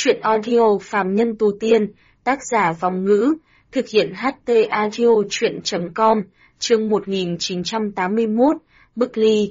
Chuyện audio phàm nhân tu tiên, tác giả Vòng Ngữ, thực hiện HT audio chuyện.com, chương 1981, Bức Ly.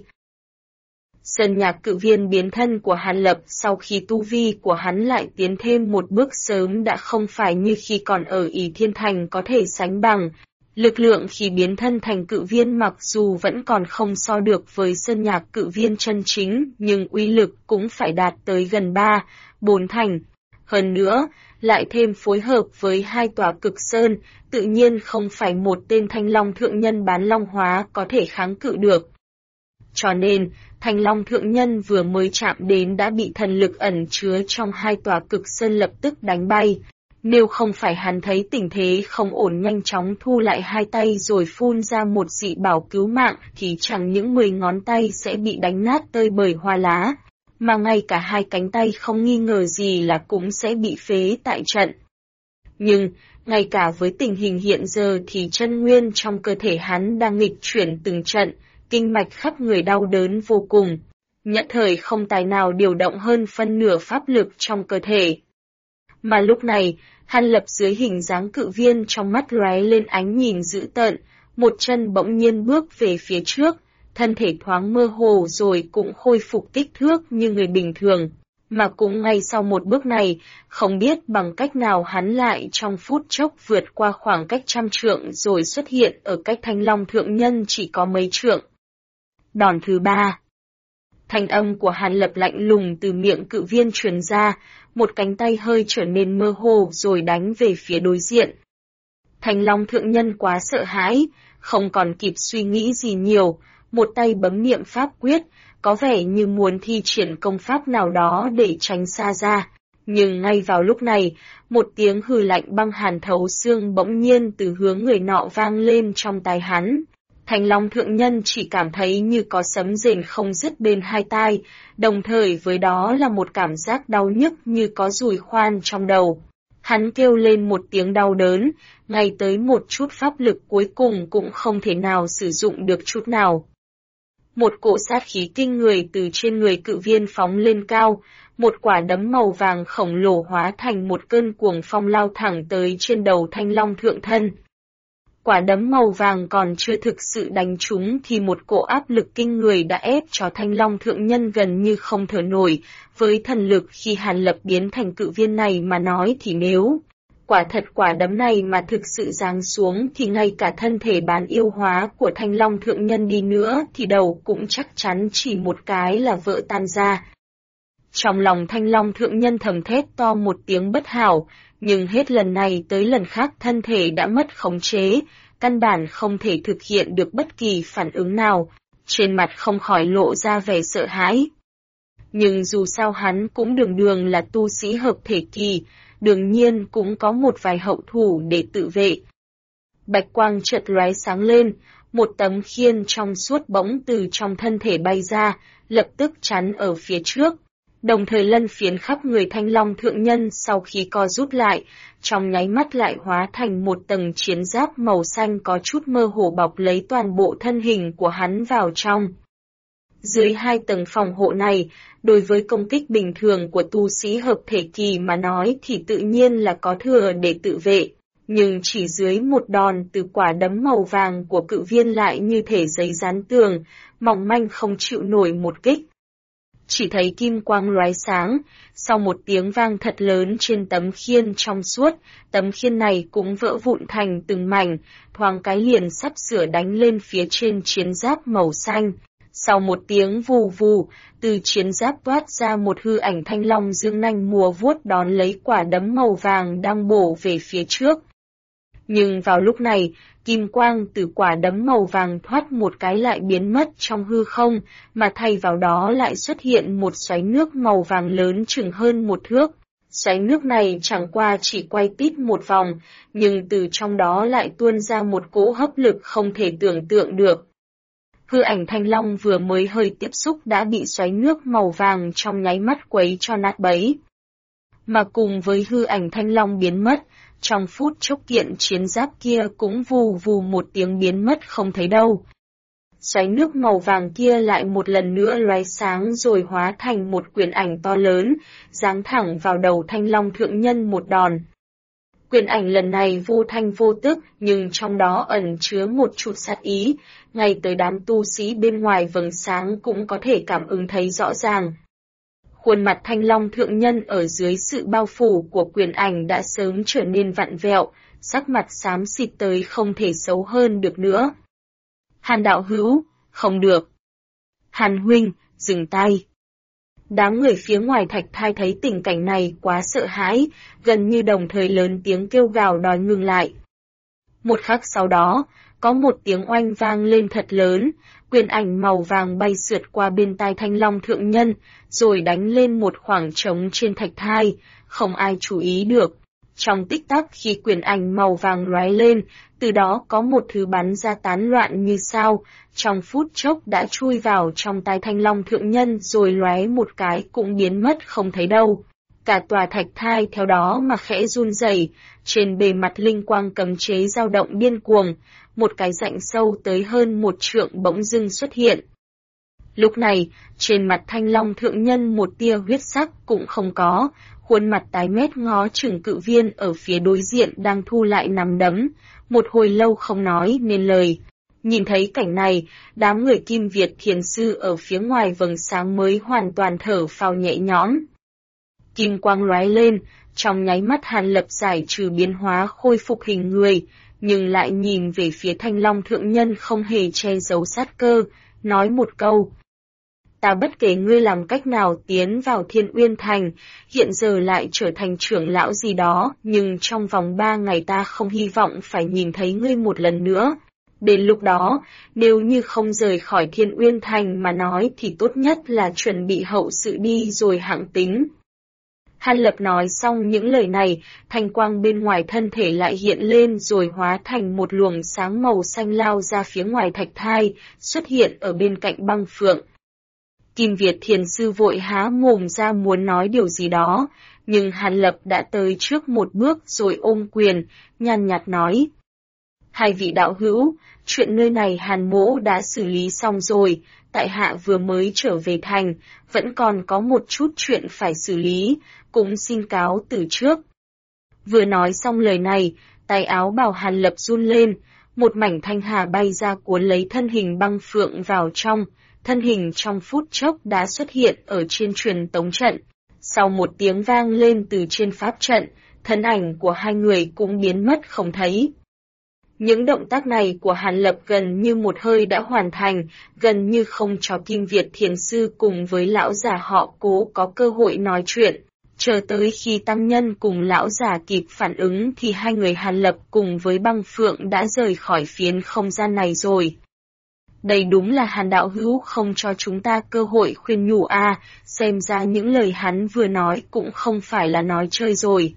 Sơn Nhạc Cự Viên biến thân của Hàn Lập sau khi tu vi của hắn lại tiến thêm một bước sớm đã không phải như khi còn ở Ỷ Thiên Thành có thể sánh bằng. Lực lượng khi biến thân thành cự viên mặc dù vẫn còn không so được với Sơn Nhạc Cự Viên chân chính, nhưng uy lực cũng phải đạt tới gần 3-4 thành. Hơn nữa, lại thêm phối hợp với hai tòa cực sơn, tự nhiên không phải một tên Thanh Long Thượng Nhân bán long hóa có thể kháng cự được. Cho nên, Thanh Long Thượng Nhân vừa mới chạm đến đã bị thần lực ẩn chứa trong hai tòa cực sơn lập tức đánh bay. Nếu không phải hắn thấy tình thế không ổn nhanh chóng thu lại hai tay rồi phun ra một dị bảo cứu mạng thì chẳng những 10 ngón tay sẽ bị đánh nát tơi bời hoa lá, mà ngay cả hai cánh tay không nghi ngờ gì là cũng sẽ bị phế tại trận. Nhưng, ngay cả với tình hình hiện giờ thì chân nguyên trong cơ thể hắn đang nghịch chuyển từng trận, kinh mạch khắp người đau đớn vô cùng, nhất thời không tài nào điều động hơn phân nửa pháp lực trong cơ thể. Mà lúc này, Hàn Lập dưới hình dáng cự viên trong mắt lóe lên ánh nhìn dữ tợn, một chân bỗng nhiên bước về phía trước, thân thể thoáng mơ hồ rồi cũng khôi phục kích thước như người bình thường. Mà cũng ngay sau một bước này, không biết bằng cách nào hắn lại trong phút chốc vượt qua khoảng cách 100 trượng rồi xuất hiện ở cách Thanh Long Thượng Nhân chỉ có mấy trượng. Đòn thứ 3. Thanh âm của Hàn Lập lạnh lùng từ miệng cự viên truyền ra, một cánh tay hơi trở nên mơ hồ rồi đánh về phía đối diện. Thanh Long Thượng Nhân quá sợ hãi, không còn kịp suy nghĩ gì nhiều, một tay bấm niệm pháp quyết, có vẻ như muốn thi triển công pháp nào đó để tránh xa ra. Nhưng ngay vào lúc này, một tiếng hừ lạnh băng hàn thấu xương bỗng nhiên từ hướng người nọ vang lên trong tai hắn. Thanh Long Thượng Nhân chỉ cảm thấy như có sấm rền không dứt bên hai tai, đồng thời với đó là một cảm giác đau nhức như có dùi khoan trong đầu. Hắn kêu lên một tiếng đau đớn, ngay tới một chút pháp lực cuối cùng cũng không thể nào sử dụng được chút nào. Một cỗ sát khí kinh người từ trên người cự viên phóng lên cao, một quả đấm màu vàng khổng lồ hóa thành một cơn cuồng phong lao thẳng tới trên đầu Thanh Long Thượng Thân. Quả đấm màu vàng còn chưa thực sự đánh trúng thì một cỗ áp lực kinh người đã ép cho Thanh Long Thượng Nhân gần như không thở nổi, với thần lực khi Hàn Lập biến thành cự viên này mà nói thì nếu quả thật quả đấm này mà thực sự giáng xuống thì ngay cả thân thể bán yêu hóa của Thanh Long Thượng Nhân đi nữa thì đầu cũng chắc chắn chỉ một cái là vỡ tan ra. Trong lòng Thanh Long Thượng Nhân thầm thét to một tiếng bất hảo, nhưng hết lần này tới lần khác thân thể đã mất khống chế, căn bản không thể thực hiện được bất kỳ phản ứng nào, trên mặt không khỏi lộ ra vẻ sợ hãi. Nhưng dù sao hắn cũng đường đường là tu sĩ hợp thể kỳ, đương nhiên cũng có một vài hậu thủ để tự vệ. Bạch quang chợt lóe sáng lên, một tấm khiên trong suốt bỗng từ trong thân thể bay ra, lập tức chắn ở phía trước. Đồng thời lân phiến khắp người Thanh Long Thượng Nhân sau khi co rút lại, trong nháy mắt lại hóa thành một tầng chiến giáp màu xanh có chút mơ hồ bọc lấy toàn bộ thân hình của hắn vào trong. Dưới hai tầng phòng hộ này, đối với công kích bình thường của tu sĩ hợp thể kỳ mà nói thì tự nhiên là có thừa để tự vệ, nhưng chỉ dưới một đòn từ quả đấm màu vàng của cự viên lại như thể giấy dán tường, mỏng manh không chịu nổi một kích. Chỉ thấy kim quang lóe sáng, sau một tiếng vang thật lớn trên tấm khiên trong suốt, tấm khiên này cũng vỡ vụn thành từng mảnh, thoáng cái liền sắp sửa đánh lên phía trên chiến giáp màu xanh. Sau một tiếng vù vù, từ chiến giáp toát ra một hư ảnh thanh long dương nanh múa vuốt đón lấy quả đấm màu vàng đang bổ về phía trước. Nhưng vào lúc này, kim quang từ quả đấm màu vàng thoát một cái lại biến mất trong hư không, mà thay vào đó lại xuất hiện một xoáy nước màu vàng lớn chừng hơn một thước. Xoáy nước này chẳng qua chỉ quay tít một vòng, nhưng từ trong đó lại tuôn ra một cỗ hấp lực không thể tưởng tượng được. Hư ảnh thanh long vừa mới hơi tiếp xúc đã bị xoáy nước màu vàng trong nháy mắt quấy cho nát bấy. Mà cùng với hư ảnh thanh long biến mất, trong phút chốc kiện chiến giáp kia cũng vù vù một tiếng biến mất không thấy đâu. xoáy nước màu vàng kia lại một lần nữa lóe sáng rồi hóa thành một quyền ảnh to lớn, giáng thẳng vào đầu Thanh Long Thượng Nhân một đòn. Quyền ảnh lần này vô thanh vô tức nhưng trong đó ẩn chứa một chút sát ý, ngay tới đám tu sĩ bên ngoài vầng sáng cũng có thể cảm ứng thấy rõ ràng. Khuôn mặt Thanh Long Thượng Nhân ở dưới sự bao phủ của quyền ảnh đã sớm trở nên vặn vẹo, sắc mặt xám xịt tới không thể xấu hơn được nữa. Hàn đạo hữu, không được. Hàn huynh, dừng tay. Đám người phía ngoài thạch thai thấy tình cảnh này quá sợ hãi, gần như đồng thời lớn tiếng kêu gào đòi ngừng lại. Một khắc sau đó, có một tiếng oanh vang lên thật lớn, quyền ảnh màu vàng bay sượt qua bên tai Thanh Long Thượng Nhân, rồi đánh lên một khoảng trống trên thạch thai, không ai chú ý được. Trong tích tắc khi quyền ảnh màu vàng lóe lên, từ đó có một thứ bắn ra tán loạn như sao, trong phút chốc đã chui vào trong tai Thanh Long Thượng Nhân rồi lóe một cái cũng biến mất không thấy đâu. Cả tòa thạch thai theo đó mà khẽ run rẩy, trên bề mặt linh quang cấm chế dao động điên cuồng, một cái rãnh sâu tới hơn 1 trượng bỗng dưng xuất hiện. Lúc này, trên mặt Thanh Long Thượng Nhân một tia huyết sắc cũng không có, khuôn mặt tái mét ngó chừng Cự Viên ở phía đối diện đang thu lại nắm đấm, một hồi lâu không nói nên lời. Nhìn thấy cảnh này, đám người Kim Việt thiền sư ở phía ngoài vầng sáng mới hoàn toàn thở phào nhẹ nhõm. Kim quang lóe lên, trong nháy mắt Hàn Lập giải trừ biến hóa khôi phục hình người, nhưng lại nhìn về phía Thanh Long Thượng Nhân không hề che giấu sát cơ, nói một câu. Ta bất kể ngươi làm cách nào tiến vào Thiên Uyên Thành, hiện giờ lại trở thành trưởng lão gì đó, nhưng trong vòng 3 ngày ta không hy vọng phải nhìn thấy ngươi một lần nữa. Đến lúc đó, nếu như không rời khỏi Thiên Uyên Thành mà nói thì tốt nhất là chuẩn bị hậu sự đi rồi hãng tính. Hàn Lập nói xong những lời này, thanh quang bên ngoài thân thể lại hiện lên rồi hóa thành một luồng sáng màu xanh lao ra phía ngoài thạch thai, xuất hiện ở bên cạnh Băng Phượng. Kim Việt thiền sư vội há mồm ra muốn nói điều gì đó, nhưng Hàn Lập đã tới trước một bước rồi ôm quyền, nhàn nhạt nói. Hai vị đạo hữu, chuyện nơi này Hàn mỗ đã xử lý xong rồi, tại hạ vừa mới trở về thành, vẫn còn có một chút chuyện phải xử lý, cũng xin cáo từ trước. Vừa nói xong lời này, tay áo bào Hàn Lập run lên, một mảnh thanh hà bay ra cuốn lấy thân hình Băng Phượng vào trong, thân hình trong phút chốc đã xuất hiện ở trên truyền tống trận. Sau một tiếng vang lên từ trên pháp trận, thân ảnh của hai người cũng biến mất không thấy. Những động tác này của Hàn Lập gần như một hơi đã hoàn thành, gần như không cho Kim Việt thiền sư cùng với lão già họ Cố có cơ hội nói chuyện. Chờ tới khi tăng nhân cùng lão già kịp phản ứng thì hai người Hàn Lập cùng với Băng Phượng đã rời khỏi phiến không gian này rồi. Đây đúng là Hàn đạo hữu không cho chúng ta cơ hội khuyên nhủ xem ra những lời hắn vừa nói cũng không phải là nói chơi rồi.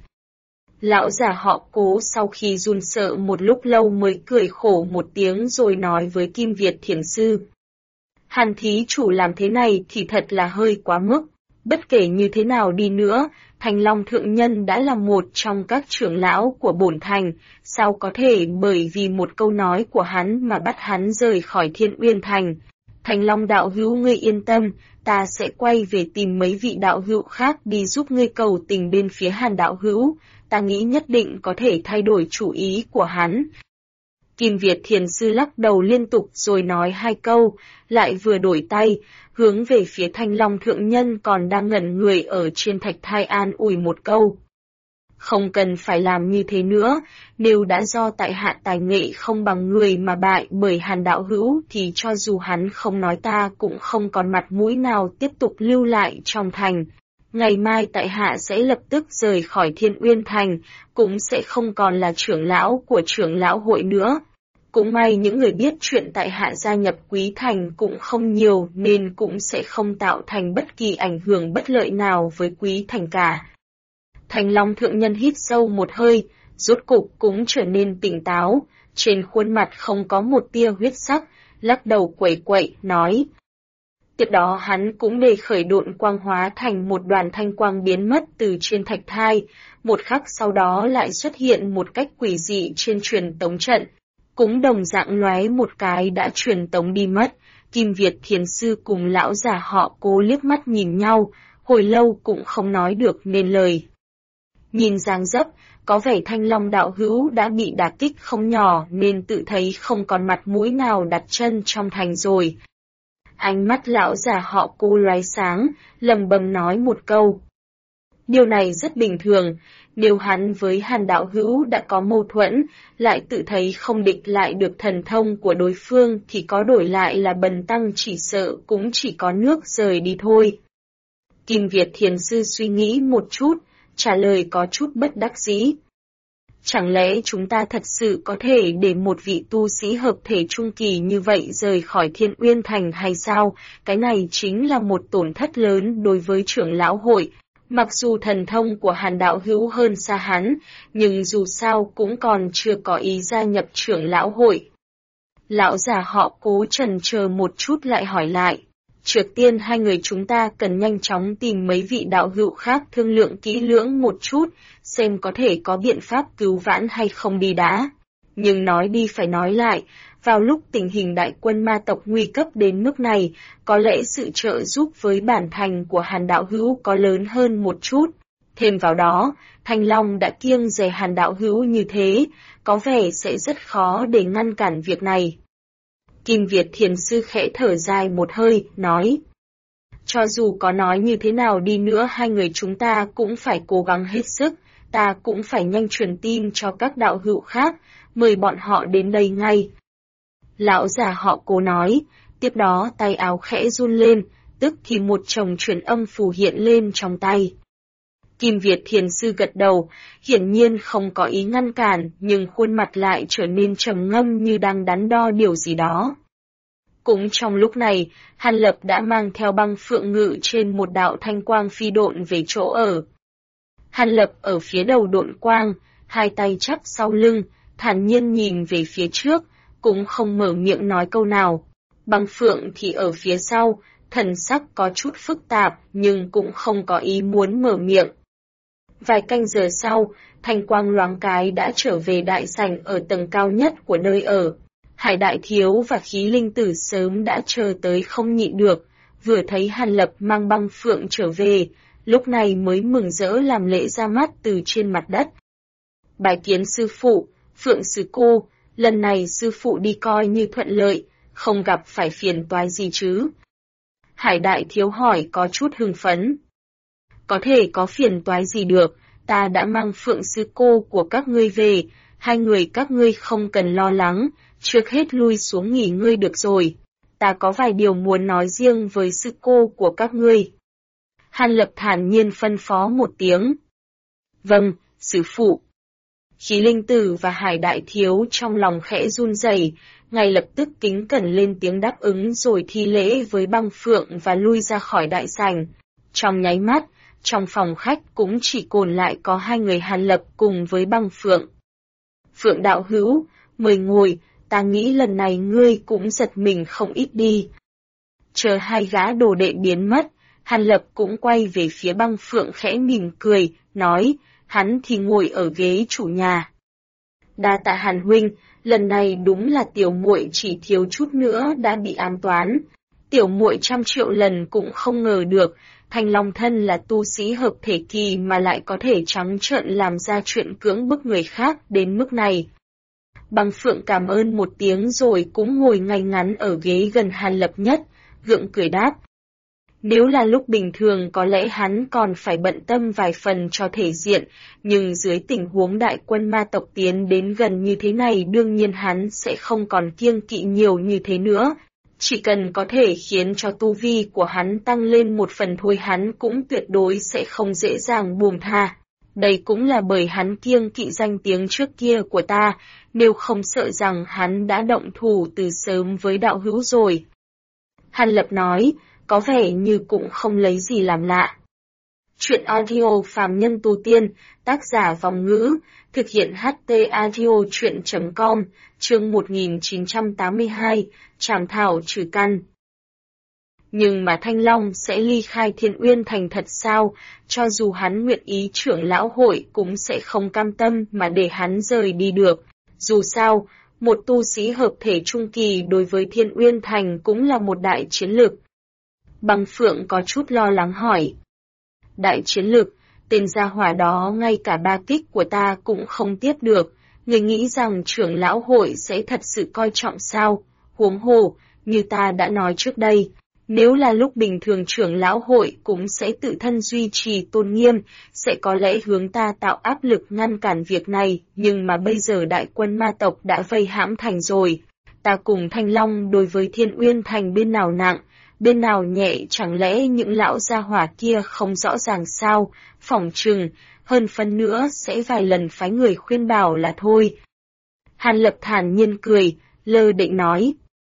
Lão già họ Cố sau khi run sợ một lúc lâu mới cười khổ một tiếng rồi nói với Kim Việt thiền sư. Hàn thí chủ làm thế này thì thật là hơi quá mức. Bất kể như thế nào đi nữa, Thanh Long Thượng Nhân đã là một trong các trưởng lão của bổn thành, sao có thể bởi vì một câu nói của hắn mà bắt hắn rời khỏi Thiên Uyên Thành. Thanh Long đạo hữu ngươi yên tâm, ta sẽ quay về tìm mấy vị đạo hữu khác đi giúp ngươi cầu tình bên phía Hàn đạo hữu, ta nghĩ nhất định có thể thay đổi chủ ý của hắn. Kim Việt thiền sư lắc đầu liên tục rồi nói 2 câu, lại vừa đổi tay, hướng về phía Thanh Long Thượng Nhân còn đang ngẩn người ở trên thạch thai an ủi một câu. Không cần phải làm như thế nữa, nếu đã do tại hạ tài nghệ không bằng người mà bại bởi Hàn đạo hữu thì cho dù hắn không nói ta cũng không còn mặt mũi nào tiếp tục lưu lại trong thành. Ngày mai tại hạ sẽ lập tức rời khỏi Thiên Uyên Thành, cũng sẽ không còn là trưởng lão của trưởng lão hội nữa. Cũng may những người biết chuyện tại hạ gia nhập Quý Thành cũng không nhiều nên cũng sẽ không tạo thành bất kỳ ảnh hưởng bất lợi nào với Quý Thành cả. Thanh Long Thượng Nhân hít sâu một hơi, rốt cục cũng trở nên tỉnh táo, trên khuôn mặt không có một tia huyết sắc, lắc đầu quẩy quậy, nói. Tiếp đó hắn cũng để khởi độn quang hóa thành một đoàn thanh quang biến mất từ trên thạch thai, một khắc sau đó lại xuất hiện một cách quỷ dị trên truyền tống trận. cũng đồng dạng lóe một cái đã truyền tống đi mất. Kim Việt Thiền Sư cùng lão già họ Cố liếc mắt nhìn nhau, hồi lâu cũng không nói được nên lời. Nhìn dáng dấp, có vẻ Thanh Long đạo hữu đã bị đả kích không nhỏ nên tự thấy không còn mặt mũi nào đặt chân trong thành rồi. Ánh mắt lão già họ Cố lóe sáng, lầm bầm nói một câu. Điều này rất bình thường, nếu hắn với Hàn đạo hữu đã có mâu thuẫn, lại tự thấy không địch lại được thần thông của đối phương thì có đổi lại là bần tăng chỉ sợ cũng chỉ có nước rời đi thôi. Kim Việt Thiền Sư suy nghĩ một chút, trả lời có chút bất đắc dĩ. Chẳng lẽ chúng ta thật sự có thể để một vị tu sĩ hợp thể trung kỳ như vậy rời khỏi Thiên Uyên Thành hay sao? Cái này chính là một tổn thất lớn đối với trưởng lão hội. Mặc dù thần thông của Hàn đạo hữu hơn xa hắn, nhưng dù sao cũng còn chưa có ý gia nhập trưởng lão hội. Lão già họ Cố chần chờ một chút lại hỏi lại. Trước tiên hai người chúng ta cần nhanh chóng tìm mấy vị đạo hữu khác thương lượng kỹ lưỡng một chút, xem có thể có biện pháp cứu vãn hay không đi đã. Nhưng nói đi phải nói lại, vào lúc tình hình đại quân ma tộc nguy cấp đến mức này, có lẽ sự trợ giúp với bản thành của Hàn đạo hữu có lớn hơn một chút. Thêm vào đó, Thanh Long đã kiêng dè Hàn đạo hữu như thế, có vẻ sẽ rất khó để ngăn cản việc này. Kim Việt Thiền Sư khẽ thở dài một hơi, nói. Cho dù có nói như thế nào đi nữa hai người chúng ta cũng phải cố gắng hết sức, ta cũng phải nhanh truyền tin cho các đạo hữu khác, mời bọn họ đến đây ngay. Lão già họ Cố nói, tiếp đó tay áo khẽ run lên, tức thì một chồng truyền âm phù hiện lên trong tay. Kim Việt Thiền Sư gật đầu, hiển nhiên không có ý ngăn cản, nhưng khuôn mặt lại trở nên trầm ngâm như đang đắn đo điều gì đó. Cũng trong lúc này, Hàn Lập đã mang theo Băng Phượng Ngự trên một đạo thanh quang phi độn về chỗ ở. Hàn Lập ở phía đầu độn quang, hai tay chắp sau lưng, thản nhiên nhìn về phía trước, cũng không mở miệng nói câu nào. Băng Phượng thì ở phía sau, thần sắc có chút phức tạp nhưng cũng không có ý muốn mở miệng. Vài canh giờ sau, thanh quang loáng cái đã trở về đại sảnh ở tầng cao nhất của nơi ở. Hải Đại Thiếu và Khí Linh Tử sớm đã chờ tới không nhịn được, vừa thấy Hàn Lập mang Băng Phượng trở về, lúc này mới mừng rỡ làm lễ ra mắt từ trên mặt đất. Bái kiến sư phụ, Phượng sư cô, lần này sư phụ đi coi như thuận lợi, không gặp phải phiền toái gì chứ? Hải Đại Thiếu hỏi có chút hưng phấn. Có thể có phiền toái gì được, ta đã mang Phượng sư cô của các ngươi về, hai người các ngươi không cần lo lắng, trước hết lui xuống nghỉ ngơi được rồi. Ta có vài điều muốn nói riêng với sư cô của các ngươi. Hàn Lập thản nhiên phân phó một tiếng. Vâng, sư phụ. Khí Linh Tử và Hải Đại Thiếu trong lòng khẽ run rẩy, ngay lập tức kính cẩn lên tiếng đáp ứng rồi thi lễ với Băng Phượng và lui ra khỏi đại sảnh. Trong nháy mắt, trong phòng khách cũng chỉ còn lại có hai người Hàn Lập cùng với Băng Phượng. Phượng đạo hữu, mời ngồi, ta nghĩ lần này ngươi cũng giật mình không ít đi. Chờ hai gã đồ đệ biến mất, Hàn Lập cũng quay về phía Băng Phượng khẽ mỉm cười, nói, hắn thì ngồi ở ghế chủ nhà. Đa tạ Hàn huynh, lần này đúng là tiểu muội chỉ thiếu chút nữa đã bị ám toán. Tiểu muội 100 triệu lần cũng không ngờ được, Thanh Long thân là tu sĩ hợp thể kỳ mà lại có thể trắng trợn làm ra chuyện cưỡng bức người khác đến mức này. Băng Phượng cảm ơn một tiếng rồi cũng ngồi ngay ngắn ở ghế gần Hàn Lập nhất, gượng cười đáp. Nếu là lúc bình thường có lẽ hắn còn phải bận tâm vài phần cho thể diện, nhưng dưới tình huống đại quân ma tộc tiến đến gần như thế này đương nhiên hắn sẽ không còn kiêng kỵ nhiều như thế nữa. Chỉ cần có thể khiến cho tu vi của hắn tăng lên một phần thôi hắn cũng tuyệt đối sẽ không dễ dàng buông tha. Đây cũng là bởi hắn kiêng kỵ danh tiếng trước kia của ta, nếu không sợ rằng hắn đã động thủ từ sớm với đạo hữu rồi. Hàn Lập nói, có vẻ như cũng không lấy gì làm lạ. Chuyện audio phàm nhân tu tiên, tác giả Vòng Ngữ, thực hiện HT audio chuyện.com, chương 1982, Trảm thảo trừ căn. Nhưng mà Thanh Long sẽ ly khai Thiên Uyên Thành thật sao, cho dù hắn nguyện ý trưởng lão hội cũng sẽ không cam tâm mà để hắn rời đi được. Dù sao, Một tu sĩ hợp thể trung kỳ đối với Thiên Uyên Thành cũng là một đại chiến lực. Băng Phượng có chút lo lắng hỏi. Đại chiến lực, tên gia hỏa đó ngay cả 3 kích của ta cũng không tiếp được, người nghĩ rằng trưởng lão hội sẽ thật sự coi trọng sao? Huống hồ, như ta đã nói trước đây, nếu là lúc bình thường trưởng lão hội cũng sẽ tự thân duy trì tôn nghiêm, sẽ có lẽ hướng ta tạo áp lực ngăn cản việc này, nhưng mà bây giờ đại quân ma tộc đã vây hãm thành rồi. Ta cùng Thanh Long đối với Thiên Uyên Thành bên nào nặng, bên nào nhẹ, chẳng lẽ những lão gia hỏa kia không rõ ràng sao? Phỏng chừng, hơn phân nữa sẽ vài lần phái người khuyên bảo là thôi. Hàn Lập thản nhiên cười, lơ đễnh nói.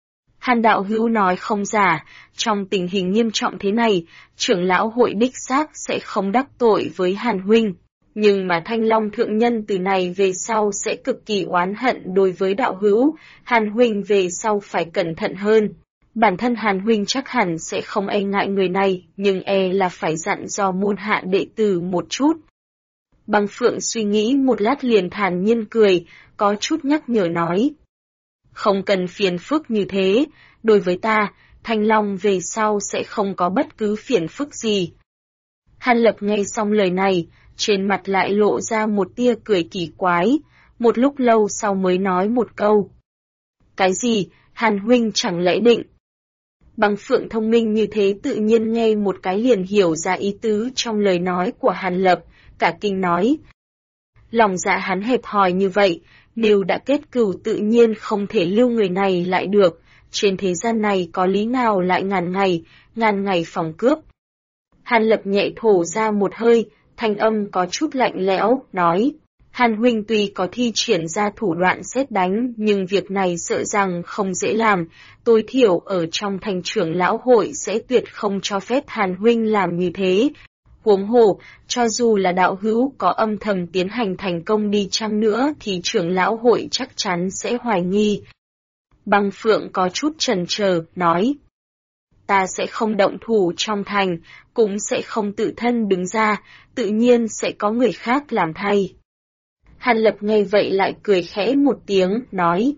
Hàn đạo hữu nói không giả, trong tình hình nghiêm trọng thế này, trưởng lão hội đích xác sẽ không đắc tội với Hàn huynh. Nhưng mà Thanh Long thượng nhân từ này về sau sẽ cực kỳ oán hận đối với đạo hữu, Hàn huynh về sau phải cẩn thận hơn. Bản thân Hàn huynh chắc hẳn sẽ không e ngại người này, nhưng là phải dặn dò môn hạ đệ tử một chút. Băng Phượng suy nghĩ một lát liền thản nhiên cười, có chút nhắc nhở nói. Không cần phiền phức như thế, đối với ta, Thanh Long về sau sẽ không có bất cứ phiền phức gì. Hàn Lập nghe xong lời này, trên mặt lại lộ ra một tia cười kỳ quái, một lúc lâu sau mới nói một câu. Cái gì, Hàn huynh chẳng lẽ định? Băng Phượng thông minh như thế tự nhiên nghe một cái liền hiểu ra ý tứ trong lời nói của Hàn Lập, cả kinh nói. Lòng dạ hắn hẹp hòi như vậy, nếu đã kết cừu tự nhiên không thể lưu người này lại được, trên thế gian này có lý nào lại ngàn ngày phòng cướp. Hàn Lập nhẹ thổ ra một hơi, thanh âm có chút lạnh lẽo, nói. Hàn huynh tuy có thi triển ra thủ đoạn sét đánh, nhưng việc này sợ rằng không dễ làm, tối thiểu ở trong thành trưởng lão hội sẽ tuyệt không cho phép Hàn huynh làm như thế. Huống hồ, cho dù là đạo hữu có âm thầm tiến hành thành công đi chăng nữa thì trưởng lão hội chắc chắn sẽ hoài nghi. Băng Phượng có chút chần chờ, nói. Ta sẽ không động thủ trong thành, cũng sẽ không tự thân đứng ra, tự nhiên sẽ có người khác làm thay. Hàn Lập nghe vậy lại cười khẽ một tiếng, nói.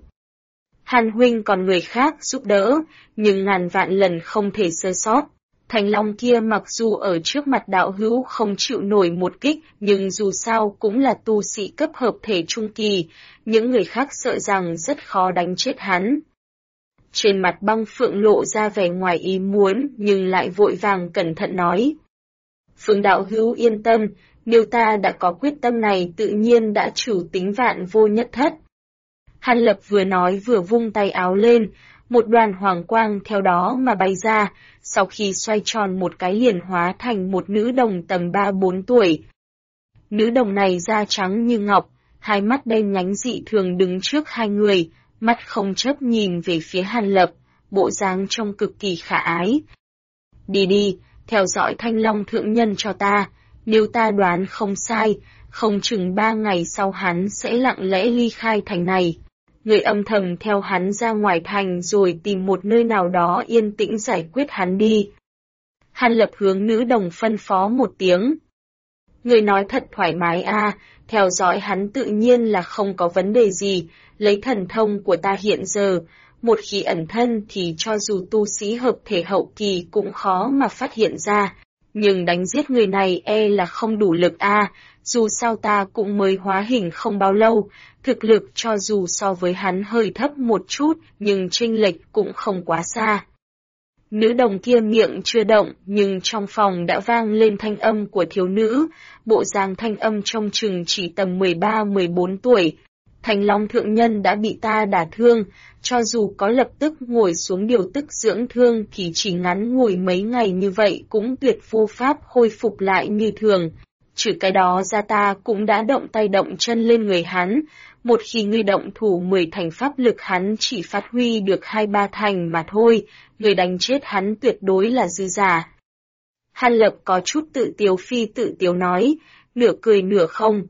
Hàn huynh còn người khác giúp đỡ, nhưng ngàn vạn lần không thể sơ sót. Thanh Long kia mặc dù ở trước mặt đạo hữu không chịu nổi một kích, nhưng dù sao cũng là tu sĩ cấp hợp thể trung kỳ, những người khác sợ rằng rất khó đánh chết hắn. Trên mặt Băng Phượng lộ ra vẻ ngoài ý muốn, nhưng lại vội vàng cẩn thận nói. Phương đạo hữu yên tâm, nếu ta đã có quyết tâm này tự nhiên đã chủ tính vạn vô nhất thất. Hàn Lập vừa nói vừa vung tay áo lên, một đoàn hoàng quang theo đó mà bay ra, sau khi xoay tròn một cái liền hóa thành một nữ đồng tầm 3-4 tuổi. Nữ đồng này da trắng như ngọc, hai mắt đen nhánh dị thường đứng trước hai người, mắt không chớp nhìn về phía Hàn Lập, bộ dáng trông cực kỳ khả ái. Đi đi, theo dõi Thanh Long thượng nhân cho ta, nếu ta đoán không sai, không chừng 3 ngày sau hắn sẽ lặng lẽ ly khai thành này. Người âm thầm theo hắn ra ngoài thành rồi tìm một nơi nào đó yên tĩnh giải quyết hắn đi. Hàn Lập hướng nữ đồng phân phó một tiếng. Người nói thật thoải mái theo dõi hắn tự nhiên là không có vấn đề gì, lấy thần thông của ta hiện giờ, một khi ẩn thân thì cho dù tu sĩ hợp thể hậu kỳ cũng khó mà phát hiện ra, nhưng đánh giết người này là không đủ lực dù sao ta cũng mới hóa hình không bao lâu, thực lực cho dù so với hắn hơi thấp một chút, nhưng chênh lệch cũng không quá xa. Nữ đồng kia miệng chưa động, nhưng trong phòng đã vang lên thanh âm của thiếu nữ, bộ dáng thanh âm trông chừng chỉ tầm 13-14 tuổi. Thanh Long thượng nhân đã bị ta đả thương, cho dù có lập tức ngồi xuống điều tức dưỡng thương thì chỉ ngắn ngủi mấy ngày như vậy cũng tuyệt vô pháp khôi phục lại như thường. Trừ cái đó ra ta cũng đã động tay động chân lên người hắn, một khi ngươi động thủ 10 thành pháp lực hắn chỉ phát huy được 2-3 thành mà thôi, người đánh chết hắn tuyệt đối là dư giả. Hàn Lập có chút tự tiếu nói, nửa cười nửa không.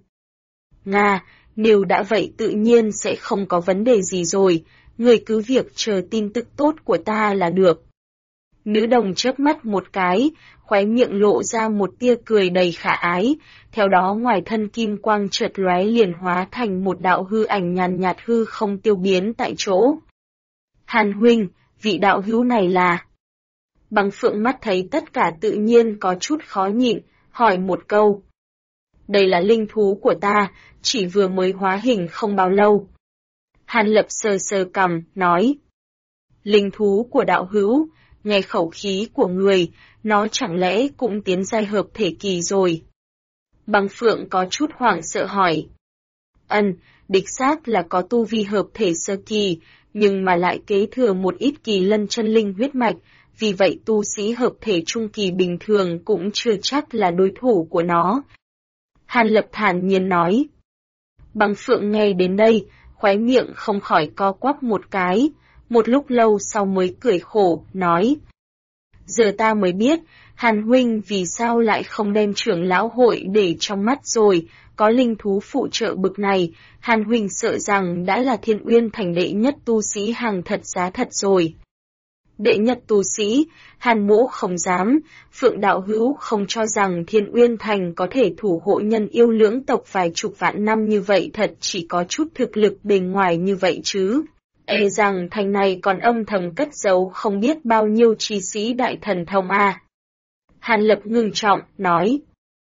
Nga, nếu đã vậy tự nhiên sẽ không có vấn đề gì rồi, người cứ việc chờ tin tức tốt của ta là được. Nữ đồng chớp mắt một cái, khóe miệng lộ ra một tia cười đầy khả ái, theo đó ngoài thân kim quang chợt lóe liền hóa thành một đạo hư ảnh nhàn nhạt hư không tiêu biến tại chỗ. Hàn huynh, vị đạo hữu này là... Băng Phượng mắt thấy tất cả tự nhiên có chút khó nhịn, hỏi một câu. Đây là linh thú của ta, chỉ vừa mới hóa hình không bao lâu. Hàn Lập sờ sờ cằm, nói. Linh thú của đạo hữu, nghe khẩu khí của người, nó chẳng lẽ cũng tiến giai hợp thể kỳ rồi. Băng Phượng có chút hoảng sợ hỏi. Đích xác là có tu vi hợp thể sơ kỳ, nhưng mà lại kế thừa một ít kỳ lân chân linh huyết mạch, vì vậy tu sĩ hợp thể trung kỳ bình thường cũng chưa chắc là đối thủ của nó. Hàn Lập thản nhiên nói. Băng Phượng nghe đến đây, khóe miệng không khỏi co quắp một cái, một lúc lâu sau mới cười khổ, nói. Giờ ta mới biết, Hàn huynh vì sao lại không đem trưởng lão hội để trong mắt rồi, có linh thú phụ trợ bực này, Hàn huynh sợ rằng đã là Thiên Uyên Thành đệ nhất tu sĩ hàng thật giá thật rồi. Đệ nhất tu sĩ, Hàn mỗ không dám, Phượng đạo hữu không cho rằng Thiên Uyên Thành có thể thủ hộ nhân yêu lưỡng tộc vài chục vạn năm như vậy thật chỉ có chút thực lực bề ngoài như vậy chứ. E rằng thành này còn âm thầm cất giấu không biết bao nhiêu chi sĩ đại thần thông à. Hàn Lập ngưng trọng, nói.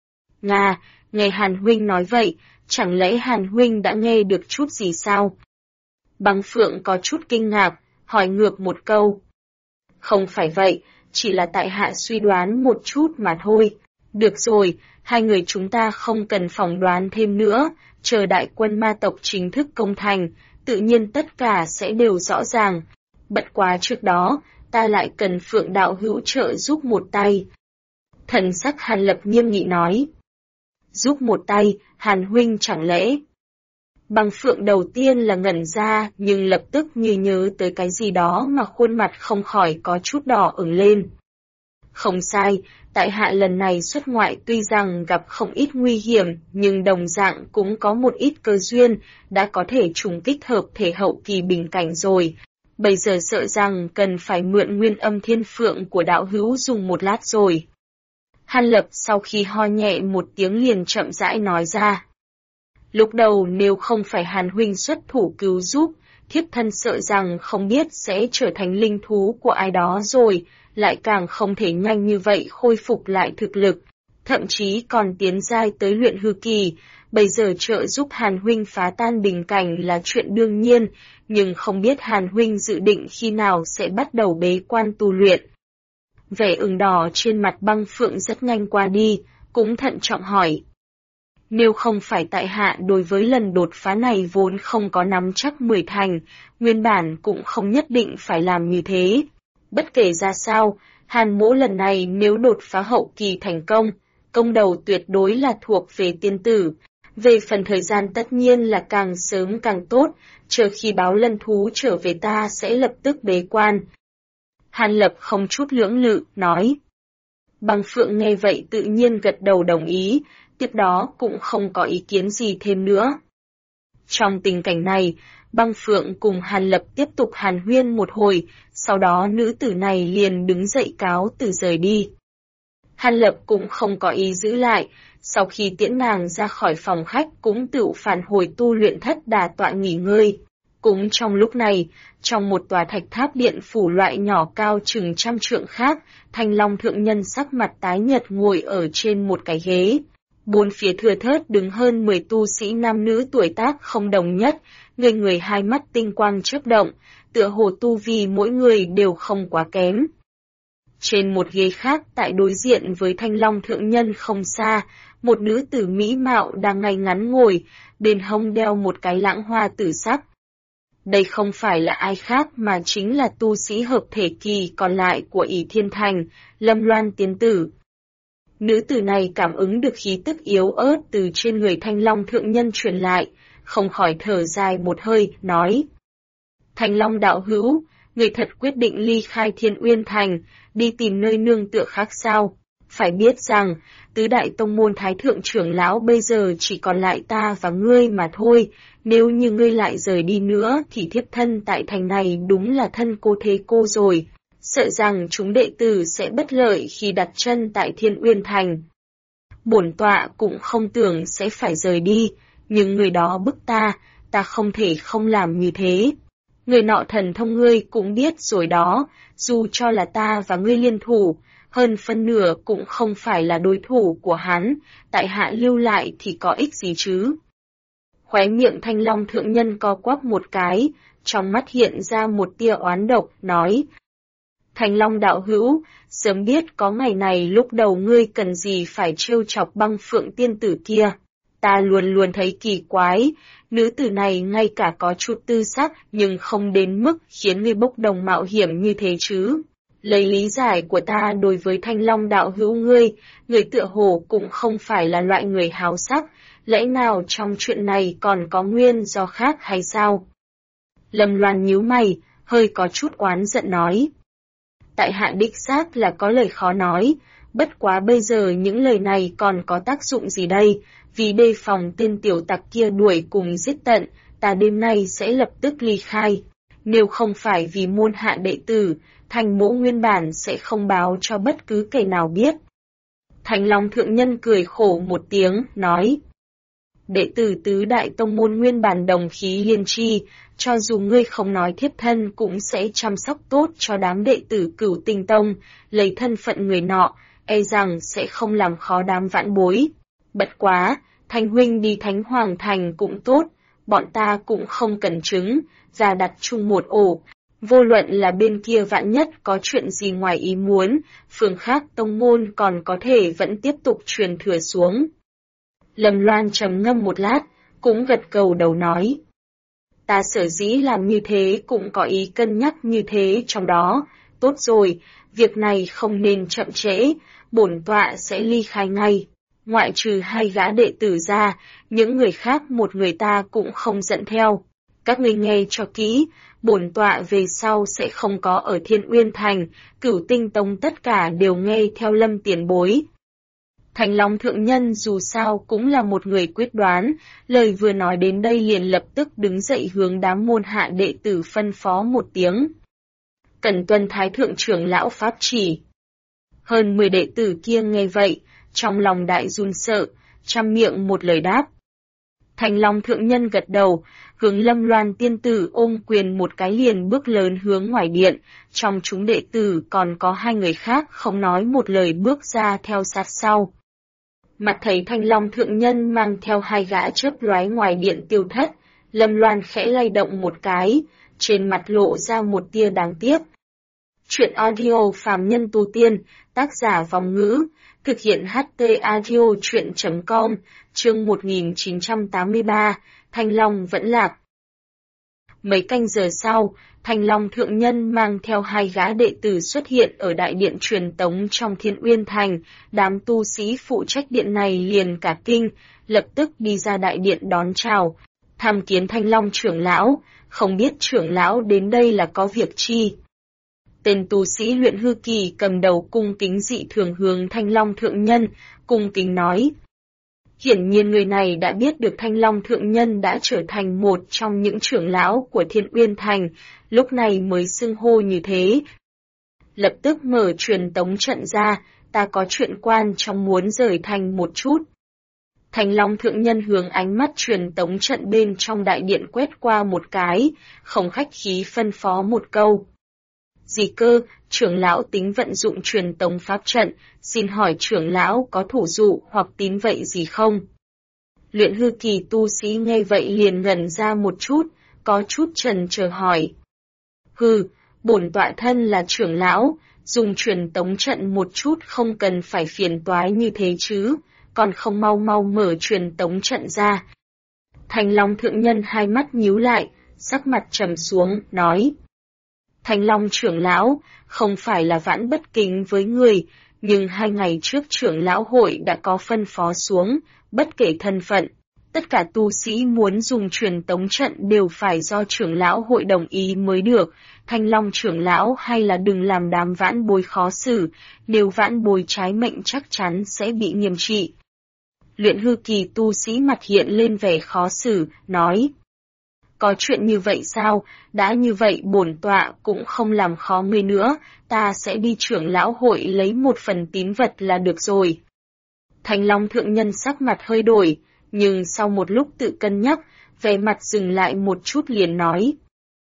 Nghe Hàn huynh nói vậy, chẳng lẽ Hàn huynh đã nghe được chút gì sao? Băng Phượng có chút kinh ngạc, hỏi ngược một câu. Không phải vậy, chỉ là tại hạ suy đoán một chút mà thôi. Được rồi, hai người chúng ta không cần phỏng đoán thêm nữa, chờ đại quân ma tộc chính thức công thành, tự nhiên tất cả sẽ đều rõ ràng. Bất quá trước đó, ta lại cần Phượng đạo hữu trợ giúp một tay. Thần sắc Hàn Lập nghiêm nghị nói. Giúp một tay, Hàn huynh chẳng lẽ? Băng Phượng đầu tiên là ngẩn ra, nhưng lập tức như nhớ tới cái gì đó mà khuôn mặt không khỏi có chút đỏ ửng lên. Không sai, tại hạ lần này xuất ngoại tuy rằng gặp không ít nguy hiểm, nhưng đồng dạng cũng có một ít cơ duyên, đã có thể trùng kích hợp thể hậu kỳ bình cảnh rồi. Bây giờ sợ rằng cần phải mượn nguyên âm thiên phượng của đạo hữu dùng một lát rồi. Hàn Lập sau khi ho nhẹ một tiếng liền chậm rãi nói ra. Lúc đầu nếu không phải Hàn huynh xuất thủ cứu giúp, thiếp thân sợ rằng không biết sẽ trở thành linh thú của ai đó rồi, lại càng không thể nhanh như vậy khôi phục lại thực lực, thậm chí còn tiến giai tới luyện hư kỳ. Bây giờ trợ giúp Hàn huynh phá tan bình cảnh là chuyện đương nhiên, nhưng không biết Hàn huynh dự định khi nào sẽ bắt đầu bế quan tu luyện. Vẻ ửng đỏ trên mặt Băng Phượng rất nhanh qua đi, cũng thận trọng hỏi. Nếu không phải tại hạ đối với lần đột phá này vốn không có nắm chắc 10 thành, nguyên bản cũng không nhất định phải làm như thế. Bất kể ra sao, Hàn mỗ lần này nếu đột phá hậu kỳ thành công, công đầu tuyệt đối là thuộc về tiên tử. Về phần thời gian tất nhiên là càng sớm càng tốt, chờ khi báo lân thú trở về ta sẽ lập tức bế quan. Hàn Lập không chút lưỡng lự, nói. Băng Phượng nghe vậy tự nhiên gật đầu đồng ý, tiếp đó cũng không có ý kiến gì thêm nữa. Trong tình cảnh này, Băng Phượng cùng Hàn Lập tiếp tục hàn huyên một hồi, sau đó nữ tử này liền đứng dậy cáo từ rời đi. Hàn Lập cũng không có ý giữ lại, sau khi tiễn nàng ra khỏi phòng khách cũng tự phản hồi tu luyện thất đà tọa nghỉ ngơi. Cũng trong lúc này, trong một tòa thạch tháp điện phủ loại nhỏ cao chừng 100 trượng khác, Thanh Long thượng nhân sắc mặt tái nhợt ngồi ở trên một cái ghế. Bốn phía thưa thớt đứng hơn 10 tu sĩ nam nữ tuổi tác không đồng nhất, người hai mắt tinh quang chớp động, tựa hồ tu vi mỗi người đều không quá kém. Trên một ghế khác tại đối diện với Thanh Long thượng nhân không xa, một nữ tử mỹ mạo đang ngay ngắn ngồi, bên hông đeo một cái lãng hoa tử sắc. Đây không phải là ai khác mà chính là tu sĩ hợp thể kỳ còn lại của ỷ Thiên Thành, Lâm Loan tiên tử. Nữ tử này cảm ứng được khí tức yếu ớt từ trên người Thanh Long thượng nhân truyền lại, không khỏi thở dài một hơi, nói. Thanh Long đạo hữu, người thật quyết định ly khai Thiên Uyên Thành, đi tìm nơi nương tựa khác sao? Phải biết rằng, tứ đại tông môn thái thượng trưởng lão bây giờ chỉ còn lại ta và ngươi mà thôi, nếu như ngươi lại rời đi nữa thì thiếp thân tại thành này đúng là thân cô thế cô rồi. sợ rằng chúng đệ tử sẽ bất lợi khi đặt chân tại Thiên Uyên Thành. Bổn tọa cũng không tưởng sẽ phải rời đi, nhưng người đó bức ta không thể không làm như thế. Người nọ thần thông ngươi cũng biết rồi đó, dù cho là ta và ngươi liên thủ, hơn phân nửa cũng không phải là đối thủ của hắn, tại hạ lưu lại thì có ích gì chứ. Khóe miệng Thanh Long thượng nhân co quắp một cái, trong mắt hiện ra một tia oán độc, nói. Thanh Long đạo hữu, sớm biết có ngày này lúc đầu ngươi cần gì phải trêu chọc Băng Phượng tiên tử kia. Ta luôn luôn thấy kỳ quái, nữ tử này ngay cả có chút tư sắc nhưng không đến mức khiến ngươi bốc đồng mạo hiểm như thế chứ. Lấy lý giải của ta đối với Thanh Long đạo hữu ngươi tựa hồ cũng không phải là loại người háo sắc, lẽ nào trong chuyện này còn có nguyên do khác hay sao? Lâm Loan nhíu mày, hơi có chút oán giận nói. Tại hạ đích xác là có lời khó nói, bất quá bây giờ những lời này còn có tác dụng gì đây, vì đề phòng tên tiểu tặc kia đuổi cùng giết tận, ta đêm nay sẽ lập tức ly khai. Nếu không phải vì môn hạ đệ tử, Thành mỗ nguyên bản sẽ không báo cho bất cứ kẻ nào biết. Thanh Long thượng nhân cười khổ một tiếng, nói. Đệ tử tứ đại tông môn nguyên bản đồng khí liên tri, cho dù ngươi không nói thiếp thân cũng sẽ chăm sóc tốt cho đám đệ tử Cửu Tinh Tông, lấy thân phận người nọ, e rằng sẽ không làm khó đám vãn bối. Bất quá, Thanh huynh đi Thánh Hoàng Thành cũng tốt, bọn ta cũng không cần chứng, ra đặt chung một ổ. Vô luận là bên kia vạn nhất có chuyện gì ngoài ý muốn, phương khác tông môn còn có thể vẫn tiếp tục truyền thừa xuống. Lâm Loan trầm ngâm một lát, cũng gật gù đầu nói. Ta sở dĩ làm như thế cũng có ý cân nhắc như thế trong đó, tốt rồi, việc này không nên chậm trễ, bổn tọa sẽ ly khai ngay. Ngoại trừ 2 gã đệ tử ra, những người khác một người ta cũng không dẫn theo. Các ngươi nghe cho kỹ, bổn tọa về sau sẽ không có ở Thiên Uyên Thành, Cửu Tinh Tông tất cả đều nghe theo Lâm tiền bối. Thanh Long thượng nhân dù sao cũng là một người quyết đoán, lời vừa nói đến đây liền lập tức đứng dậy hướng đám môn hạ đệ tử phân phó một tiếng. Cần tuân thái thượng trưởng lão pháp chỉ. Hơn 10 đệ tử kia nghe vậy, trong lòng đại run sợ, trăm miệng một lời đáp. Thanh Long thượng nhân gật đầu, hướng Lâm Loan tiên tử ôm quyền một cái liền bước lớn hướng ngoài điện, trong chúng đệ tử còn có 2 người khác không nói một lời bước ra theo sát sau. Mặt thấy Thanh Long thượng nhân mang theo 2 gã chớp lóe ngoài điện tiêu thất, Lâm Loan khẽ lay động một cái, trên mặt lộ ra một tia đáng tiếc. Chuyện audio phàm nhân tu tiên, tác giả Vòng Ngữ, thực hiện HT audio chuyện.com, chương 1983, Thanh Long vẫn lạc. Mấy canh giờ sau, Thanh Long thượng nhân mang theo 2 gã đệ tử xuất hiện ở đại điện truyền tống trong Thiên Uyên Thành, đám tu sĩ phụ trách điện này liền cả kinh, lập tức đi ra đại điện đón chào, tham kiến Thanh Long trưởng lão, không biết trưởng lão đến đây là có việc chi. Tên tu sĩ luyện hư kỳ cầm đầu cung kính dị thường hướng Thanh Long thượng nhân, cung kính nói. Hiển nhiên người này đã biết được Thanh Long thượng nhân đã trở thành một trong những trưởng lão của Thiên Uyên Thành, lúc này mới xưng hô như thế. Lập tức mở truyền tống trận ra, ta có chuyện quan trọng muốn rời thành một chút. Thanh Long thượng nhân hướng ánh mắt truyền tống trận bên trong đại điện quét qua một cái, không khách khí phân phó một câu. Gì cơ, trưởng lão tính vận dụng truyền tống pháp trận, xin hỏi trưởng lão có thủ dụ hoặc tín vậy gì không? Luyện hư kỳ tu sĩ nghe vậy liền ngẩn ra một chút, có chút chần chờ hỏi. Bổn tọa thân là trưởng lão, dùng truyền tống trận một chút không cần phải phiền toái như thế chứ, còn không mau mau mở truyền tống trận ra. Thanh Long thượng nhân 2 mắt nhíu lại, sắc mặt trầm xuống, nói. Thanh Long trưởng lão, không phải là vãn bất kính với người, nhưng 2 ngày trước trưởng lão hội đã có phân phó xuống, bất kể thân phận. Tất cả tu sĩ muốn dùng truyền tống trận đều phải do trưởng lão hội đồng ý mới được, Thanh Long trưởng lão hay là đừng làm đám vãn bối khó xử, nếu vãn bối trái mệnh chắc chắn sẽ bị nghiêm trị. Luyện hư kỳ tu sĩ mặt hiện lên vẻ khó xử, nói. có chuyện như vậy sao, đã như vậy bổn tọa cũng không làm khó ngươi nữa, ta sẽ đi trưởng lão hội lấy một phần tín vật là được rồi. Thanh Long thượng nhân sắc mặt hơi đổi, nhưng sau một lúc tự cân nhắc, vẻ mặt dừng lại một chút liền nói.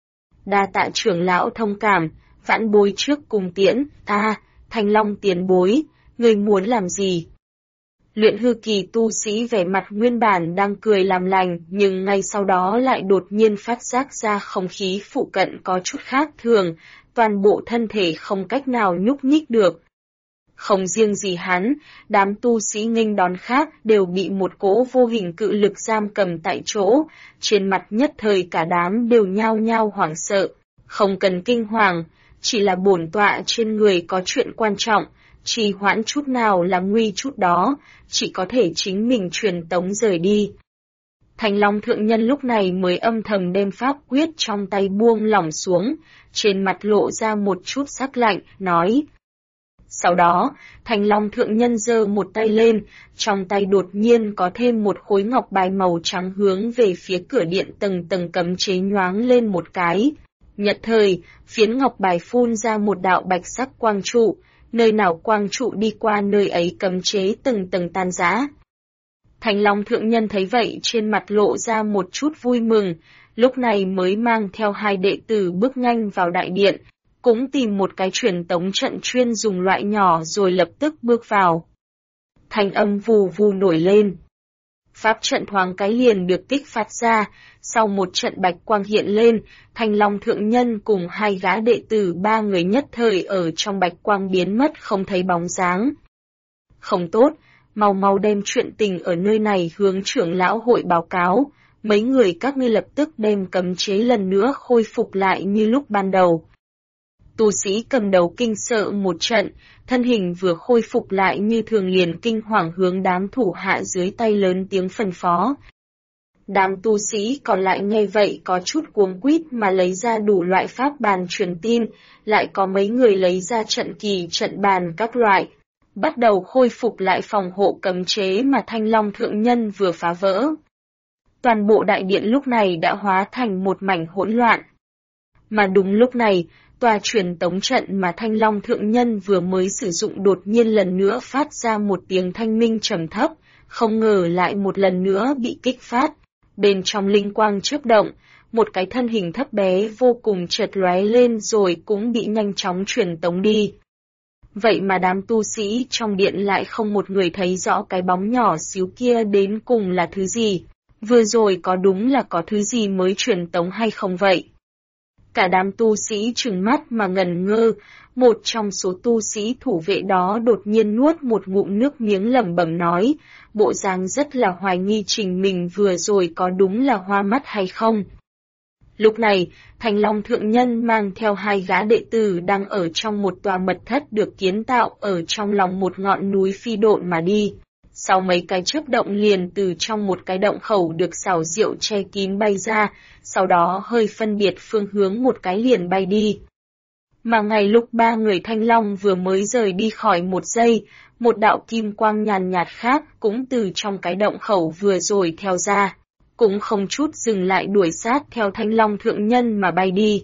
Đa tạ trưởng lão thông cảm, vãn bối trước cùng tiễn, Thanh Long tiền bối, ngươi muốn làm gì? Luyện hư kỳ tu sĩ vẻ mặt nguyên bản đang cười làm lành, nhưng ngay sau đó lại đột nhiên phát giác ra không khí phụ cận có chút khác thường, toàn bộ thân thể không cách nào nhúc nhích được. Không riêng gì hắn, đám tu sĩ nghênh đón khác đều bị một cỗ vô hình cự lực giam cầm tại chỗ, trên mặt nhất thời cả đám đều nhao nhao hoảng sợ. Không cần kinh hoàng, chỉ là bổn tọa trên người có chuyện quan trọng, trì hoãn chút nào là nguy chút đó, chỉ có thể chính mình truyền tống rời đi. Thanh Long thượng nhân lúc này mới âm thầm đem pháp quyết trong tay buông lỏng xuống, trên mặt lộ ra một chút sắc lạnh, nói. Sau đó, Thanh Long thượng nhân giơ một tay lên, trong tay đột nhiên có thêm một khối ngọc bài màu trắng hướng về phía cửa điện tầng tầng cấm chế nhoáng lên một cái. Nhật thời, phiến ngọc bài phun ra một đạo bạch sắc quang trụ, nơi nào quang trụ đi qua nơi ấy cấm chế từng tầng tan rã. Thanh Long thượng nhân thấy vậy trên mặt lộ ra một chút vui mừng, lúc này mới mang theo hai đệ tử bước nhanh vào đại điện, cũng tìm một cái truyền tống trận chuyên dùng loại nhỏ rồi lập tức bước vào. Thanh âm vù vù nổi lên. Pháp trận thoáng cái liền được kích phát ra, sau một trận bạch quang hiện lên, Thanh Long thượng nhân cùng hai gã đệ tử ba người nhất thời ở trong bạch quang biến mất không thấy bóng dáng. Không tốt, mau mau đem chuyện tình ở nơi này hướng trưởng lão hội báo cáo, mấy người các ngươi lập tức đem cấm chế lần nữa khôi phục lại như lúc ban đầu. Tu sĩ cầm đầu kinh sợ một trận, thân hình vừa khôi phục lại như thường liền kinh hoàng hướng đám thủ hạ dưới tay lớn tiếng phân phó. Đám tu sĩ còn lại nghe vậy có chút cuống quýt mà lấy ra đủ loại pháp bàn truyền tin, lại có mấy người lấy ra trận kỳ trận bàn các loại, bắt đầu khôi phục lại phòng hộ cấm chế mà Thanh Long thượng nhân vừa phá vỡ. Toàn bộ đại điện lúc này đã hóa thành một mảnh hỗn loạn. Mà đúng lúc này, tòa truyền tống trận mà Thanh Long thượng nhân vừa mới sử dụng đột nhiên lần nữa phát ra một tiếng thanh minh trầm thấp, không ngờ lại một lần nữa bị kích phát. Bên trong linh quang chớp động, một cái thân hình thấp bé vô cùng chợt lóe lên rồi cũng bị nhanh chóng truyền tống đi. Vậy mà đám tu sĩ trong điện lại không một người thấy rõ cái bóng nhỏ xíu kia đến cùng là thứ gì. Vừa rồi có đúng là có thứ gì mới truyền tống hay không vậy? Cả đám tu sĩ trừng mắt mà ngẩn ngơ, một trong số tu sĩ thủ vệ đó đột nhiên nuốt một ngụm nước miếng lẩm bẩm nói, bộ dáng rất là hoài nghi trình mình vừa rồi có đúng là hoa mắt hay không. Lúc này, Thanh Long thượng nhân mang theo hai gã đệ tử đang ở trong một tòa mật thất được kiến tạo ở trong lòng một ngọn núi phi độn mà đi. Sau mấy cái chớp động liền từ trong một cái động khẩu được xảo diệu che kín bay ra, sau đó hơi phân biệt phương hướng một cái liền bay đi. Mà ngay lúc ba người Thanh Long vừa mới rời đi khỏi một giây, một đạo kim quang nhàn nhạt khác cũng từ trong cái động khẩu vừa rồi theo ra, cũng không chút dừng lại đuổi sát theo Thanh Long thượng nhân mà bay đi.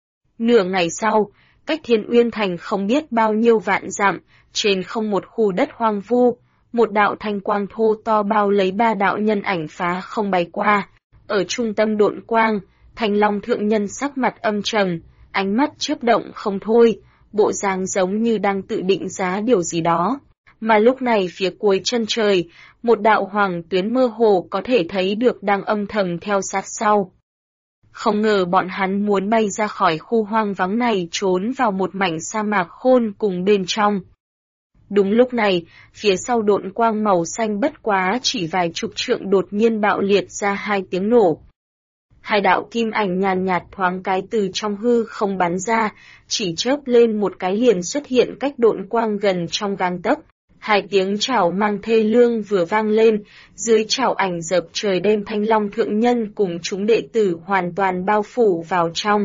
Nửa ngày sau, cách Thiên Uyên Thành không biết bao nhiêu vạn dặm, trên không một khu đất hoang vu, một đạo thanh quang thô to bao lấy ba đạo nhân ảnh phá không bay qua. Ở trung tâm độn quang, Thanh Long thượng nhân sắc mặt âm trầm, ánh mắt chớp động không thôi, bộ dáng giống như đang tự định giá điều gì đó. Mà lúc này phía cuối chân trời, một đạo hoàng tuyến mơ hồ có thể thấy được đang âm thầm theo sát sau. Không ngờ bọn hắn muốn bay ra khỏi khu hoang vắng này trốn vào một mảnh sa mạc khôn cùng bên trong. Đúng lúc này, phía sau độn quang màu xanh bất quá chỉ vài chục trượng đột nhiên bạo liệt ra hai tiếng nổ. Hai đạo kim ảnh nhàn nhạt thoáng cái từ trong hư không bắn ra, chỉ chớp lên một cái liền xuất hiện cách độn quang gần trong gang tấc. Hai tiếng chảo mang thê lương vừa vang lên, dưới chảo ảnh dập trời đem Thanh Long thượng nhân cùng chúng đệ tử hoàn toàn bao phủ vào trong.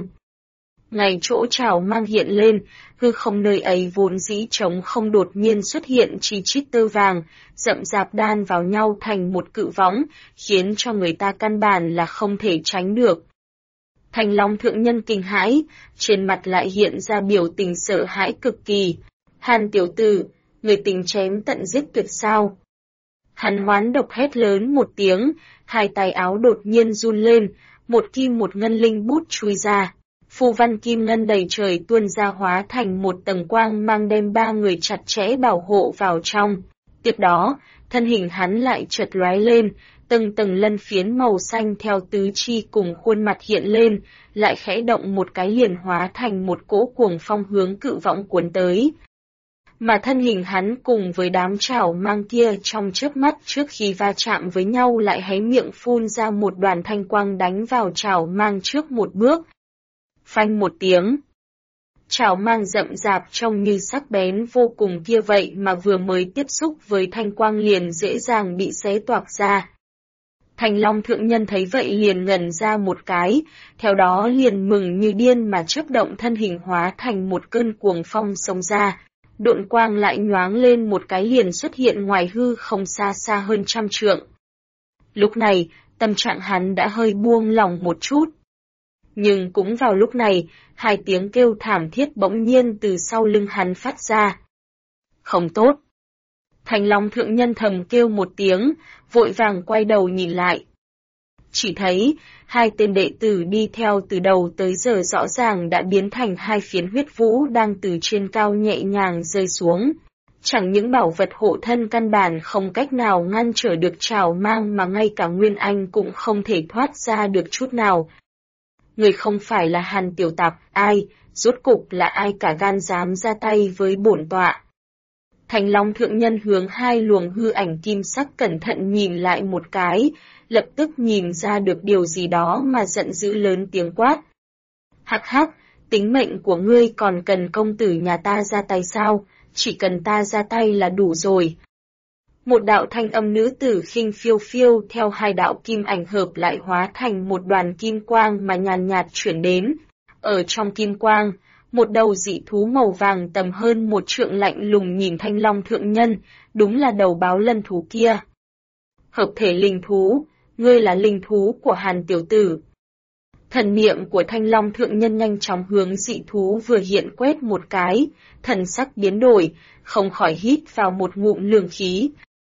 Ngay chỗ chảo mang hiện lên, hư không nơi ấy vốn dĩ trống không đột nhiên xuất hiện chi chít tơ vàng, rậm rạp đan vào nhau thành một cự võng, khiến cho người ta căn bản là không thể tránh được. Thanh Long thượng nhân kinh hãi, trên mặt lại hiện ra biểu tình sợ hãi cực kỳ. Hàn tiểu tử, người tình chém tận giết tuyệt sao? Hắn hoán độc hét lớn một tiếng, hai tay áo đột nhiên run lên, một kim một ngân linh bút chui ra. Phù văn kim ngân đầy trời tuôn ra hóa thành một tầng quang mang đem ba người chặt chẽ bảo hộ vào trong. Tiếp đó, thân hình hắn lại chợt lóe lên, từng tầng lân phiến màu xanh theo tứ chi cùng khuôn mặt hiện lên, lại khẽ động một cái liền hóa thành một cỗ cuồng phong hướng Cự Võng cuốn tới. Mà thân hình hắn cùng với đám chảo mang kia trong chớp mắt trước khi va chạm với nhau lại hé miệng phun ra một đoàn thanh quang đánh vào chảo mang trước một bước. Phanh một tiếng. Chảo mang rậm rạp trông như sắc bén vô cùng kia vậy mà vừa mới tiếp xúc với thanh quang liền dễ dàng bị xé toạc ra. Thanh Long thượng nhân thấy vậy liền ngẩn ra một cái, theo đó liền mừng như điên mà chớp động thân hình hóa thành một cơn cuồng phong xông ra. Độn quang lại nhoáng lên một cái liền xuất hiện ngoài hư không xa xa hơn 100 trượng. Lúc này, tâm trạng hắn đã hơi buông lỏng một chút. Nhưng cũng vào lúc này, hai tiếng kêu thảm thiết bỗng nhiên từ sau lưng hắn phát ra. Không tốt. Thanh Long thượng nhân thầm kêu một tiếng, vội vàng quay đầu nhìn lại. Chỉ thấy, hai tên đệ tử đi theo từ đầu tới giờ rõ ràng đã biến thành hai phiến huyết vũ đang từ trên cao nhẹ nhàng rơi xuống. Chẳng những bảo vật hộ thân căn bản không cách nào ngăn trở được trảo mang mà ngay cả Nguyên Anh cũng không thể thoát ra được chút nào. Người không phải là Hàn tiểu tặc, ai, rốt cục là ai cả gan dám ra tay với bổn tọa. Thanh Long thượng nhân hướng hai luồng hư ảnh kim sắc cẩn thận nhìn lại một cái, lập tức nhìn ra được điều gì đó mà giận dữ lớn tiếng quát. Hắc hắc, tính mệnh của ngươi còn cần công tử nhà ta ra tay sao, chỉ cần ta ra tay là đủ rồi. Một đạo thanh âm nữ tử khinh phiêu phiêu theo hai đạo kim ảnh hợp lại hóa thành một đoàn kim quang mà nhàn nhạt chuyển đến. Ở trong kim quang, một đầu dị thú màu vàng tầm hơn 1 trượng lạnh lùng nhìn Thanh Long thượng nhân, đúng là đầu báo lân thú kia. Hợp thể linh thú, ngươi là linh thú của Hàn tiểu tử. Thần niệm của Thanh Long thượng nhân nhanh chóng hướng dị thú vừa hiện quét một cái, thần sắc biến đổi, không khỏi hít vào một ngụm lương khí.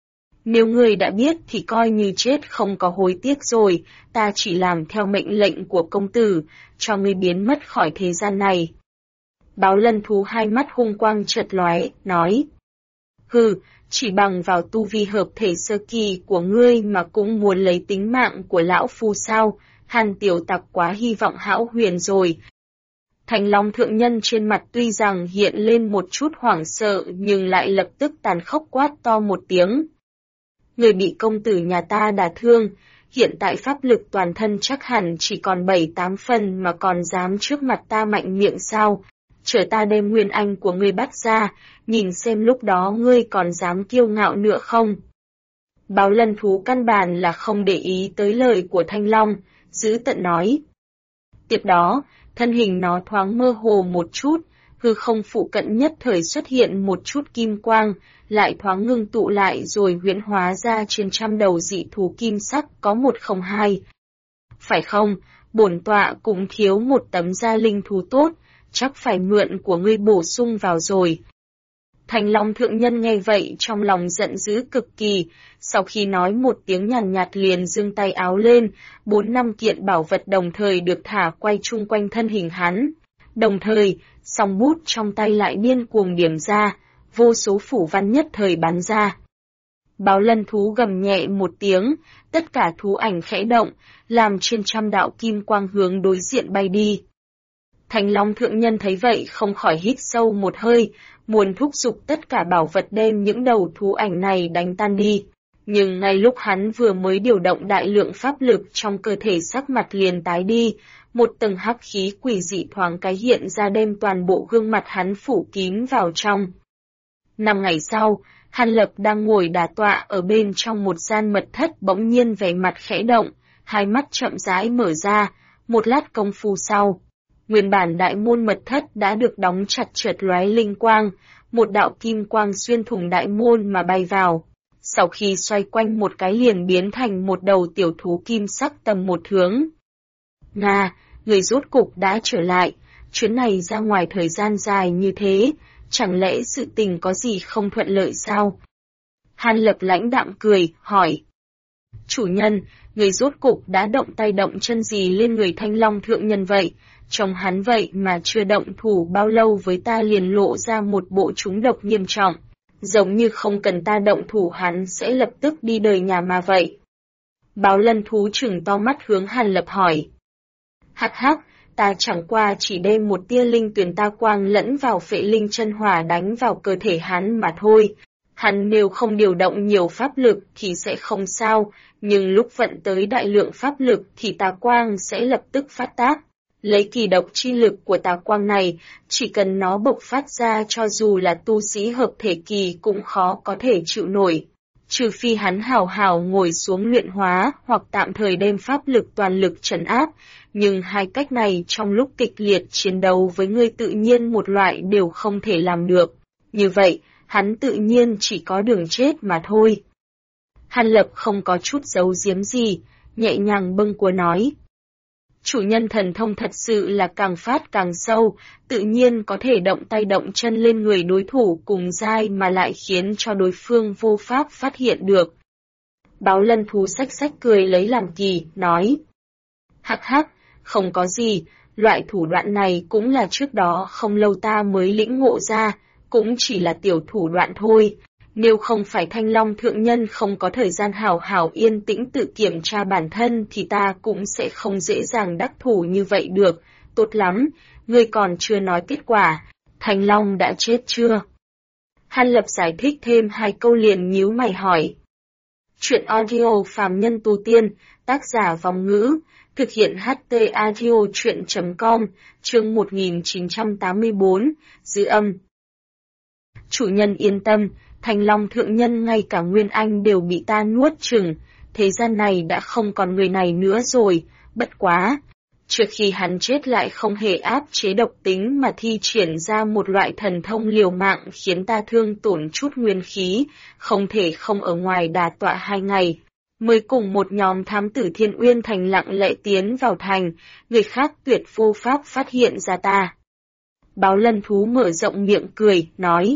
Nếu ngươi đã biết thì coi như chết không có hối tiếc rồi, ta chỉ làm theo mệnh lệnh của công tử, cho ngươi biến mất khỏi thế gian này. Báo lân thú hai mắt hung quang chợt lóe, nói. Hừ, chỉ bằng vào tu vi hợp thể sơ kỳ của ngươi mà cũng muốn lấy tính mạng của lão phu sao, Hàn tiểu tặc quá hy vọng hão huyền rồi. Thanh Long thượng nhân trên mặt tuy rằng hiện lên một chút hoảng sợ nhưng lại lập tức tàn khốc quát to một tiếng. Người bị công tử nhà ta đả thương, hiện tại pháp lực toàn thân chắc hẳn chỉ còn 7-8 phần mà còn dám trước mặt ta mạnh miệng sao, chờ ta đem nguyên anh của ngươi bắt ra, nhìn xem lúc đó ngươi còn dám kiêu ngạo nữa không. Báo lân thú căn bản là không để ý tới lời của Thanh Long, giữ tận nói. Tiếp đó, thân hình nó thoáng mơ hồ một chút, hư không phụ cận nhất thời xuất hiện một chút kim quang, lại thoáng ngưng tụ lại rồi huyễn hóa ra trên 100 đầu dị thú kim sắc có 102. Phải không, bổn tọa cũng thiếu một tấm da linh thú tốt, chắc phải mượn của ngươi bổ sung vào rồi. Thanh Long thượng nhân nghe vậy trong lòng giận dữ cực kỳ, sau khi nói một tiếng nhàn nhạt liền giương tay áo lên, 4-5 kiện bảo vật đồng thời được thả quay chung quanh thân hình hắn. Đồng thời, song bút trong tay lại điên cuồng điểm ra, vô số phủ văn nhất thời bắn ra. Báo lân thú gầm nhẹ một tiếng, tất cả thú ảnh khẽ động, làm trên 100 đạo kim quang hướng đối diện bay đi. Thanh Long thượng nhân thấy vậy không khỏi hít sâu một hơi, muốn thúc giục tất cả bảo vật đem những đầu thú ảnh này đánh tan đi. Nhưng ngay lúc hắn vừa mới điều động đại lượng pháp lực trong cơ thể sắc mặt liền tái đi, một tầng hắc khí quỷ dị thoáng cái hiện ra đem toàn bộ gương mặt hắn phủ kín vào trong. 5 ngày sau, Hàn Lập đang ngồi đả tọa ở bên trong một gian mật thất bỗng nhiên vẻ mặt khẽ động, hai mắt chậm rãi mở ra, một lát công phu sau. Nguyên bản đại môn mật thất đã được đóng chặt chợt lóe linh quang, một đạo kim quang xuyên thủng đại môn mà bay vào. Sau khi xoay quanh một cái liền biến thành một đầu tiểu thú kim sắc tầm 1 thước. Nga, người rốt cục đã trở lại, chuyến này ra ngoài thời gian dài như thế, chẳng lẽ sự tình có gì không thuận lợi sao? Hàn Lập lãnh đạm cười, hỏi. Chủ nhân, người rốt cục đã động tay động chân gì lên người Thanh Long thượng nhân vậy? Chồng hắn vậy mà chưa động thủ bao lâu với ta liền lộ ra một bộ trúng độc nghiêm trọng, giống như không cần ta động thủ hắn sẽ lập tức đi đời nhà ma vậy. Báo Lân thú trừng to mắt hướng Hàn Lập hỏi. Hắc hắc, ta chẳng qua chỉ đem một tia linh tuyển ta quang lẫn vào phệ linh chân hỏa đánh vào cơ thể hắn mà thôi. Hắn nếu không điều động nhiều pháp lực thì sẽ không sao, nhưng lúc vận tới đại lượng pháp lực thì tà quang sẽ lập tức phát tác. Lấy kỳ độc chi lực của tà quang này, chỉ cần nó bộc phát ra cho dù là tu sĩ hợp thể kỳ cũng khó có thể chịu nổi. Trừ phi hắn hào hào ngồi xuống luyện hóa hoặc tạm thời đem pháp lực toàn lực trấn áp, nhưng hai cách này trong lúc kịch liệt chiến đấu với ngươi tự nhiên một loại đều không thể làm được. Như vậy, hắn tự nhiên chỉ có đường chết mà thôi. Hàn Lập không có chút giấu giếm gì, nhẹ nhàng bâng cua nói. Chủ nhân thần thông thật sự là càng phát càng sâu, tự nhiên có thể động tay động chân lên người đối thủ cùng giai mà lại khiến cho đối phương vô pháp phát hiện được. Báo Lân thú xách xách cười lấy làm kỳ, nói. Hắc hắc, không có gì, loại thủ đoạn này cũng là trước đó không lâu ta mới lĩnh ngộ ra, cũng chỉ là tiểu thủ đoạn thôi. Nếu không phải Thanh Long thượng nhân không có thời gian hào hào yên tĩnh tự kiểm tra bản thân thì ta cũng sẽ không dễ dàng đắc thủ như vậy được. Tốt lắm, ngươi còn chưa nói kết quả, Thanh Long đã chết chưa? Hàn Lập giải thích thêm hai câu liền nhíu mày hỏi. Chuyện audio phàm nhân tu tiên, tác giả Vòng Ngữ, thực hiện HT audio chuyện.com, chương 1984, giữ âm. Chủ nhân yên tâm, Thanh Long thượng nhân ngay cả Nguyên Anh đều bị ta nuốt chửng, thế gian này đã không còn người này nữa rồi, bất quá. Trước khi hắn chết lại không hề áp chế độc tính mà thi triển ra một loại thần thông liều mạng khiến ta thương tổn chút nguyên khí, không thể không ở ngoài đà tọa 2 ngày. Mới cùng một nhóm thám tử Thiên Uyên Thành lặng lẽ tiến vào thành, người khác tuyệt vô pháp phát hiện ra ta. Báo Lân thú mở rộng miệng cười, nói.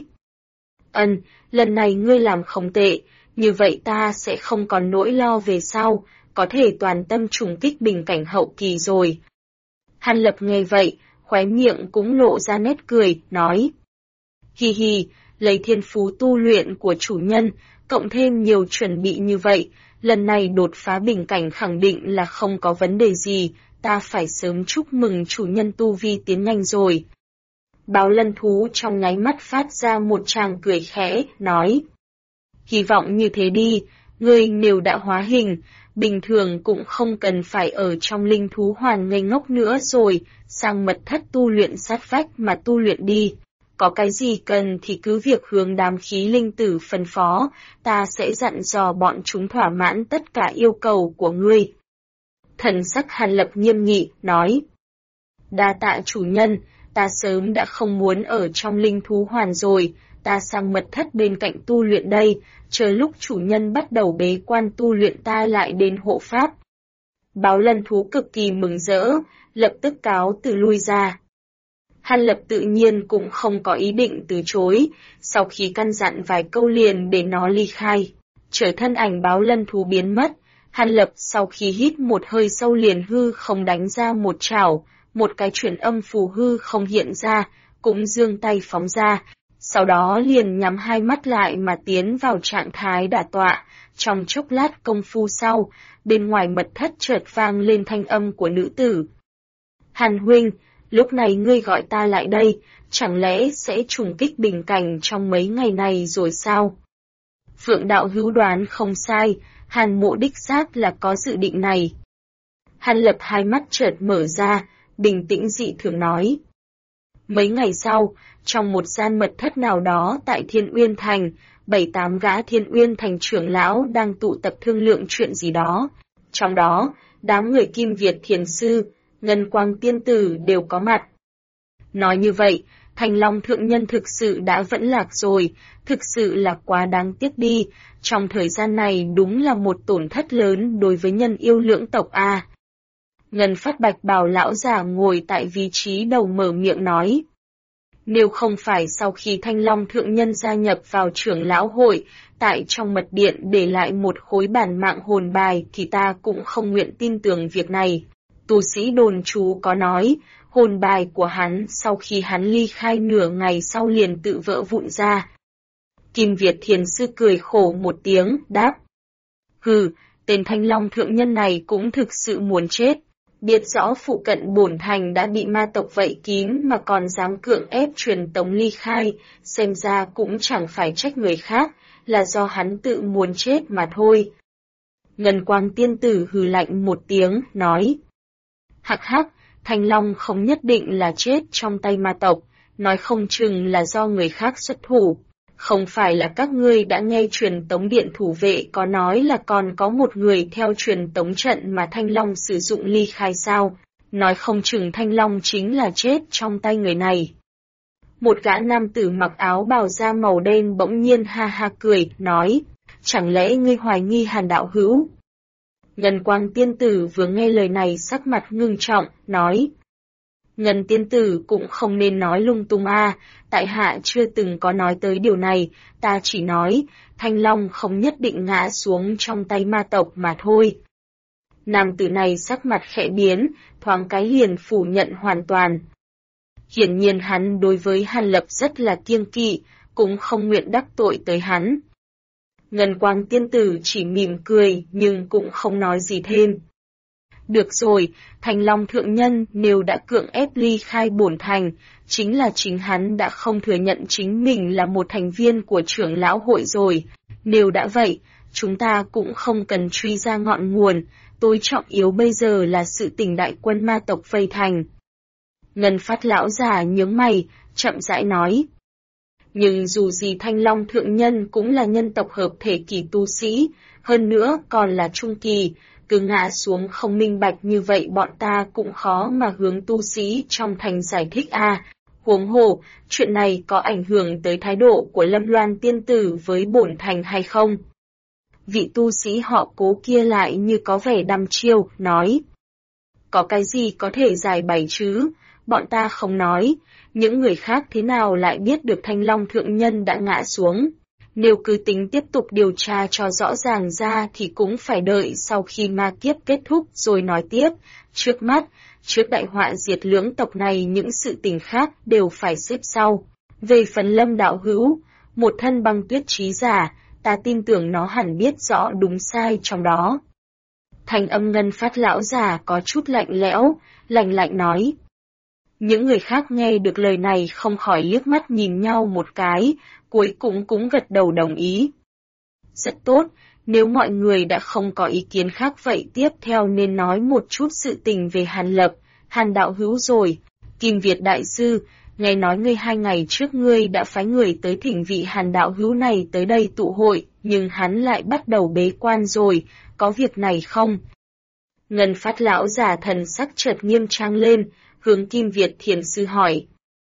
Lần này ngươi làm không tệ, như vậy ta sẽ không còn nỗi lo về sau, có thể toàn tâm trùng kích bình cảnh hậu kỳ rồi. Hàn Lập nghe vậy, khóe miệng cũng lộ ra nét cười, nói. Hi hi, lấy thiên phú tu luyện của chủ nhân, cộng thêm nhiều chuẩn bị như vậy, lần này đột phá bình cảnh khẳng định là không có vấn đề gì, ta phải sớm chúc mừng chủ nhân tu vi tiến nhanh rồi. Báo Lân thú trong nháy mắt phát ra một tràng cười khẽ, nói. Hy vọng như thế đi, ngươi nếu đã hóa hình, bình thường cũng không cần phải ở trong linh thú hoàn ngây ngốc nữa rồi, sang mật thất tu luyện sát vách mà tu luyện đi. Có cái gì cần thì cứ việc hướng đám khí linh tử phân phó, ta sẽ dặn dò bọn chúng thỏa mãn tất cả yêu cầu của ngươi. Thần sắc Hàn Lập nghiêm nghị, nói. Đa tạ chủ nhân, ta sớm đã không muốn ở trong linh thú hoàn rồi, ta sang mật thất bên cạnh tu luyện đây, chờ lúc chủ nhân bắt đầu bế quan tu luyện ta lại đến hộ pháp. Báo Lân thú cực kỳ mừng rỡ, lập tức cáo từ lui ra. Hàn Lập tự nhiên cũng không có ý định từ chối, sau khi căn dặn vài câu liền để nó ly khai. Trở thân ảnh Báo Lân thú biến mất, Hàn Lập sau khi hít một hơi sâu liền hư không đánh ra một chảo, một cái chuyển âm phù hư không hiện ra, cũng giương tay phóng ra, sau đó liền nhắm hai mắt lại mà tiến vào trạng thái đả tọa. Trong chốc lát công phu sau, bên ngoài mật thất chợt vang lên thanh âm của nữ tử. Hàn huynh, lúc này ngươi gọi ta lại đây, chẳng lẽ sẽ trùng kích bình cảnh trong mấy ngày này rồi sao? Phượng đạo hữu đoán không sai, Hàn mộ đích xác là có dự định này. Hàn Lập hai mắt chợt mở ra, bình tĩnh dị thường nói. Mấy ngày sau, trong một gian mật thất nào đó tại Thiên Uyên Thành, 7-8 gã Thiên Uyên Thành trưởng lão đang tụ tập thương lượng chuyện gì đó. Trong đó, đám người Kim Việt Thiền Sư, Ngân Quang Tiên Tử đều có mặt. Nói như vậy, Thanh Long thượng nhân thực sự đã vẫn lạc rồi, thực sự là quá đáng tiếc đi, trong thời gian này đúng là một tổn thất lớn đối với nhân yêu lưỡng tộc a. Ngân Phát Bạch bảo lão già ngồi tại vị trí đầu mở miệng nói. Nếu không phải sau khi Thanh Long Thượng Nhân gia nhập vào trưởng lão hội, tại trong mật điện để lại một khối bản mạng hồn bài thì ta cũng không nguyện tin tưởng việc này. Tu sĩ đồn chú có nói, hồn bài của hắn sau khi hắn ly khai nửa ngày sau liền tự vỡ vụn ra. Kim Việt Thiền Sư cười khổ một tiếng, đáp. Hừ, tên Thanh Long Thượng Nhân này cũng thực sự muốn chết. Biết rõ phụ cận bổn thành đã bị ma tộc vây kín mà còn dám cưỡng ép truyền tống ly khai, xem ra cũng chẳng phải trách người khác, là do hắn tự muốn chết mà thôi. Ngân Quang Tiên Tử hừ lạnh một tiếng, nói. Hắc hắc, Thanh Long không nhất định là chết trong tay ma tộc, nói không chừng là do người khác xuất thủ. Không phải là các ngươi đã nghe truyền tống điện thủ vệ có nói là còn có một người theo truyền tống trận mà Thanh Long sử dụng ly khai sao, nói không chừng Thanh Long chính là chết trong tay người này. Một gã nam tử mặc áo bào da màu đen bỗng nhiên ha ha cười, nói, chẳng lẽ ngươi hoài nghi Hàn đạo hữu? Ngân Quang Tiên Tử vừa nghe lời này sắc mặt ngưng trọng, nói. Ngân Tiên Tử cũng không nên nói lung tung tại hạ chưa từng có nói tới điều này, ta chỉ nói, Thanh Long không nhất định ngã xuống trong tay ma tộc mà thôi. Nam tử này sắc mặt khẽ biến, thoáng cái liền phủ nhận hoàn toàn. Hiển nhiên hắn đối với Hàn Lập rất là kiêng kỵ, cũng không nguyện đắc tội tới hắn. Ngân Quang Tiên Tử chỉ mỉm cười nhưng cũng không nói gì thêm. Được rồi, Thanh Long Thượng Nhân nếu đã cưỡng ép ly khai bổn thành, chính là chính hắn đã không thừa nhận chính mình là một thành viên của trưởng lão hội rồi. Nếu đã vậy, chúng ta cũng không cần truy ra ngọn nguồn, tối trọng yếu bây giờ là sự tình đại quân ma tộc vây thành. Ngân Phát lão già nhướng mày, chậm rãi nói. Nhưng dù gì Thanh Long Thượng Nhân cũng là nhân tộc hợp thể kỳ tu sĩ, hơn nữa còn là trung kỳ, cứ ngã xuống không minh bạch như vậy bọn ta cũng khó mà hướng tu sĩ trong thành giải thích Huống hồ, chuyện này có ảnh hưởng tới thái độ của Lâm Loan Tiên Tử với bổn thành hay không? Vị tu sĩ họ Cố kia lại như có vẻ đăm chiêu, nói. Có cái gì có thể giải bày chứ, bọn ta không nói, những người khác thế nào lại biết được Thanh Long Thượng Nhân đã ngã xuống. Nếu cứ tính tiếp tục điều tra cho rõ ràng ra thì cũng phải đợi sau khi ma kiếp kết thúc rồi nói tiếp. Trước mắt, trước đại họa diệt lưỡng tộc này những sự tình khác đều phải xếp sau. Về phần Lâm đạo hữu, một thân băng tuyết trí giả, ta tin tưởng nó hẳn biết rõ đúng sai trong đó. Thanh âm Ngân Phát lão già có chút lạnh lẽo, lạnh lạnh nói. Những người khác nghe được lời này không khỏi liếc mắt nhìn nhau một cái, cuối cùng cũng gật đầu đồng ý. Rất tốt, nếu mọi người đã không có ý kiến khác vậy tiếp theo nên nói một chút sự tình về Hàn Lập, Hàn đạo hữu rồi. Kim Việt đại sư, nghe nói ngươi 2 ngày trước ngươi đã phái người tới thỉnh vị Hàn đạo hữu này tới đây tụ hội, nhưng hắn lại bắt đầu bế quan rồi, có việc này không? Ngân Phát lão già thần sắc chợt nghiêm trang lên, hướng Kim Việt Thiền Sư hỏi.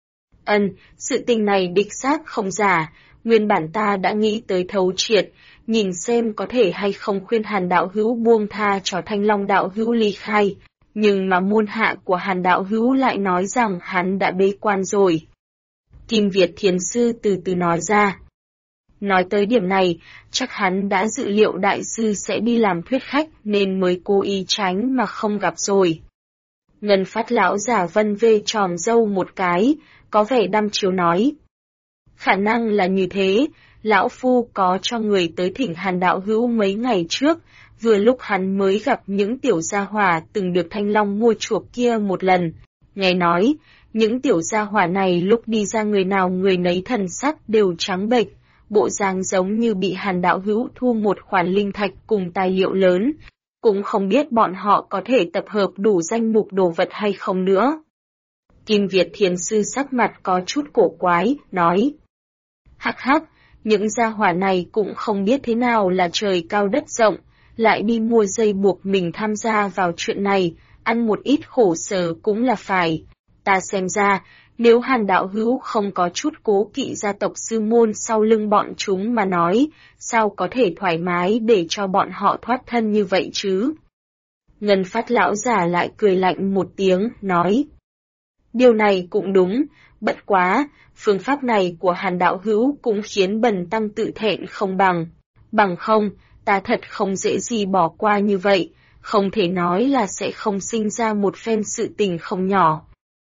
Sự tình này đích xác không giả, nguyên bản ta đã nghĩ tới thấu triệt, nhìn xem có thể hay không khuyên Hàn đạo hữu buông tha cho Thanh Long đạo hữu ly khai, nhưng mà môn hạ của Hàn đạo hữu lại nói rằng hắn đã bế quan rồi. Kim Việt Thiền Sư từ từ nói ra. Nói tới điểm này, chắc hắn đã dự liệu đại sư sẽ đi làm thuyết khách nên mới cố ý tránh mà không gặp rồi. Ngân Phát lão giả vân vê tròm râu một cái, có vẻ đăm chiếu nói. Khả năng là như thế, lão phu có cho người tới thỉnh Hàn đạo hữu mấy ngày trước, vừa lúc hắn mới gặp những tiểu gia hỏa từng được Thanh Long mua chuộc kia một lần. Nghe nói, những tiểu gia hỏa này lúc đi ra người nào người nấy thần sắc đều trắng bệch, bộ dáng giống như bị Hàn đạo hữu thu một khoản linh thạch cùng tài liệu lớn. Cũng không biết bọn họ có thể tập hợp đủ danh mục đồ vật hay không nữa. Kim Việt Thiền Sư sắc mặt có chút cổ quái, nói. Hắc hắc, những gia hỏa này cũng không biết thế nào là trời cao đất rộng, lại đi mua dây buộc mình tham gia vào chuyện này, ăn một ít khổ sở cũng là phải. Ta xem ra, nếu Hàn đạo hữu không có chút cố kỵ gia tộc sư môn sau lưng bọn chúng mà nói, sao có thể thoải mái để cho bọn họ thoát thân như vậy chứ? Ngân Phát lão giả lại cười lạnh một tiếng, nói. Điều này cũng đúng, bất quá, phương pháp này của Hàn đạo hữu cũng khiến Bần tăng tự thẹn không bằng. Bằng không, ta thật không dễ gì bỏ qua như vậy, không thể nói là sẽ không sinh ra một phen sự tình không nhỏ.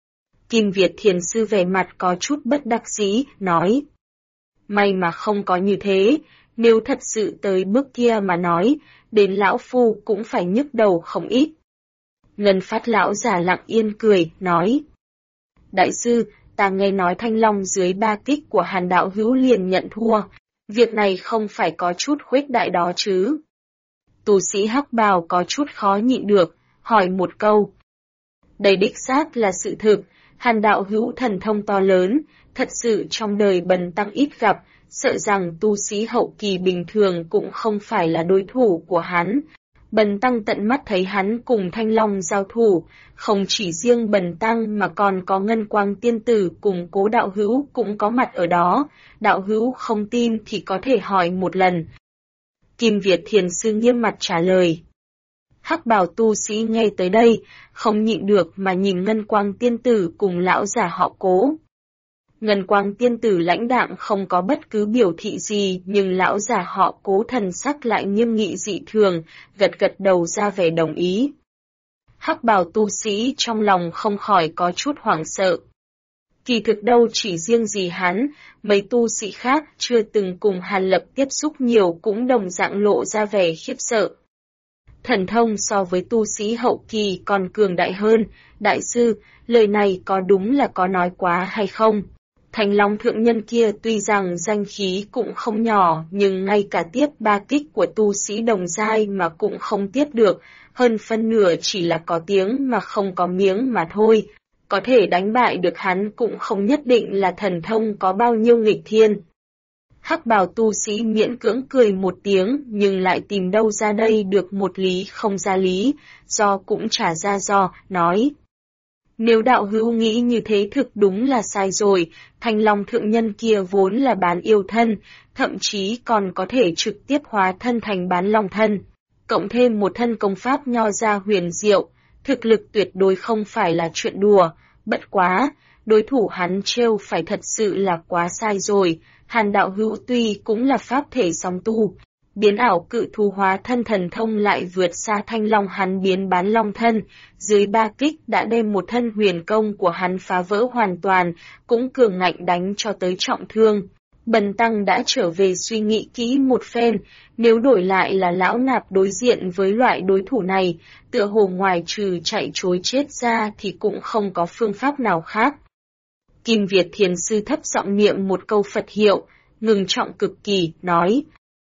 Kim Việt Thiền Sư vẻ mặt có chút bất đắc dĩ, nói. May mà không có như thế, nếu thật sự tới bước kia mà nói, đến lão phu cũng phải nhức đầu không ít. Ngân Phát lão giả lặng yên cười, nói. Đại sư, ta nghe nói Thanh Long dưới 3 kích của Hàn đạo hữu liền nhận thua, việc này không phải có chút khuếch đại đó chứ. Tu sĩ hắc bào có chút khó nhịn được, hỏi một câu. Đây đích xác là sự thực, Hàn đạo hữu thần thông to lớn, thật sự trong đời Bần tăng ít gặp, sợ rằng tu sĩ hậu kỳ bình thường cũng không phải là đối thủ của hắn. Bần tăng tận mắt thấy hắn cùng Thanh Long giao thủ, không chỉ riêng Bần tăng mà còn có Ngân Quang Tiên Tử cùng Cố đạo hữu cũng có mặt ở đó, đạo hữu không tin thì có thể hỏi một lần. Kim Việt Thiền Sư nghiêm mặt trả lời. Hắc bào tu sĩ nghe tới đây, không nhịn được mà nhìn Ngân Quang Tiên Tử cùng lão giả họ Cố. Ngân Quang Tiên Tử lãnh đạm không có bất cứ biểu thị gì, nhưng lão giả họ Cố thần sắc lại nghiêm nghị dị thường, gật gật đầu ra vẻ đồng ý. Hắc bào tu sĩ trong lòng không khỏi có chút hoảng sợ. Kỳ thực đâu chỉ riêng gì hắn, mấy tu sĩ khác chưa từng cùng Hàn Lập tiếp xúc nhiều cũng đồng dạng lộ ra vẻ khiếp sợ. Thần thông so với tu sĩ hậu kỳ còn cường đại hơn, đại sư, lời này có đúng là có nói quá hay không? Thanh Long thượng nhân kia tuy rằng danh khí cũng không nhỏ, nhưng ngay cả tiếp 3 kích của tu sĩ đồng giai mà cũng không tiếp được, hơn phân nửa chỉ là có tiếng mà không có miếng mà thôi. Có thể đánh bại được hắn cũng không nhất định là thần thông có bao nhiêu nghịch thiên. Hắc bào tu sĩ miễn cưỡng cười một tiếng, nhưng lại tìm đâu ra đây được một lý không ra lý, do cũng trả ra do, nói. Nếu đạo hữu nghĩ như thế thực đúng là sai rồi, Thanh Long thượng nhân kia vốn là bán yêu thân, thậm chí còn có thể trực tiếp hóa thân thành bán long thân. Cộng thêm một thân công pháp nho ra huyền diệu, thực lực tuyệt đối không phải là chuyện đùa, bất quá, đối thủ hắn trêu phải thật sự là quá sai rồi. Hàn đạo hữu tuy cũng là pháp thể song tu, biến ảo cự thú hóa thân thần thông lại vượt xa Thanh Long hắn biến bán long thân, dưới 3 kích đã đem một thân huyền công của hắn phá vỡ hoàn toàn, cũng cường ngạnh đánh cho tới trọng thương. Bần tăng đã trở về suy nghĩ kỹ một phen, nếu đổi lại là lão nạp đối diện với loại đối thủ này, tựa hồ ngoài trừ chạy trối chết ra thì cũng không có phương pháp nào khác. Kim Việt Thiền Sư thấp giọng niệm một câu Phật hiệu, ngừng trọng cực kỳ, nói.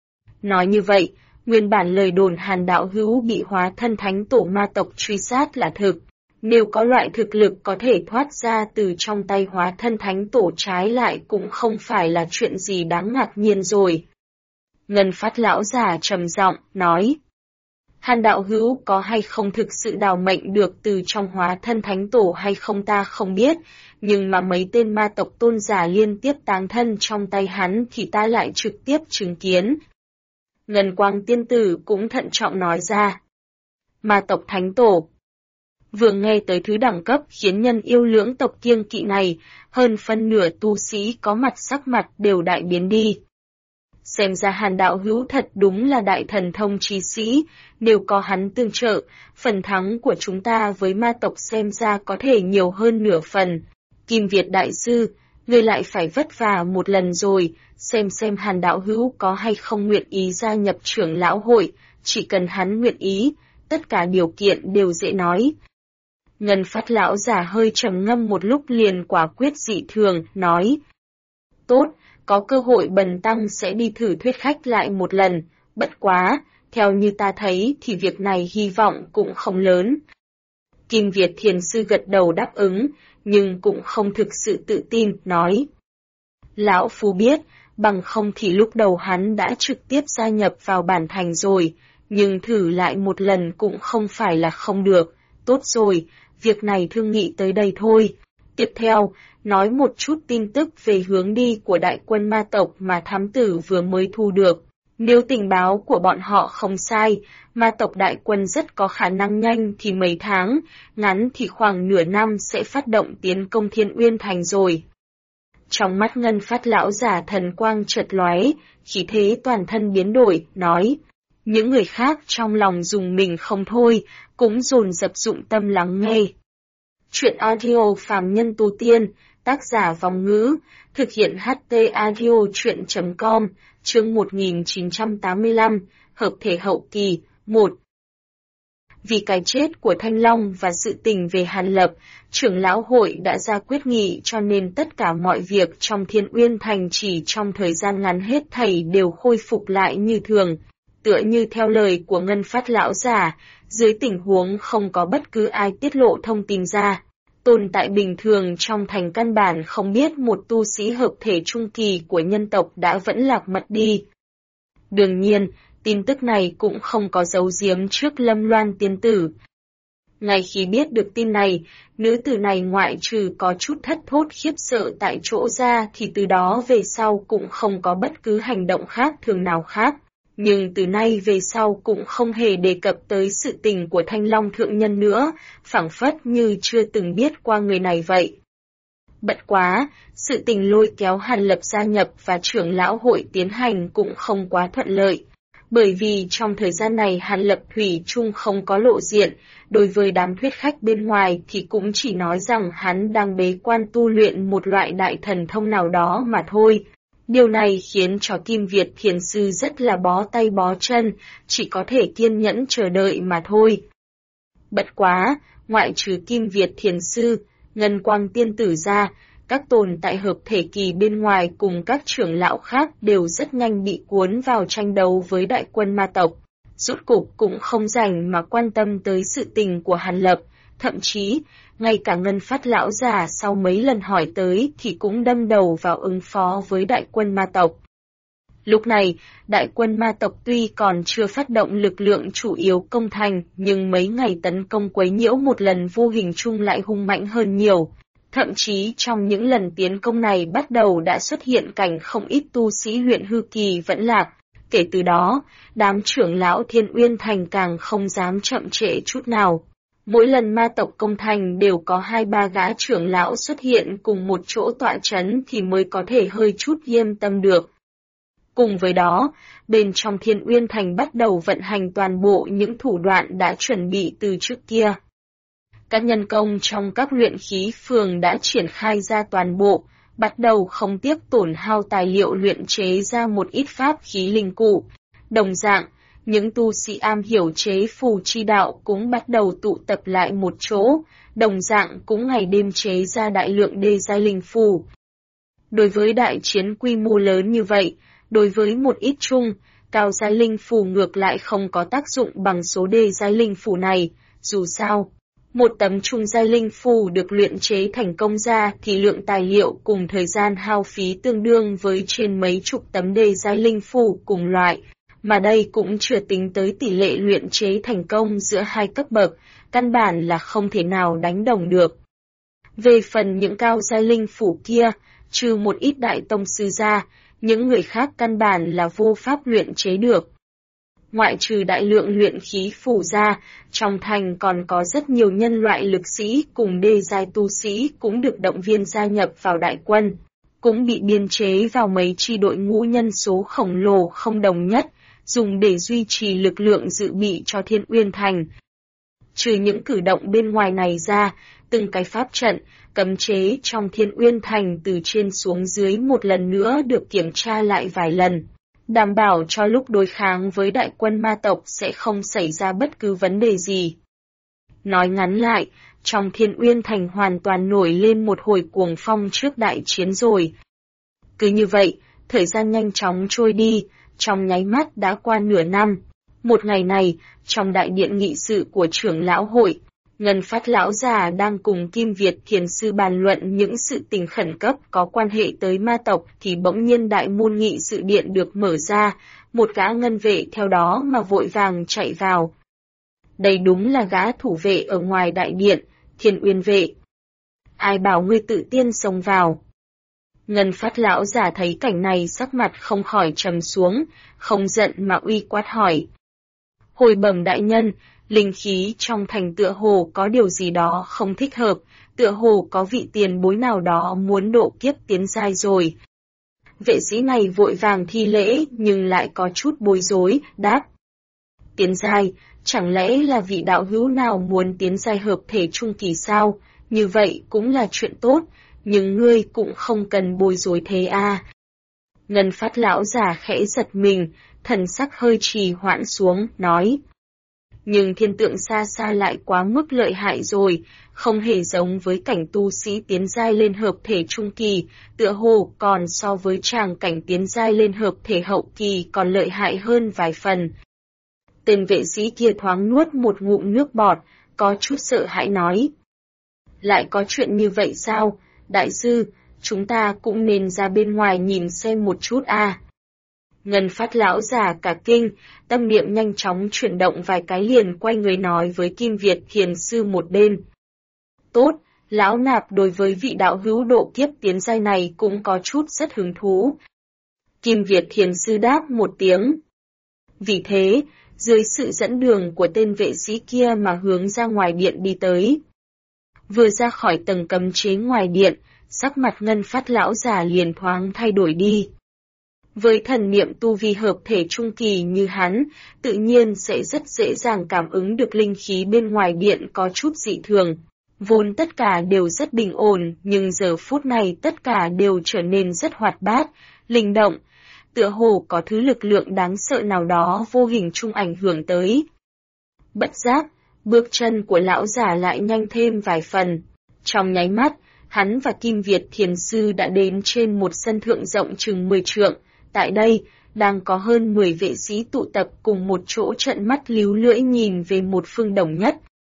Nói như vậy, nguyên bản lời đồn Hàn đạo hữu bị hóa thân thánh tổ ma tộc truy sát là thực. Nếu có loại thực lực có thể thoát ra từ trong tay hóa thân thánh tổ trái lại cũng không phải là chuyện gì đáng ngạc nhiên rồi. Ngân Phát lão giả trầm giọng, nói. Hàn đạo hữu có hay không thực sự đào mệnh được từ trong hóa thân thánh tổ hay không ta không biết, nhưng mà mấy tên ma tộc tôn giả liên tiếp táng thân trong tay hắn thì ta lại trực tiếp chứng kiến. Ngân Quang Tiên Tử cũng thận trọng nói ra. Ma tộc thánh tổ. Vừa nghe tới thứ đẳng cấp khiến nhân yêu lưỡng tộc kiêng kỵ này, hơn phân nửa tu sĩ có mặt sắc mặt đều đại biến đi. Xem ra Hàn đạo hữu thật đúng là đại thần thông trí sĩ, nếu có hắn tương trợ, phần thắng của chúng ta với ma tộc xem ra có thể nhiều hơn nửa phần. Kim Việt đại sư, ngươi lại phải vất vả một lần rồi, xem Hàn đạo hữu có hay không nguyện ý gia nhập trưởng lão hội, chỉ cần hắn nguyện ý, tất cả điều kiện đều dễ nói. Ngân Phát lão giả hơi trầm ngâm một lúc liền quả quyết dị thường, nói. Tốt, có cơ hội bần tăng sẽ đi thử thuyết khách lại một lần, bất quá, theo như ta thấy thì việc này hy vọng cũng không lớn. Kim Việt Thiền Sư gật đầu đáp ứng, nhưng cũng không thực sự tự tin, nói. Lão Phu biết, bằng không thì lúc đầu hắn đã trực tiếp gia nhập vào bản thành rồi, nhưng thử lại một lần cũng không phải là không được. Tốt rồi, việc này thương nghị tới đây thôi. Tiếp theo, nói một chút tin tức về hướng đi của đại quân ma tộc mà thám tử vừa mới thu được. Nếu tình báo của bọn họ không sai, ma tộc đại quân rất có khả năng nhanh thì mấy tháng, ngắn thì khoảng nửa năm sẽ phát động tiến công Thiên Uyên Thành rồi. Trong mắt Ngân Phát lão giả thần quang chợt lóe, khí thế toàn thân biến đổi, nói. Những người khác trong lòng dùng mình không thôi, cũng dồn dập dụng tâm lắng nghe. Chuyện audio phàm nhân tu tiên, tác giả Vong Ngữ, thực hiện HT audio chuyện.com, chương 1985, hợp thể hậu kỳ, 1. Vì cái chết của Thanh Long và sự tình về Hàn Lập, trưởng lão hội đã ra quyết nghị cho nên tất cả mọi việc trong Thiên Uyên Thành chỉ trong thời gian ngắn hết thảy đều khôi phục lại như thường. Tựa như theo lời của Ngân Phát lão giả, dưới tình huống không có bất cứ ai tiết lộ thông tin ra, tồn tại bình thường trong thành căn bản không biết một tu sĩ hợp thể trung kỳ của nhân tộc đã vẫn lạc mật đi. Đương nhiên, tin tức này cũng không có giấu giếm trước Lâm Loan tiên tử. Ngay khi biết được tin này, nữ tử này ngoại trừ có chút thất thốt khiếp sợ tại chỗ ra thì từ đó về sau cũng không có bất cứ hành động khác thường nào khác. Nhưng từ nay về sau cũng không hề đề cập tới sự tình của Thanh Long thượng nhân nữa, phảng phất như chưa từng biết qua người này vậy. Bất quá, sự tình lôi kéo Hàn Lập gia nhập và trưởng lão hội tiến hành cũng không quá thuận lợi. Bởi vì trong thời gian này Hàn Lập thủy chung không có lộ diện, đối với đám thuyết khách bên ngoài thì cũng chỉ nói rằng hắn đang bế quan tu luyện một loại đại thần thông nào đó mà thôi. Điều này khiến cho Kim Việt Thiền Sư rất là bó tay bó chân, chỉ có thể kiên nhẫn chờ đợi mà thôi. Bất quá, ngoại trừ Kim Việt Thiền Sư, Ngân Quang Tiên Tử ra, các tồn tại hợp thể kỳ bên ngoài cùng các trưởng lão khác đều rất nhanh bị cuốn vào tranh đấu với đại quân ma tộc. Rốt cục cũng không rảnh mà quan tâm tới sự tình của Hàn Lập, thậm chí, ngay cả Ngân Phát lão già sau mấy lần hỏi tới thì cũng đâm đầu vào ứng phó với đại quân ma tộc. Lúc này, đại quân ma tộc tuy còn chưa phát động lực lượng chủ yếu công thành, nhưng mấy ngày tấn công quấy nhiễu một lần vô hình chung lại hung mạnh hơn nhiều. Thậm chí trong những lần tiến công này bắt đầu đã xuất hiện cảnh không ít tu sĩ luyện hư kỳ vẫn lạc. Kể từ đó, đám trưởng lão Thiên Uyên Thành càng không dám chậm trễ chút nào. Mỗi lần ma tộc công thành đều có 2-3 gã trưởng lão xuất hiện cùng một chỗ tọa trấn thì mới có thể hơi chút yên tâm được. Cùng với đó, bên trong Thiên Uyên Thành bắt đầu vận hành toàn bộ những thủ đoạn đã chuẩn bị từ trước kia. Các nhân công trong các luyện khí phường đã triển khai ra toàn bộ, bắt đầu không tiếc tổn hao tài liệu luyện chế ra một ít pháp khí linh cụ. Đồng dạng, những tu sĩ am hiểu chế phù chi đạo cũng bắt đầu tụ tập lại một chỗ, đồng dạng cũng ngày đêm chế ra đại lượng đê giai linh phù. Đối với đại chiến quy mô lớn như vậy, đối với một ít chung, cao giai linh phù ngược lại không có tác dụng bằng số đê giai linh phù này, dù sao. Một tấm trung giai linh phù được luyện chế thành công ra thì lượng tài liệu cùng thời gian hao phí tương đương với trên mấy chục tấm đê giai linh phù cùng loại, mà đây cũng chưa tính tới tỷ lệ luyện chế thành công giữa hai cấp bậc, căn bản là không thể nào đánh đồng được. Về phần những cao giai linh phù kia, trừ một ít đại tông sư ra, những người khác căn bản là vô pháp luyện chế được. Ngoại trừ đại lượng luyện khí phù ra, trong thành còn có rất nhiều nhân loại lực sĩ cùng đê giai tu sĩ cũng được động viên gia nhập vào đại quân, cũng bị biên chế vào mấy chi đội ngũ nhân số khổng lồ không đồng nhất, dùng để duy trì lực lượng dự bị cho Thiên Uyên Thành. Trừ những cử động bên ngoài này ra, từng cái pháp trận, cấm chế trong Thiên Uyên Thành từ trên xuống dưới một lần nữa được kiểm tra lại vài lần, đảm bảo cho lúc đối kháng với đại quân ma tộc sẽ không xảy ra bất cứ vấn đề gì. Nói ngắn lại, trong Thiên Uyên Thành hoàn toàn nổi lên một hồi cuồng phong trước đại chiến rồi. Cứ như vậy, thời gian nhanh chóng trôi đi, trong nháy mắt đã qua nửa năm. Một ngày này, trong đại điện nghị sự của trưởng lão hội, Ngân Phát lão già đang cùng Kim Việt Thiền Sư bàn luận những sự tình khẩn cấp có quan hệ tới ma tộc thì bỗng nhiên đại môn nghị sự điện được mở ra, một gã ngân vệ theo đó mà vội vàng chạy vào. Đây đúng là gã thủ vệ ở ngoài đại điện, Thiên Uyên vệ. Ai bảo ngươi tự tiên xông vào? Ngân Phát lão giả thấy cảnh này sắc mặt không khỏi trầm xuống, không giận mà uy quát hỏi. Hồi bẩm đại nhân, linh khí trong thành tựa hồ có điều gì đó không thích hợp, tựa hồ có vị tiền bối nào đó muốn độ kiếp tiến giai rồi. Vệ sĩ này vội vàng thi lễ nhưng lại có chút bối rối, đáp. Tiến giai, chẳng lẽ là vị đạo hữu nào muốn tiến giai hợp thể trung kỳ sao? Như vậy cũng là chuyện tốt, nhưng ngươi cũng không cần bối rối thế à. Ngân Phát lão giả khẽ giật mình, thần sắc hơi trì hoãn xuống, nói. Nhưng thiên tượng xa xa lại quá mức lợi hại rồi, không hề giống với cảnh tu sĩ tiến giai lên hợp thể trung kỳ, tựa hồ còn so với tràng cảnh tiến giai lên hợp thể hậu kỳ còn lợi hại hơn vài phần. Tên vệ sĩ kia thoáng nuốt một ngụm nước bọt, có chút sợ hãi nói. Lại có chuyện như vậy sao, đại sư, chúng ta cũng nên ra bên ngoài nhìn xem một chút à. Ngân Phát lão già cả kinh, tâm niệm nhanh chóng chuyển động vài cái liền quay người nói với Kim Việt Thiền Sư một bên. Tốt, lão nạp đối với vị đạo hữu độ kiếp tiến giai này cũng có chút rất hứng thú. Kim Việt Thiền Sư đáp một tiếng. Vì thế, dưới sự dẫn đường của tên vệ sĩ kia mà hướng ra ngoài điện đi tới. Vừa ra khỏi tầng cấm chế ngoài điện, sắc mặt Ngân Phát lão già liền thoáng thay đổi đi. Với thần niệm tu vi hợp thể trung kỳ như hắn, tự nhiên sẽ rất dễ dàng cảm ứng được linh khí bên ngoài điện có chút dị thường. Vốn tất cả đều rất bình ổn, nhưng giờ phút này tất cả đều trở nên rất hoạt bát, linh động, tựa hồ có thứ lực lượng đáng sợ nào đó vô hình chung ảnh hưởng tới. Bất giác, bước chân của lão già lại nhanh thêm vài phần. Trong nháy mắt, hắn và Kim Việt Thiền Sư đã đến trên một sân thượng rộng chừng 10 trượng. Tại đây, đang có hơn 10 vệ sĩ tụ tập cùng một chỗ trợn mắt líu lưỡi nhìn về một phương đồng nhất.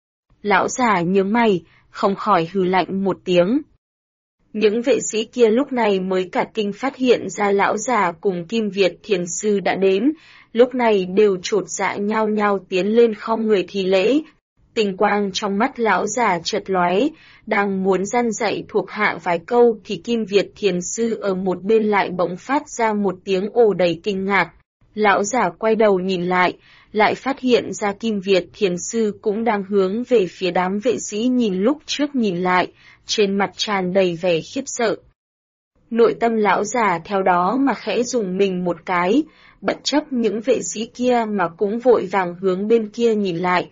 Lão già nhướng mày, không khỏi hừ lạnh một tiếng. Những vệ sĩ kia lúc này mới cả kinh phát hiện ra lão già cùng Kim Việt Thiền Sư đã đến, lúc này đều chột dạ nhao nhao tiến lên khom người thi lễ. Tình quang trong mắt lão già chợt lóe, đang muốn răn dạy thuộc hạ vài câu thì Kim Việt Thiền Sư ở một bên lại bỗng phát ra một tiếng ồ đầy kinh ngạc. Lão già quay đầu nhìn lại phát hiện ra Kim Việt Thiền Sư cũng đang hướng về phía đám vệ sĩ nhìn lúc trước nhìn lại, trên mặt tràn đầy vẻ khiếp sợ. Nội tâm lão già theo đó mà khẽ dùng mình một cái, bất chấp những vệ sĩ kia mà cũng vội vàng hướng bên kia nhìn lại.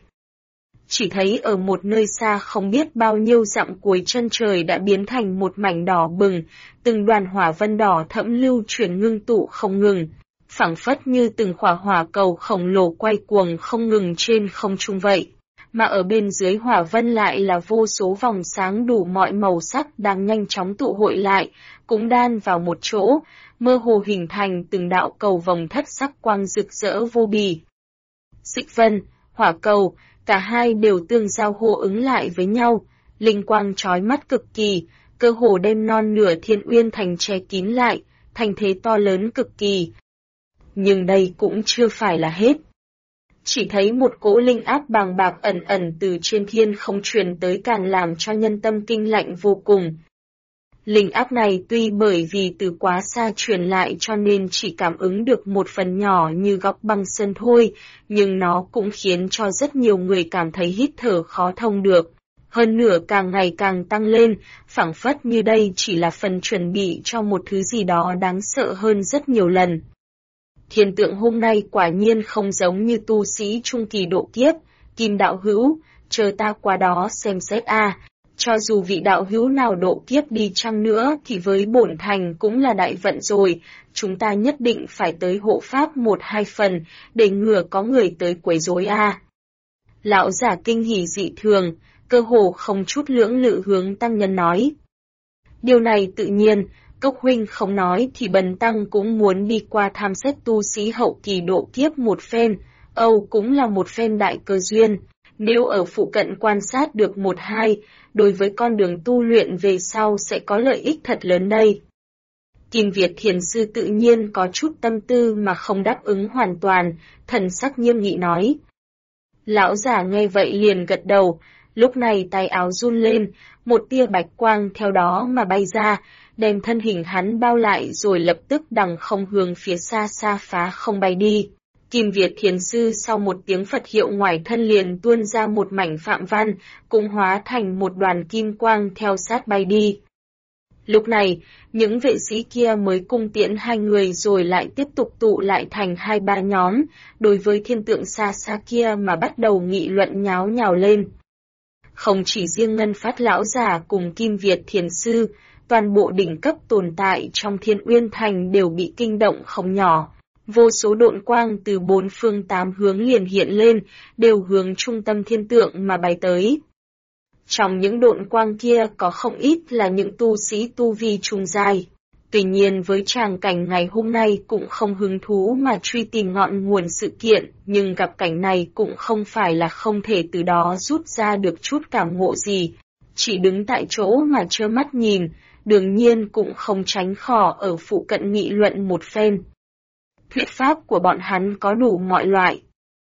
Chỉ thấy ở một nơi xa không biết bao nhiêu dặm cuối chân trời đã biến thành một mảnh đỏ bừng, từng đoàn hỏa vân đỏ thẫm lưu chuyển ngưng tụ không ngừng, phảng phất như từng khỏa hỏa cầu khổng lồ quay cuồng không ngừng trên không trung vậy. Mà ở bên dưới hỏa vân lại là vô số vòng sáng đủ mọi màu sắc đang nhanh chóng tụ hội lại, cũng đan vào một chỗ, mơ hồ hình thành từng đạo cầu vòng thất sắc quang rực rỡ vô bì. Xích vân, hỏa cầu, cả hai đều tương giao hô ứng lại với nhau, linh quang chói mắt cực kỳ, cơ hồ đem non nửa Thiên Uyên thành che kín lại, thành thế to lớn cực kỳ. Nhưng đây cũng chưa phải là hết. Chỉ thấy một cỗ linh áp bàng bạc ẩn ẩn từ trên thiên không truyền tới càng làm cho nhân tâm kinh lạnh vô cùng. Linh áp này tuy bởi vì từ quá xa truyền lại cho nên chỉ cảm ứng được một phần nhỏ như góc băng sơn thôi, nhưng nó cũng khiến cho rất nhiều người cảm thấy hít thở khó thông được. Hơn nữa càng ngày càng tăng lên, phảng phất như đây chỉ là phần chuẩn bị cho một thứ gì đó đáng sợ hơn rất nhiều lần. Thiên tượng hôm nay quả nhiên không giống như tu sĩ trung kỳ độ kiếp, Kim đạo hữu, chờ ta qua đó xem xét a. Cho dù vị đạo hữu nào độ kiếp đi chăng nữa thì với bổn thành cũng là đại vận rồi, chúng ta nhất định phải tới hộ pháp 1-2 phần, để ngừa có người tới quấy rối a. Lão giả kinh hỉ dị thường, cơ hồ không chút lưỡng lự hướng tăng nhân nói. Điều này tự nhiên, Cốc huynh không nói thì bần tăng cũng muốn đi qua tham xét tu sĩ hậu kỳ độ kiếp một phen, Âu cũng là một phen đại cơ duyên. Nếu ở phụ cận quan sát được 1-2, đối với con đường tu luyện về sau sẽ có lợi ích thật lớn đây. Kim Việt Thiền Sư tự nhiên có chút tâm tư mà không đáp ứng hoàn toàn, thần sắc nghiêm nghị nói. Lão giả nghe vậy liền gật đầu, Lúc này tay áo run lên, một tia bạch quang theo đó mà bay ra, đem thân hình hắn bao lại rồi lập tức đằng không hướng phía xa xa phá không bay đi. Kim Việt Thiền Sư sau một tiếng Phật hiệu ngoài thân liền tuôn ra một mảnh phạm văn, cũng hóa thành một đoàn kim quang theo sát bay đi. Lúc này, những vệ sĩ kia mới cung tiễn hai người rồi lại tiếp tục tụ lại thành 2-3 nhóm, đối với thiên tượng xa xa kia mà bắt đầu nghị luận nháo nhào lên. Không chỉ riêng Ngân Phát lão giả cùng Kim Việt Thiền Sư, toàn bộ đỉnh cấp tồn tại trong Thiên Uyên Thành đều bị kinh động không nhỏ. Vô số độn quang từ 4 phương 8 hướng liền hiện lên, đều hướng trung tâm thiên tượng mà bay tới. Trong những độn quang kia có không ít là những tu sĩ tu vi trung giai. Tuy nhiên với tràng cảnh ngày hôm nay cũng không hứng thú mà truy tìm ngọn nguồn sự kiện, nhưng gặp cảnh này cũng không phải là không thể từ đó rút ra được chút cảm ngộ gì. Chỉ đứng tại chỗ mà trơ mắt nhìn, đương nhiên cũng không tránh khỏi ở phụ cận nghị luận một phen. Thuyết pháp của bọn hắn có đủ mọi loại.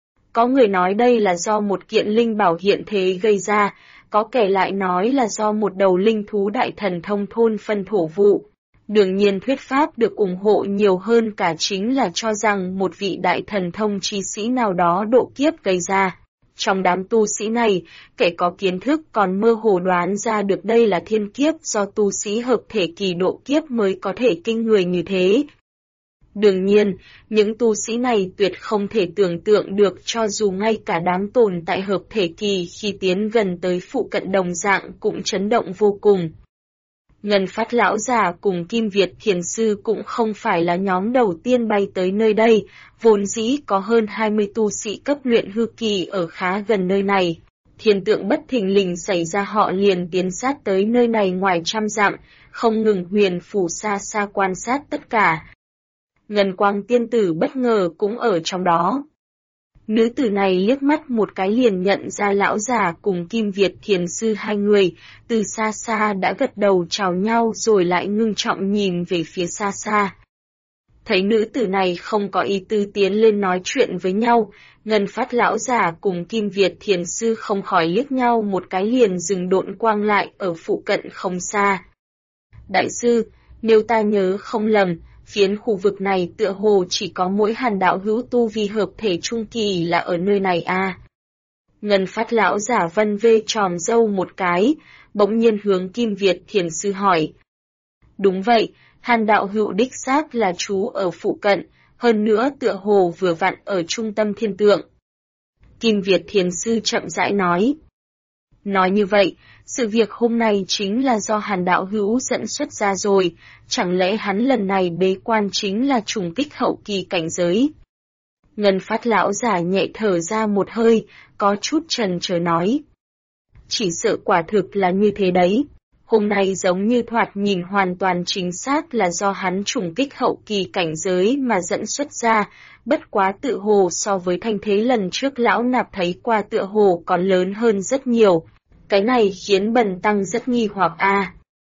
Có người nói đây là do một kiện linh bảo hiện thế gây ra, có kẻ lại nói là do một đầu linh thú đại thần thông thôn phân thổ vụ. Đương nhiên thuyết pháp được ủng hộ nhiều hơn cả chính là cho rằng một vị đại thần thông chi sĩ nào đó độ kiếp gây ra. Trong đám tu sĩ này, kẻ có kiến thức còn mơ hồ đoán ra được đây là thiên kiếp do tu sĩ hợp thể kỳ độ kiếp mới có thể kinh người như thế. Đương nhiên, những tu sĩ này tuyệt không thể tưởng tượng được cho dù ngay cả đám tồn tại hợp thể kỳ khi tiến gần tới phụ cận đồng dạng cũng chấn động vô cùng. Ngân Phát lão già cùng Kim Việt Thiền Sư cũng không phải là nhóm đầu tiên bay tới nơi đây, vốn dĩ có hơn 20 tu sĩ cấp luyện hư kỳ ở khá gần nơi này. Thiên tượng bất thình lình xảy ra họ liền tiến sát tới nơi này ngoài trăm dặm, không ngừng huyền phù xa xa quan sát tất cả. Ngân Quang tiên tử bất ngờ cũng ở trong đó. Nữ tử này liếc mắt một cái liền nhận ra lão già cùng Kim Việt Thiền Sư hai người, từ xa xa đã gật đầu chào nhau rồi lại ngưng trọng nhìn về phía xa xa. Thấy nữ tử này không có ý tư tiến lên nói chuyện với nhau, Ngân Phát lão già cùng Kim Việt Thiền Sư không khỏi liếc nhau một cái liền dừng độn quang lại ở phụ cận không xa. Đại sư, nếu ta nhớ không lầm, phiến khu vực này tựa hồ chỉ có mỗi Hàn đạo hữu tu vi hợp thể trung kỳ là ở nơi này à. Ngân Phát lão giả vân vê tròm râu một cái, bỗng nhiên hướng Kim Việt Thiền Sư hỏi. Đúng vậy, Hàn đạo hữu đích xác là trú ở phụ cận, hơn nữa tựa hồ vừa vặn ở trung tâm thiên tượng. Kim Việt Thiền Sư chậm rãi nói. Nói như vậy, sự việc hôm nay chính là do Hàn đạo hữu dẫn xuất ra rồi, chẳng lẽ hắn lần này bế quan chính là trùng kích hậu kỳ cảnh giới? Ngân Phát lão giả nhẹ thở ra một hơi, có chút chần chờ nói. Chỉ sợ quả thực là như thế đấy. Hôm nay giống như thoạt nhìn hoàn toàn chính xác là do hắn trùng kích hậu kỳ cảnh giới mà dẫn xuất ra, bất quá tự hồ so với thanh thế lần trước lão nạp thấy qua tựa hồ còn lớn hơn rất nhiều. Cái này khiến Bần Tăng rất nghi hoặc a.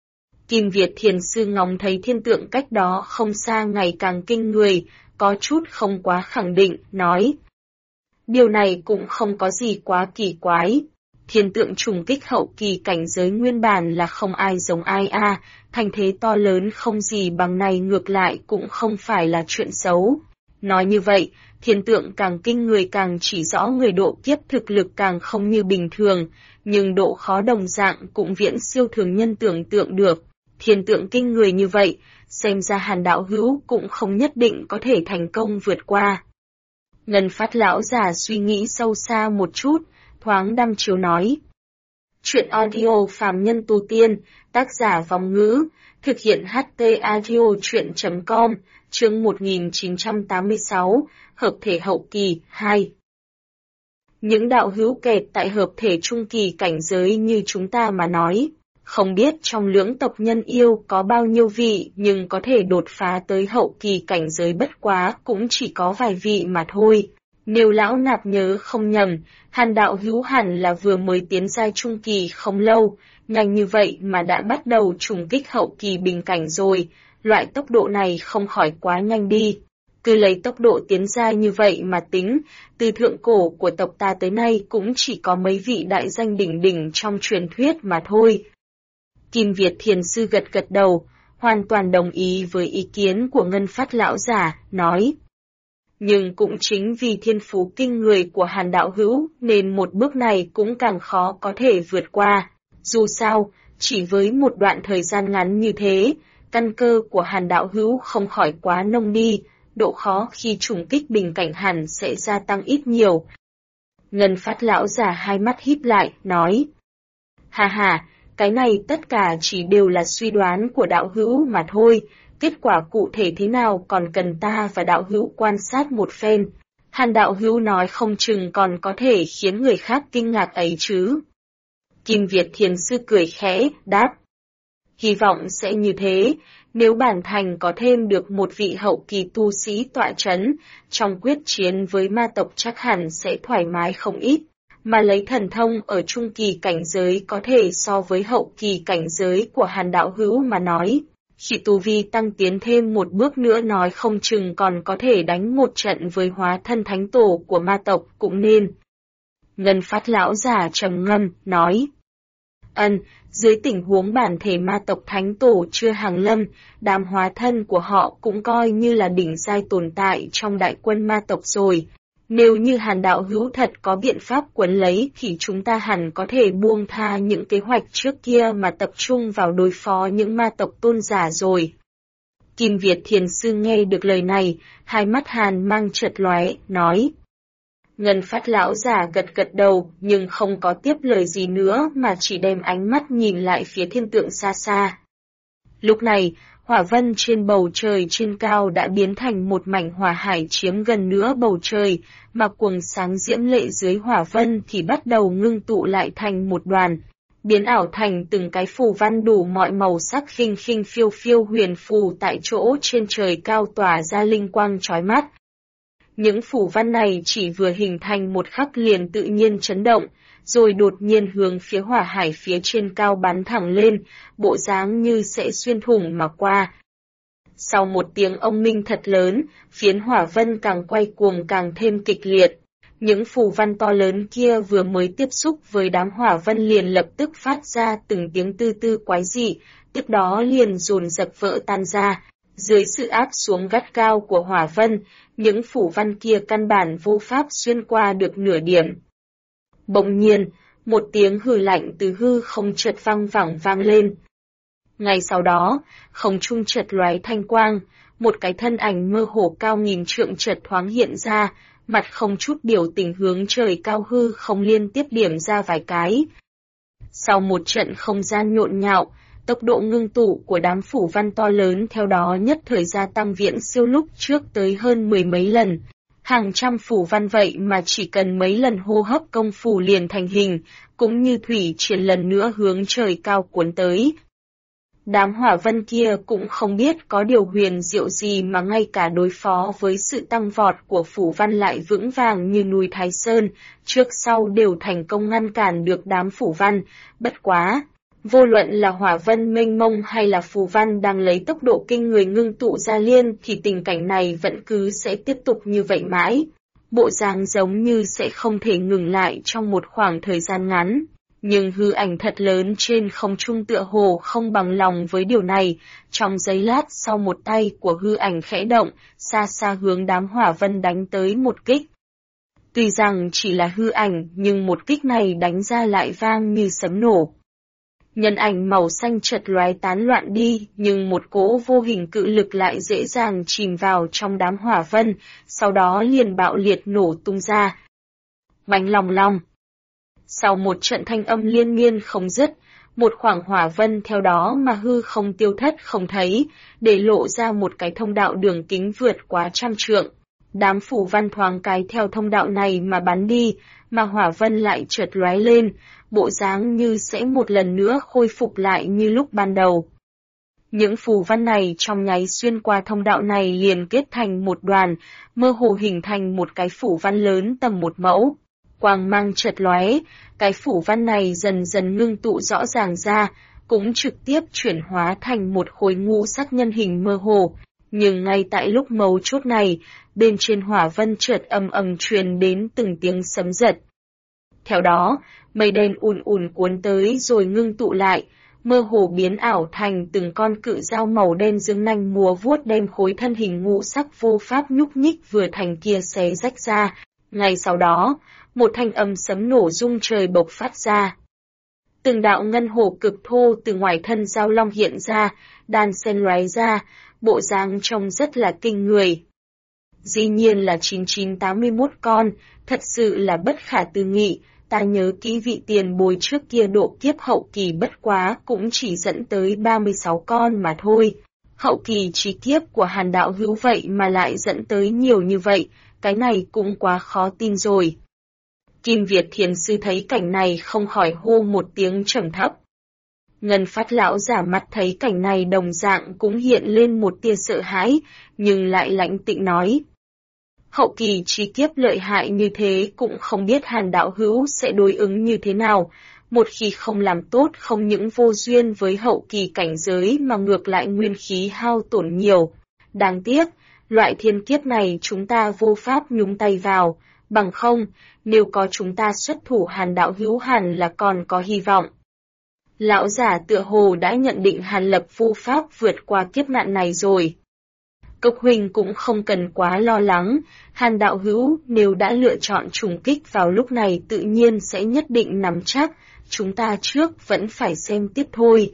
Kim Việt Thiền Sư ngóng thấy thiên tượng cách đó không xa ngày càng kinh người, có chút không quá khẳng định, nói. Điều này cũng không có gì quá kỳ quái. Thiên tượng trùng kích hậu kỳ cảnh giới nguyên bản là không ai giống ai a, thành thế to lớn không gì bằng này ngược lại cũng không phải là chuyện xấu. Nói như vậy, thiên tượng càng kinh người càng chỉ rõ người độ kiếp thực lực càng không như bình thường, nhưng độ khó đồng dạng cũng viễn siêu thường nhân tưởng tượng được. Thiên tượng kinh người như vậy, xem ra Hàn đạo hữu cũng không nhất định có thể thành công vượt qua. Ngân Phát lão già suy nghĩ sâu xa một chút, thoáng đăm chiếu nói. Chuyện audio phàm nhân tu tiên, tác giả Vong Ngữ, thực hiện HT audio chuyện.com, chương 1986, hợp thể hậu kỳ, 2. Những đạo hữu kẹt tại hợp thể trung kỳ cảnh giới như chúng ta mà nói, không biết trong lưỡng tộc nhân yêu có bao nhiêu vị nhưng có thể đột phá tới hậu kỳ cảnh giới bất quá cũng chỉ có vài vị mà thôi. Nếu lão nạp nhớ không nhầm, Hàn đạo hữu hẳn là vừa mới tiến giai trung kỳ không lâu, nhanh như vậy mà đã bắt đầu trùng kích hậu kỳ bình cảnh rồi, loại tốc độ này không khỏi quá nhanh đi. Cứ lấy tốc độ tiến ra như vậy mà tính, từ thượng cổ của tộc ta tới nay cũng chỉ có mấy vị đại danh đỉnh đỉnh trong truyền thuyết mà thôi. Kim Việt Thiền Sư gật gật đầu, hoàn toàn đồng ý với ý kiến của Ngân Phát lão giả, nói. Nhưng cũng chính vì thiên phú kinh người của Hàn đạo hữu nên một bước này cũng càng khó có thể vượt qua. Dù sao, chỉ với một đoạn thời gian ngắn như thế, căn cơ của Hàn đạo hữu không khỏi quá nông đi, độ khó khi trùng kích bình cảnh hẳn sẽ gia tăng ít nhiều. Ngân Phát lão giả hai mắt híp lại, nói. Hà hà, cái này tất cả chỉ đều là suy đoán của đạo hữu mà thôi, kết quả cụ thể thế nào còn cần ta và đạo hữu quan sát một phen. Hàn đạo hữu nói không chừng còn có thể khiến người khác kinh ngạc ấy chứ. Kim Việt Thiền Sư cười khẽ, đáp. Hy vọng sẽ như thế, nếu bản thành có thêm được một vị hậu kỳ tu sĩ tọa chấn, trong quyết chiến với ma tộc chắc hẳn sẽ thoải mái không ít, mà lấy thần thông ở trung kỳ cảnh giới có thể so với hậu kỳ cảnh giới của Hàn đạo hữu mà nói. Khi tu vi tăng tiến thêm một bước nữa nói không chừng còn có thể đánh một trận với hóa thân thánh tổ của ma tộc cũng nên. Ngân Phát lão giả trầm ngâm, nói. Dưới tình huống bản thể ma tộc thánh tổ chưa hàng lâm, đám hóa thân của họ cũng coi như là đỉnh giai tồn tại trong đại quân ma tộc rồi. Nếu như Hàn đạo hữu thật có biện pháp quấn lấy thì chúng ta hẳn có thể buông tha những kế hoạch trước kia mà tập trung vào đối phó những ma tộc tôn giả rồi. Kim Việt Thiền Sư nghe được lời này, hai mắt Hàn mang chợt lóe, nói. Ngân Phát lão giả gật gật đầu nhưng không có tiếp lời gì nữa mà chỉ đem ánh mắt nhìn lại phía thiên tượng xa xa. Lúc này, hỏa vân trên bầu trời trên cao đã biến thành một mảnh hỏa hải chiếm gần nửa bầu trời, mà quầng sáng diễm lệ dưới hỏa vân thì bắt đầu ngưng tụ lại thành một đoàn, biến ảo thành từng cái phù văn đủ mọi màu sắc khinh khinh phiêu phiêu huyền phù tại chỗ trên trời cao tỏa ra linh quang chói mắt. Những phù văn này chỉ vừa hình thành một khắc liền tự nhiên chấn động, rồi đột nhiên hướng phía hỏa hải phía trên cao bắn thẳng lên, bộ dáng như sẽ xuyên thủng mà qua. Sau một tiếng ông minh thật lớn, phiến hỏa vân càng quay cuồng càng thêm kịch liệt. Những phù văn to lớn kia vừa mới tiếp xúc với đám hỏa vân liền lập tức phát ra từng tiếng tư tư quái dị, tiếp đó liền dồn dập vỡ tan ra. Dưới sự áp xuống gắt cao của hỏa vân, những phù văn kia căn bản vô pháp xuyên qua được nửa điểm. Bỗng nhiên, một tiếng hừ lạnh từ hư không chợt vang lên. Ngay sau đó, không trung chợt lóe thanh quang, một cái thân ảnh mơ hồ cao nghìn trượng chợt thoáng hiện ra, mặt không chút biểu tình hướng trời cao hư không liên tiếp điểm ra vài cái. Sau một trận không gian nhộn nhạo, tốc độ ngưng tụ của đám phủ văn to lớn theo đó nhất thời gia tăng viễn siêu lúc trước tới hơn 10 mấy lần. Hàng trăm phủ văn vậy mà chỉ cần mấy lần hô hấp công phu liền thành hình, cũng như thủy triền lần nữa hướng trời cao cuốn tới. Đám hỏa vân kia cũng không biết có điều huyền diệu gì mà ngay cả đối phó với sự tăng vọt của phủ văn lại vững vàng như núi Thái Sơn, trước sau đều thành công ngăn cản được đám phủ văn, bất quá. Vô luận là hỏa vân mênh mông hay là phù văn đang lấy tốc độ kinh người ngưng tụ ra liên thì tình cảnh này vẫn cứ sẽ tiếp tục như vậy mãi. Bộ dáng giống như sẽ không thể ngừng lại trong một khoảng thời gian ngắn. Nhưng hư ảnh thật lớn trên không trung tựa hồ không bằng lòng với điều này, trong giây lát sau một tay của hư ảnh khẽ động, xa xa hướng đám hỏa vân đánh tới một kích. Tuy rằng chỉ là hư ảnh nhưng một kích này đánh ra lại vang như sấm nổ. Nhân ảnh màu xanh chợt lóe tán loạn đi, nhưng một cỗ vô hình cự lực lại dễ dàng chìm vào trong đám hỏa vân, sau đó liền bạo liệt nổ tung ra. Bánh lòng long. Sau một trận thanh âm liên miên không dứt, một khoảng hỏa vân theo đó mà hư không tiêu thất không thấy, để lộ ra một cái thông đạo đường kính vượt quá 100 trượng. Đám phủ văn thoáng cái theo thông đạo này mà bắn đi, mà hỏa vân lại chợt lóe lên, bộ dáng như sẽ một lần nữa khôi phục lại như lúc ban đầu. Những phù văn này trong nháy xuyên qua thông đạo này liền kết thành một đoàn, mơ hồ hình thành một cái phủ văn lớn tầm 1 mẫu. Quang mang chợt lóe, cái phủ văn này dần dần ngưng tụ rõ ràng ra, cũng trực tiếp chuyển hóa thành một khối ngũ sắc nhân hình mơ hồ. Nhưng ngay tại lúc mấu chốt này, bên trên hỏa vân chợt ầm ầm truyền đến từng tiếng sấm giật. Theo đó, mây đen ùn ùn cuốn tới rồi ngưng tụ lại, mơ hồ biến ảo thành từng con cự dao màu đen dương nanh múa vuốt đem khối thân hình ngũ sắc vô pháp nhúc nhích vừa thành kia xé rách ra. Ngay sau đó, một thanh âm sấm nổ rung trời bộc phát ra. Từng đạo ngân hồ cực thô từ ngoài thân dao long hiện ra, đan xen lóe ra, bộ dáng trông rất là kinh người. Dĩ nhiên là 9981 con, thật sự là bất khả tư nghị. Ta nhớ kỹ vị tiền bối trước kia độ kiếp hậu kỳ bất quá cũng chỉ dẫn tới 36 con mà thôi. Hậu kỳ trí kiếp của Hàn đạo hữu vậy mà lại dẫn tới nhiều như vậy, cái này cũng quá khó tin rồi. Kim Việt Thiền Sư thấy cảnh này không khỏi hô một tiếng trầm thấp. Ngân Phát lão giả mặt thấy cảnh này đồng dạng cũng hiện lên một tia sợ hãi, nhưng lại lãnh tịnh nói. Hậu kỳ trí kiếp lợi hại như thế cũng không biết Hàn đạo hữu sẽ đối ứng như thế nào, một khi không làm tốt không những vô duyên với hậu kỳ cảnh giới mà ngược lại nguyên khí hao tổn nhiều. Đáng tiếc, loại thiên kiếp này chúng ta vô pháp nhúng tay vào, bằng không, nếu có chúng ta xuất thủ Hàn đạo hữu hẳn là còn có hy vọng. Lão giả tựa hồ đã nhận định Hàn Lập vô pháp vượt qua kiếp nạn này rồi. Cốc huynh cũng không cần quá lo lắng, Hàn đạo hữu nếu đã lựa chọn trùng kích vào lúc này tự nhiên sẽ nhất định nắm chắc, chúng ta trước vẫn phải xem tiếp thôi.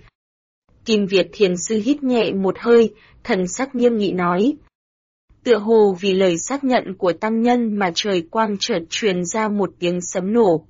Kim Việt Thiền Sư hít nhẹ một hơi, thần sắc nghiêm nghị nói. Tựa hồ vì lời xác nhận của tăng nhân mà trời quang chợt truyền ra một tiếng sấm nổ.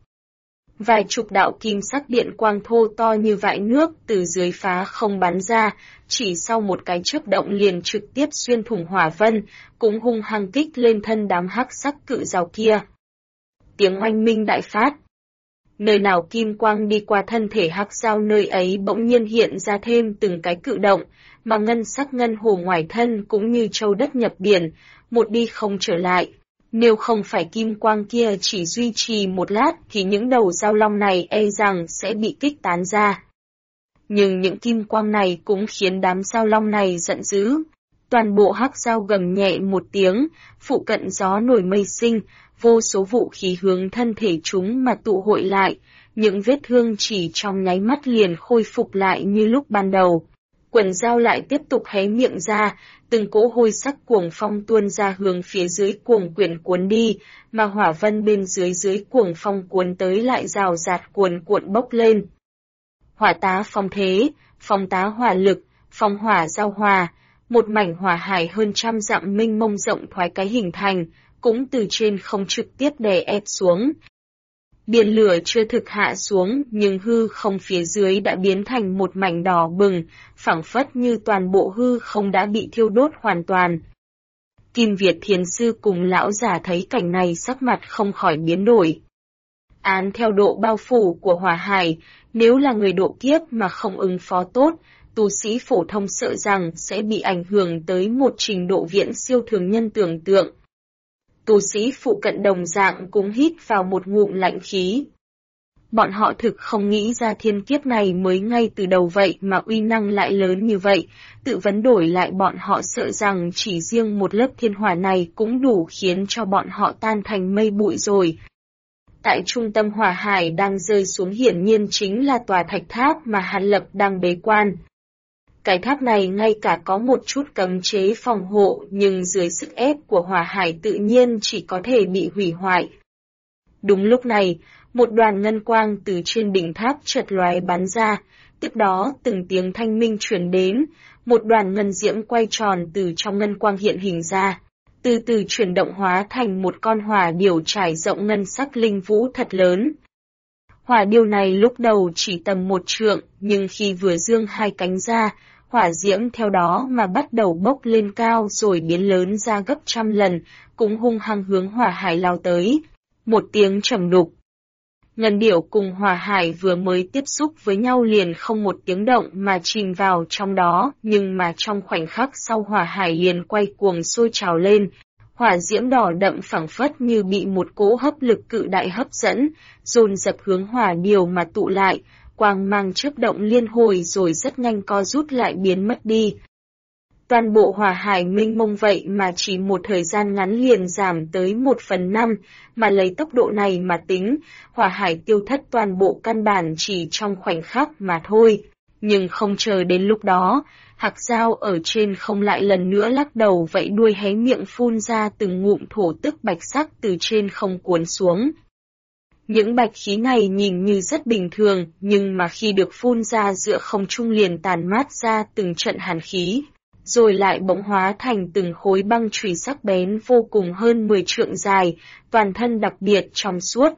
Vài chục đạo kim sắc điện quang thô to như vại nước từ dưới phá không bắn ra, chỉ sau một cái chớp động liền trực tiếp xuyên thủng hỏa vân, cũng hung hăng kích lên thân đám hắc sắc cự rào kia. Tiếng oanh minh đại phát. Nơi nào kim quang đi qua thân thể hắc dao nơi ấy bỗng nhiên hiện ra thêm từng cái cự động, mà ngân sắc ngân hồ ngoài thân cũng như châu đất nhập biển, một đi không trở lại. Nếu không phải kim quang kia chỉ duy trì một lát thì những đầu dao long này e rằng sẽ bị kích tán ra. Nhưng những kim quang này cũng khiến đám dao long này giận dữ. Toàn bộ hắc dao gầm nhẹ một tiếng, phụ cận gió nổi mây sinh, vô số vũ khí hướng thân thể chúng mà tụ hội lại, những vết thương chỉ trong nháy mắt liền khôi phục lại như lúc ban đầu. Quần dao lại tiếp tục hé miệng ra, từng cỗ hôi sắc cuồng phong tuôn ra hướng phía dưới cuồng quyển cuốn đi, mà hỏa vân bên dưới cuồng phong cuốn tới lại rào rạt cuồn cuộn bốc lên. Hỏa tá phong thế, phong tá hỏa lực, phong hỏa giao hòa, một mảnh hỏa hải hơn 100 dặm mênh mông rộng thoái cái hình thành, cũng từ trên không trực tiếp đè ép xuống. Biển lửa chưa thực hạ xuống nhưng hư không phía dưới đã biến thành một mảnh đỏ bừng, phảng phất như toàn bộ hư không đã bị thiêu đốt hoàn toàn. Kim Việt Thiền Sư cùng lão giả thấy cảnh này sắc mặt không khỏi biến đổi. Án theo độ bao phủ của hỏa hải, nếu là người độ kiếp mà không ứng phó tốt, tu sĩ phổ thông sợ rằng sẽ bị ảnh hưởng tới một trình độ viễn siêu thường nhân tưởng tượng. Tu sĩ phụ cận đồng dạng cũng hít vào một ngụm lạnh khí. Bọn họ thực không nghĩ ra thiên kiếp này mới ngay từ đầu vậy mà uy năng lại lớn như vậy, tự vấn đổi lại bọn họ sợ rằng chỉ riêng một lớp thiên hỏa này cũng đủ khiến cho bọn họ tan thành mây bụi rồi. Tại trung tâm hỏa hải đang rơi xuống hiển nhiên chính là tòa thạch tháp mà Hàn Lập đang bế quan. Cái tháp này ngay cả có một chút cấm chế phòng hộ nhưng dưới sức ép của hỏa hải tự nhiên chỉ có thể bị hủy hoại. Đúng lúc này, một đoàn ngân quang từ trên đỉnh tháp chợt lóe bắn ra, tiếp đó từng tiếng thanh minh truyền đến, một đoàn ngân diễm quay tròn từ trong ngân quang hiện hình ra, từ từ chuyển động hóa thành một con hỏa điểu trải rộng ngân sắc linh vũ thật lớn. Hỏa điểu này lúc đầu chỉ tầm 1 trượng, nhưng khi vừa dương hai cánh ra, hỏa diễm theo đó mà bắt đầu bốc lên cao rồi biến lớn ra gấp 100 lần, cũng hung hăng hướng hỏa hải lao tới. Một tiếng trầm đục. Ngân điểu cùng hỏa hải vừa mới tiếp xúc với nhau liền không một tiếng động mà chìm vào trong đó, nhưng mà trong khoảnh khắc sau hỏa hải liền quay cuồng sôi trào lên. Hỏa diễm đỏ đậm phảng phất như bị một cỗ hấp lực cự đại hấp dẫn, dồn dập hướng hỏa điểu mà tụ lại, quang mang chớp động liên hồi rồi rất nhanh co rút lại biến mất đi. Toàn bộ hỏa hải mênh mông vậy mà chỉ một thời gian ngắn liền giảm tới 1/5, mà lấy tốc độ này mà tính, hỏa hải tiêu thất toàn bộ căn bản chỉ trong khoảnh khắc mà thôi. Nhưng không chờ đến lúc đó, Hạc Giao ở trên không lại lần nữa lắc đầu vẫy đuôi hé miệng phun ra từng ngụm thổ tức bạch sắc từ trên không cuốn xuống. Những bạch khí này nhìn như rất bình thường, nhưng mà khi được phun ra giữa không trung liền tàn mát ra từng trận hàn khí, rồi lại bỗng hóa thành từng khối băng chùy sắc bén vô cùng hơn 10 trượng dài, toàn thân đặc biệt trong suốt.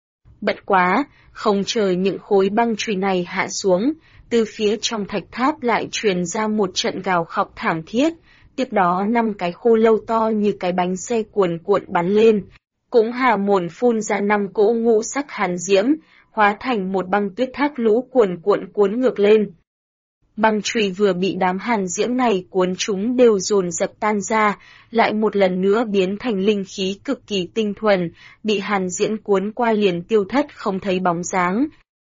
Bất quá, không chờ những khối băng chùy này hạ xuống, từ phía trong thạch tháp lại truyền ra một trận gào khóc thảm thiết, tiếp đó 5 cái khô lâu to như cái bánh xe cuồn cuộn bắn lên, cũng hà mồn phun ra 5 cỗ ngũ sắc hàn diễm, hóa thành một băng tuyết thác lũ cuồn cuộn cuốn ngược lên. Băng chùy vừa bị đám hàn diễm này cuốn chúng đều dồn dập tan ra, lại một lần nữa biến thành linh khí cực kỳ tinh thuần, bị hàn diễm cuốn qua liền tiêu thất không thấy bóng dáng.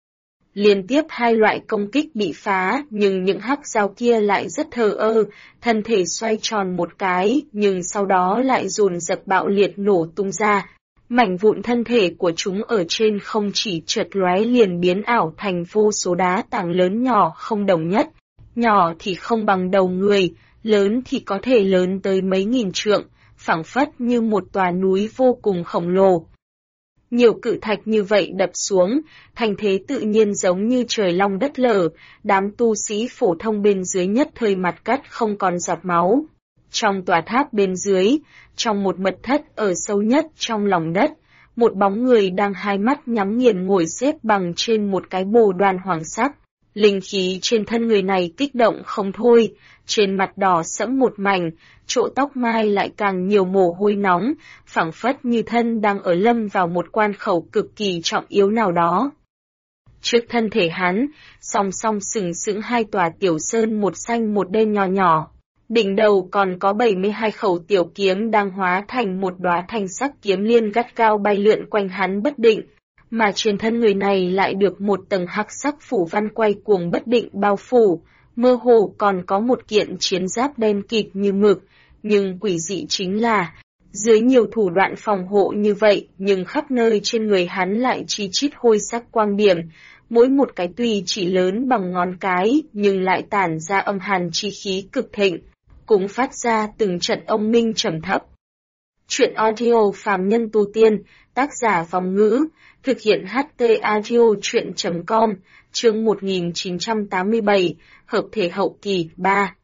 Liên tiếp 2 loại công kích bị phá, nhưng những hắc giao kia lại rất thờ ơ, thân thể xoay tròn một cái, nhưng sau đó lại dồn dập bạo liệt nổ tung ra. Mảnh vụn thân thể của chúng ở trên không chỉ chợt lóe liền biến ảo thành vô số đá tảng lớn nhỏ không đồng nhất. Nhỏ thì không bằng đầu người, lớn thì có thể lớn tới mấy nghìn trượng, phảng phất như một tòa núi vô cùng khổng lồ. Nhiều cự thạch như vậy đập xuống, thành thế tự nhiên giống như trời long đất lở, đám tu sĩ phổ thông bên dưới nhất thời mặt cắt không còn giọt máu. Trong tòa tháp bên dưới, trong một mật thất ở sâu nhất trong lòng đất, một bóng người đang hai mắt nhắm nghiền ngồi xếp bằng trên một cái bồ đoàn hoàng sắc. Linh khí trên thân người này kích động không thôi, trên mặt đỏ sẫm một mảnh, chỗ tóc mai lại càng nhiều mồ hôi nóng, phảng phất như thân đang ở lâm vào một quan khẩu cực kỳ trọng yếu nào đó. Trước thân thể hắn, song song sừng sững 2 tòa tiểu sơn một xanh một đen nhỏ nhỏ. Đỉnh đầu còn có 72 khẩu tiểu kiếm đang hóa thành một đóa thanh sắc kiếm liên gắt gao bay lượn quanh hắn bất định, mà trên thân người này lại được một tầng hắc sắc phủ văn quay cuồng bất định bao phủ, mơ hồ còn có một kiện chiến giáp đen kịt như mực, nhưng quỷ dị chính là, dưới nhiều thủ đoạn phòng hộ như vậy, nhưng khắp nơi trên người hắn lại chi chít hôi sắc quang điểm, mỗi một cái tuy chỉ lớn bằng ngón cái, nhưng lại tản ra âm hàn chi khí cực thịnh, cũng phát ra từng trận ông minh trầm thấp. Chuyện audio phàm nhân tu tiên, tác giả Vong Ngữ, thực hiện HT Audio Chuyện.com, chương 1987, hợp thể hậu kỳ 3.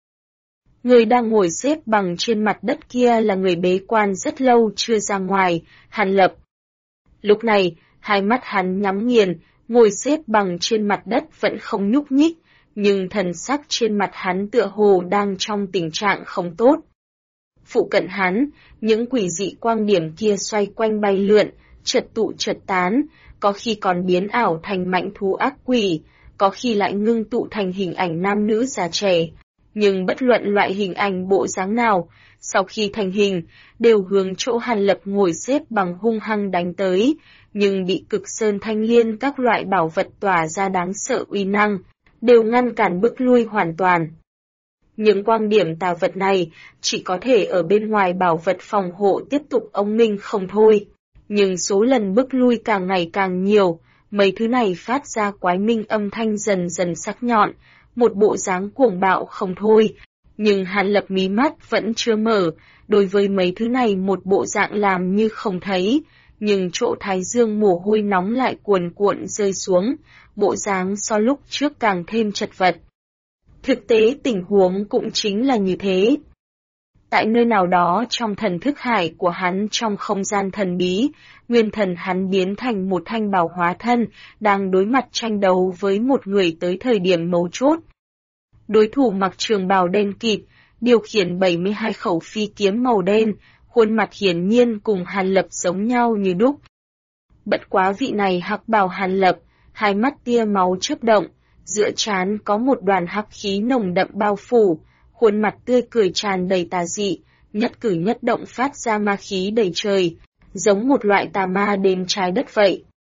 Người đang ngồi xếp bằng trên mặt đất kia là người bế quan rất lâu chưa ra ngoài, Hàn Lập. Lúc này, hai mắt hắn nhắm nghiền, ngồi xếp bằng trên mặt đất vẫn không nhúc nhích, nhưng thần sắc trên mặt hắn tựa hồ đang trong tình trạng không tốt. Phụ cận hắn, những quỷ dị quang điểm kia xoay quanh bay lượn, chợt tụ chợt tán, có khi còn biến ảo thành mãnh thú ác quỷ, có khi lại ngưng tụ thành hình ảnh nam nữ già trẻ. Nhưng bất luận loại hình ảnh bộ dáng nào, sau khi thành hình, đều hướng chỗ Hàn Lập ngồi xếp bằng hung hăng đánh tới, nhưng bị cực sơn thanh liên các loại bảo vật tỏa ra đáng sợ uy năng, đều ngăn cản bước lui hoàn toàn. Những quang điểm tà vật này chỉ có thể ở bên ngoài bảo vật phòng hộ tiếp tục ông minh không thôi, nhưng số lần bước lui càng ngày càng nhiều, mấy thứ này phát ra quái minh âm thanh dần dần sắc nhọn, một bộ dáng cuồng bạo không thôi. Nhưng Hàn Lập mí mắt vẫn chưa mở, đối với mấy thứ này một bộ dạng làm như không thấy, nhưng chỗ thái dương mồ hôi nóng lại cuồn cuộn rơi xuống, bộ dáng so lúc trước càng thêm chật vật. Thực tế tình huống cũng chính là như thế. Tại nơi nào đó trong thần thức hải của hắn trong không gian thần bí, nguyên thần hắn biến thành một thanh bào hóa thân, đang đối mặt tranh đấu với một người tới thời điểm mấu chốt. Đối thủ mặc trường bào đen kịt, điều khiển 72 khẩu phi kiếm màu đen, khuôn mặt hiển nhiên cùng Hàn Lập giống nhau như đúc. Bất quá vị này hắc bào Hàn Lập, hai mắt tia máu chớp động, giữa trán có một đoàn hắc khí nồng đậm bao phủ, khuôn mặt tươi cười tràn đầy tà dị, nhất cử nhất động phát ra ma khí đầy trời, giống một loại tà ma đến trái đất vậy.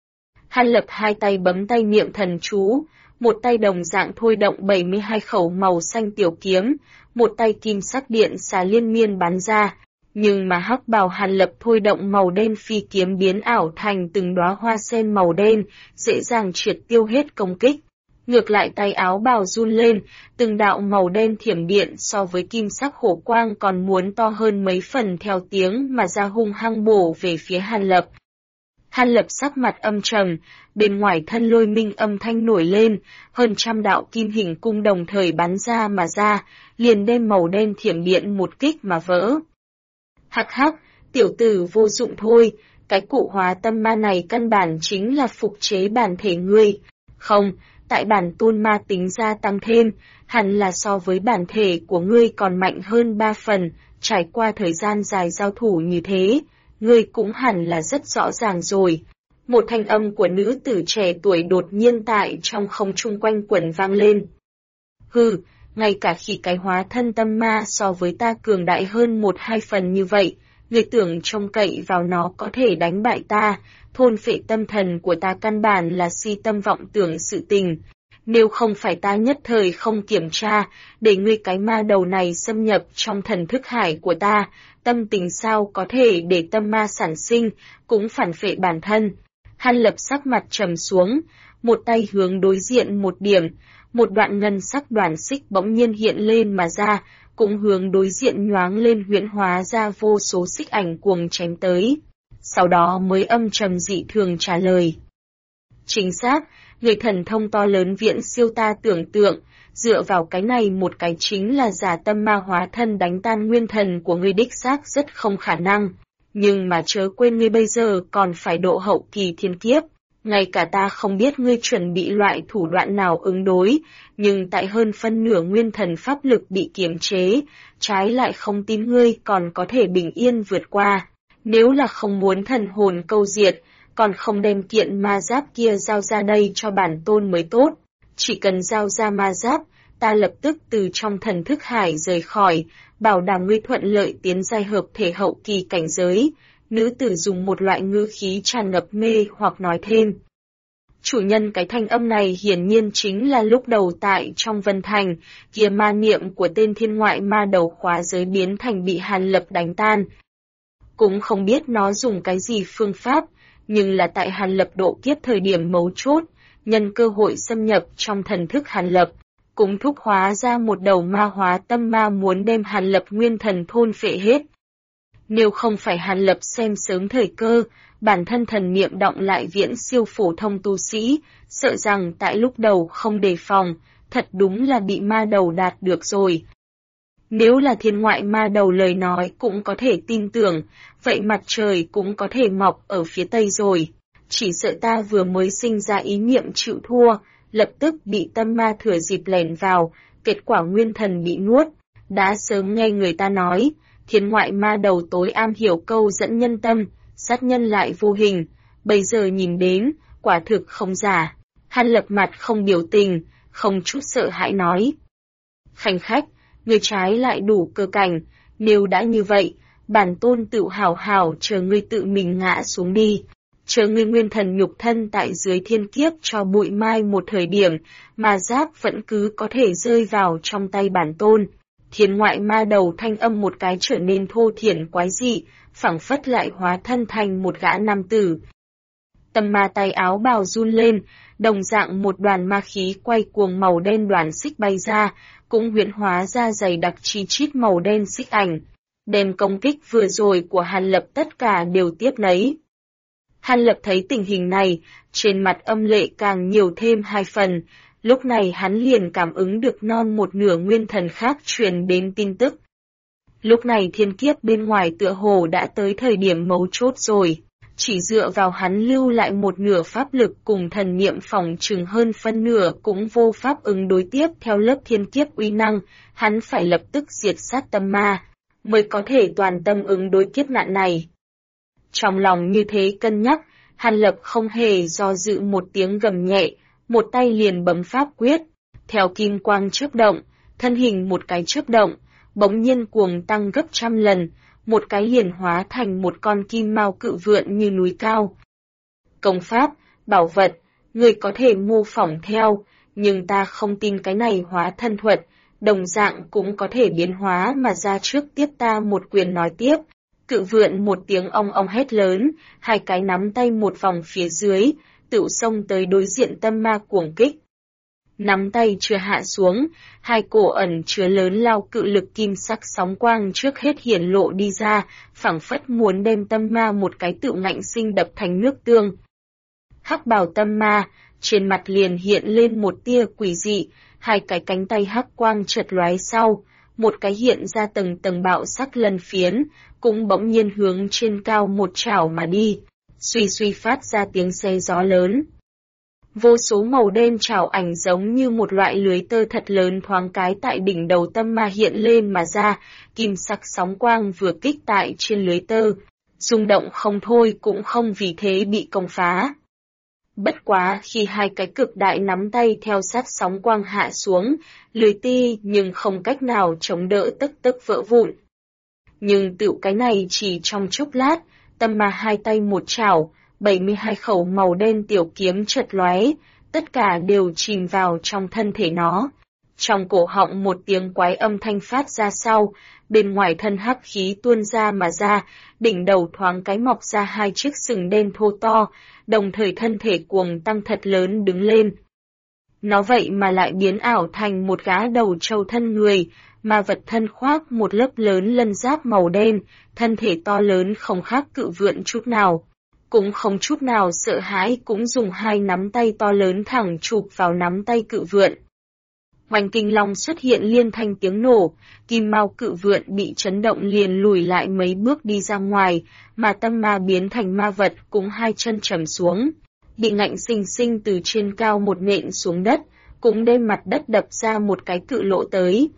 Hàn Lập hai tay bấm tay niệm thần chú, một tay đồng dạng thôi động 72 khẩu màu xanh tiểu kiếm, một tay kim sắc điện xà liên miên bắn ra. Nhưng mà hắc bào Hàn Lập thôi động màu đen phi kiếm biến ảo thành từng đóa hoa sen màu đen, dễ dàng triệt tiêu hết công kích. Ngược lại tay áo bào run lên, từng đạo màu đen thiểm điện so với kim sắc hổ quang còn muốn to hơn mấy phần theo tiếng mà ra hung hăng bổ về phía Hàn Lập. Hàn Lập sắc mặt âm trầm, bên ngoài thân lôi minh âm thanh nổi lên, hơn trăm đạo kim hình cung đồng thời bắn ra mà ra, liền đem màu đen thiểm điện một kích mà vỡ. Hắc hắc, tiểu tử vô dụng thôi, cái cụ hóa tâm ma này căn bản chính là phục chế bản thể ngươi. Không, tại bản tôn ma tính ra tăng thêm, hẳn là so với bản thể của ngươi còn mạnh hơn 3 phần, trải qua thời gian dài giao thủ như thế, ngươi cũng hẳn là rất rõ ràng rồi. Một thanh âm của nữ tử trẻ tuổi đột nhiên tại trong không trung quanh quẩn vang lên. Hừ, ngay cả khi cái hóa thân tâm ma so với ta cường đại hơn 1-2 phần như vậy, người tưởng trông cậy vào nó có thể đánh bại ta, thôn phệ tâm thần của ta căn bản là si tâm vọng tưởng sự tình. Nếu không phải ta nhất thời không kiểm tra, để ngươi cái ma đầu này xâm nhập trong thần thức hải của ta, tâm tình sao có thể để tâm ma sản sinh, cũng phản phệ bản thân. Hàn Lập sắc mặt trầm xuống, một tay hướng đối diện một điểm, một đoạn ngân sắc đoàn xích bỗng nhiên hiện lên mà ra, cũng hướng đối diện nhoáng lên huyễn hóa ra vô số xích ảnh cuồng chém tới. Sau đó mới âm trầm dị thường trả lời. Chính xác, người thần thông to lớn viễn siêu ta tưởng tượng, dựa vào cái này một cái chính là giả tâm ma hóa thân đánh tan nguyên thần của ngươi đích xác rất không khả năng. Nhưng mà chớ quên ngươi bây giờ còn phải độ hậu kỳ thiên kiếp. Ngay cả ta không biết ngươi chuẩn bị loại thủ đoạn nào ứng đối, nhưng tại hơn phân nửa nguyên thần pháp lực bị kiềm chế, trái lại không tin ngươi còn có thể bình yên vượt qua. Nếu là không muốn thần hồn câu diệt, còn không đem kiện ma giáp kia giao ra đây cho bản tôn mới tốt. Chỉ cần giao ra ma giáp, ta lập tức từ trong thần thức hải rời khỏi, bảo đảm ngươi thuận lợi tiến giai hợp thể hậu kỳ cảnh giới. Nữ tử dùng một loại ngữ khí tràn ngập mê hoặc nói thêm. Chủ nhân cái thanh âm này hiển nhiên chính là lúc đầu tại trong Vân Thành, kia ma niệm của tên thiên ngoại ma đầu khóa giới biến thành bị Hàn Lập đánh tan. Cũng không biết nó dùng cái gì phương pháp, nhưng là tại Hàn Lập độ kiếp thời điểm mấu chốt, nhân cơ hội xâm nhập trong thần thức Hàn Lập, cũng thúc hóa ra một đầu ma hóa tâm ma muốn đem Hàn Lập nguyên thần thôn phệ hết. Nếu không phải Hàn Lập xem sớm thời cơ, bản thân thần niệm động lại viễn siêu phổ thông tu sĩ, sợ rằng tại lúc đầu không đề phòng, thật đúng là bị ma đầu đạt được rồi. Nếu là thiên ngoại ma đầu lời nói cũng có thể tin tưởng, vậy mặt trời cũng có thể mọc ở phía tây rồi. Chỉ sợ ta vừa mới sinh ra ý niệm chịu thua, lập tức bị tâm ma thừa dịp lẻn vào, kết quả nguyên thần bị nuốt. Đã sớm nghe người ta nói, thiên ngoại ma đầu tối am hiểu câu dẫn nhân tâm, sát nhân lại vô hình, bây giờ nhìn đến, quả thực không giả. Hàn Lập mặt không biểu tình, không chút sợ hãi nói. Khanh khách, người trái lại đủ cơ cảnh, nếu đã như vậy, bản tôn tự hào hào chờ ngươi tự mình ngã xuống đi. Chờ ngươi nguyên thần nhục thân tại dưới thiên kiếp cho bụi mai một thời điểm, mà giáp vẫn cứ có thể rơi vào trong tay bản tôn. Thiên ngoại ma đầu thanh âm một cái trở nên thô thiển quái dị, phảng phất lại hóa thân thành một gã nam tử. Tâm ma tay áo bào run lên, đồng dạng một đoàn ma khí quay cuồng màu đen đoàn xích bay ra, cũng huyễn hóa ra dày đặc chi chít màu đen xích ảnh. Đem công kích vừa rồi của Hàn Lập tất cả đều tiếp lấy. Hàn Lập thấy tình hình này, trên mặt âm lệ càng nhiều thêm 2 phần, lúc này hắn liền cảm ứng được non một nửa nguyên thần khác truyền đến tin tức. Lúc này thiên kiếp bên ngoài tựa hồ đã tới thời điểm mấu chốt rồi, chỉ dựa vào hắn lưu lại một nửa pháp lực cùng thần niệm phòng chừng hơn phân nửa cũng vô pháp ứng đối tiếp theo lớp thiên kiếp uy năng, hắn phải lập tức diệt sát tâm ma, mới có thể toàn tâm ứng đối kiếp nạn này. Trong lòng như thế cân nhắc, Hàn Lập không hề do dự một tiếng gầm nhẹ, một tay liền bấm pháp quyết, theo kim quang chớp động, thân hình một cái chớp động, bỗng nhiên cuồng tăng gấp 100 lần, một cái liền hóa thành một con kim mao cự vượn như núi cao. Công pháp, bảo vật, người có thể mô phỏng theo, nhưng ta không tin cái này hóa thân thuật, đồng dạng cũng có thể biến hóa mà ra trước tiếp ta một quyền nói tiếp. Cự vượn một tiếng ong ong hét lớn, hai cái nắm tay một vòng phía dưới, tựu xông tới đối diện tâm ma cuồng kích. Nắm tay chưa hạ xuống, hai cổ ẩn chứa lớn lao cự lực kim sắc sóng quang trước hết hiển lộ đi ra, phảng phất muốn đem tâm ma một cái tựu ngạnh sinh đập thành nước tương. Hắc bào tâm ma, trên mặt liền hiện lên một tia quỷ dị, hai cái cánh tay hắc quang chợt lóe sau, một cái hiện ra tầng tầng bạo sắc lân phiến, cũng bỗng nhiên hướng trên cao một chảo mà đi, suy suy phát ra tiếng xe gió lớn. Vô số màu đen chảo ảnh giống như một loại lưới tơ thật lớn thoáng cái tại đỉnh đầu tâm ma hiện lên mà ra, kim sắc sóng quang vừa kích tại trên lưới tơ, rung động không thôi cũng không vì thế bị công phá. Bất quá khi hai cái cực đại nắm tay theo sát sóng quang hạ xuống, lưới ti nhưng không cách nào chống đỡ tức tức vỡ vụn. Nhưng tựu cái này chỉ trong chốc lát, tâm ma hai tay một chảo, 72 khẩu màu đen tiểu kiếm chợt lóe, tất cả đều chìm vào trong thân thể nó. Trong cổ họng một tiếng quái âm thanh phát ra sau, bên ngoài thân hắc khí tuôn ra mà ra, đỉnh đầu thoáng cái mọc ra hai chiếc sừng đen thô to, đồng thời thân thể cuồng tăng thật lớn đứng lên. Nó vậy mà lại biến ảo thành một gã đầu trâu thân người, mà vật thân khoác một lớp lớn lân giáp màu đen, thân thể to lớn không khác cự vượn chút nào. Cũng không chút nào sợ hãi cũng dùng hai nắm tay to lớn thẳng chụp vào nắm tay cự vượn. Oanh kinh long xuất hiện liên thanh tiếng nổ, kim mao cự vượn bị chấn động liền lùi lại mấy bước đi ra ngoài, mà tâm ma biến thành ma vật cũng hai chân trầm xuống, bị ngạnh sinh sinh từ trên cao một nện xuống đất, cũng đem mặt đất đập ra một cái cự lỗ tới.